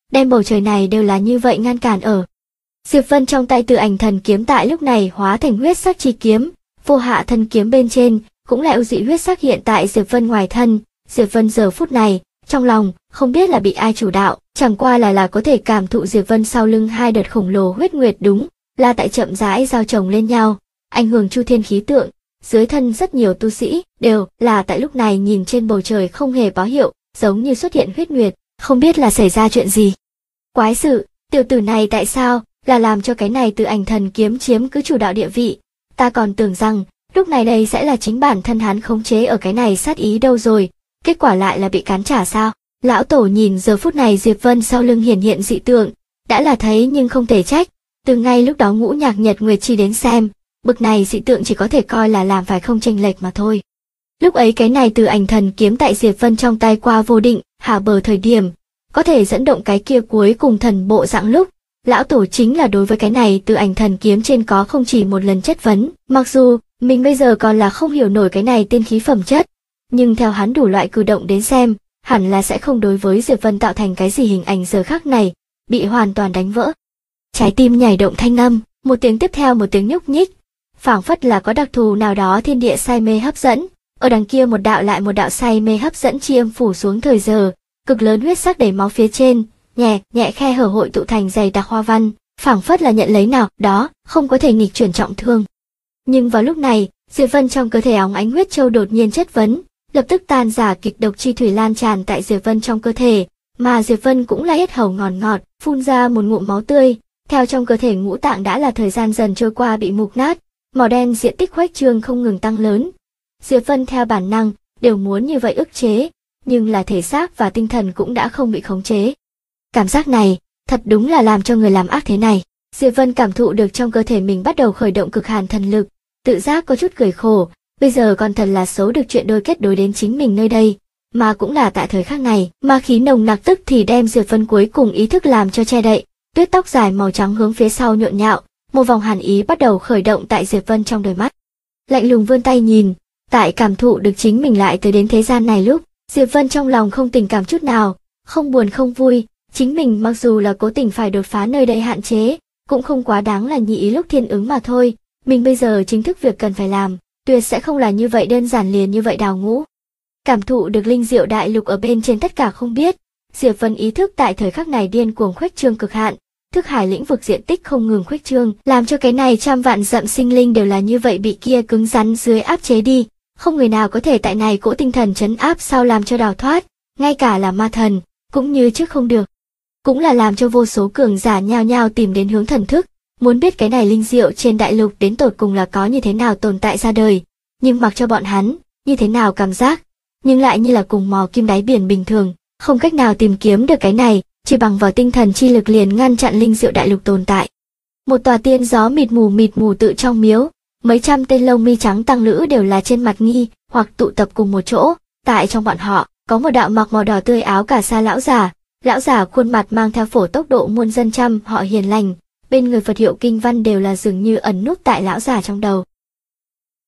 đem bầu trời này đều là như vậy ngăn cản ở. Diệp Vân trong tay Từ Ảnh Thần kiếm tại lúc này hóa thành huyết sắc chi kiếm, vô hạ thân kiếm bên trên cũng lại ưu dị huyết sắc hiện tại Diệp Vân ngoài thân. Diệp Vân giờ phút này, trong lòng không biết là bị ai chủ đạo, chẳng qua là có thể cảm thụ Diệp Vân sau lưng hai đợt khổng lồ huyết nguyệt đúng là tại chậm rãi giao chồng lên nhau, ảnh hưởng chu thiên khí tượng. Dưới thân rất nhiều tu sĩ đều là tại lúc này nhìn trên bầu trời không hề báo hiệu, giống như xuất hiện huyết nguyệt, không biết là xảy ra chuyện gì. Quái sự, tiểu tử này tại sao là làm cho cái này Từ Ảnh Thần kiếm chiếm cứ chủ đạo địa vị? Ta còn tưởng rằng lúc này đây sẽ là chính bản thân hắn khống chế ở cái này sát ý đâu rồi, kết quả lại là bị cắn trả sao? Lão tổ nhìn giờ phút này Diệp Vân sau lưng hiển hiện dị tượng, đã là thấy nhưng không thể trách, từ ngay lúc đó Ngũ Nhạc Nhật Nguyệt chi đến xem, bực này dị tượng chỉ có thể coi là làm phải không chênh lệch mà thôi. Lúc ấy cái này Từ Ảnh Thần kiếm tại Diệp Vân trong tay qua vô định, hạ bờ thời điểm, có thể dẫn động cái kia cuối cùng thần bộ dạng lúc, lão tổ chính là đối với cái này Từ Ảnh Thần kiếm trên có không chỉ một lần chất vấn, mặc dù mình bây giờ còn là không hiểu nổi cái này tiên khí phẩm chất, nhưng theo hắn đủ loại cử động đến xem, hẳn là sẽ không đối với Diệp Vân tạo thành cái gì hình ảnh giờ khắc này, bị hoàn toàn đánh vỡ. Trái tim nhảy động thanh âm, một tiếng tiếp theo một tiếng nhúc nhích, phảng phất là có đặc thù nào đó thiên địa say mê hấp dẫn, ở đằng kia một đạo lại một đạo say mê hấp dẫn chi âm phủ xuống thời giờ, cực lớn huyết sắc đầy máu phía trên, nhẹ nhẹ khe hở hội tụ thành dày đặc hoa văn, phảng phất là nhận lấy nào đó, không có thể nghịch chuyển trọng thương. Nhưng vào lúc này, Diệp Vân trong cơ thể óng ánh huyết châu đột nhiên chất vấn, lập tức tan giả kịch độc chi thủy lan tràn tại Diệp Vân trong cơ thể, mà Diệp Vân cũng la hết hầu ngọt ngọt, phun ra một ngụm máu tươi, theo trong cơ thể ngũ tạng đã là thời gian dần trôi qua bị mục nát, màu đen diện tích khuếch trương không ngừng tăng lớn. Diệp Vân theo bản năng đều muốn như vậy ức chế, nhưng là thể xác và tinh thần cũng đã không bị khống chế. Cảm giác này, thật đúng là làm cho người làm ác thế này. Diệp Vân cảm thụ được trong cơ thể mình bắt đầu khởi động cực hàn thần lực, tự giác có chút cười khổ, bây giờ còn thật là xấu được chuyện đôi kết đối đến chính mình nơi đây, mà cũng là tại thời khắc này, ma khí nồng nặc tức thì đem Diệp Vân cuối cùng ý thức làm cho che đậy, tuyết tóc dài màu trắng hướng phía sau nhộn nhạo, một vòng hàn ý bắt đầu khởi động tại Diệp Vân trong đôi mắt. Lạnh lùng vươn tay nhìn, tại cảm thụ được chính mình lại tới đến thế gian này lúc, Diệp Vân trong lòng không tình cảm chút nào, không buồn không vui, chính mình mặc dù là cố tình phải đột phá nơi đây hạn chế, cũng không quá đáng là nhị ý lúc thiên ứng mà thôi, mình bây giờ chính thức việc cần phải làm, tuyệt sẽ không là như vậy đơn giản liền như vậy đào ngũ. Cảm thụ được linh diệu đại lục ở bên trên tất cả không biết, Diệp Vân ý thức tại thời khắc này điên cuồng khuếch trương cực hạn, thức hải lĩnh vực diện tích không ngừng khuếch trương, làm cho cái này trăm vạn dặm sinh linh đều là như vậy bị kia cứng rắn dưới áp chế đi, không người nào có thể tại này cỗ tinh thần trấn áp sao làm cho đào thoát, ngay cả là ma thần, cũng như trước không được. Cũng là làm cho vô số cường giả nhao nhao tìm đến hướng thần thức, muốn biết cái này linh diệu trên đại lục đến tột cùng là có như thế nào tồn tại ra đời, nhưng mặc cho bọn hắn, như thế nào cảm giác, nhưng lại như là cùng mò kim đáy biển bình thường, không cách nào tìm kiếm được cái này, chỉ bằng vào tinh thần chi lực liền ngăn chặn linh diệu đại lục tồn tại. Một tòa tiên gió mịt mù tự trong miếu, mấy trăm tên lông mi trắng tăng lữ đều là trên mặt nghi, hoặc tụ tập cùng một chỗ, tại trong bọn họ, có một đạo mặc màu đỏ tươi áo cà sa lão giả khuôn mặt mang theo phổ tốc độ muôn dân trăm họ hiền lành, bên người Phật hiệu kinh văn đều là dường như ẩn núp tại lão giả trong đầu.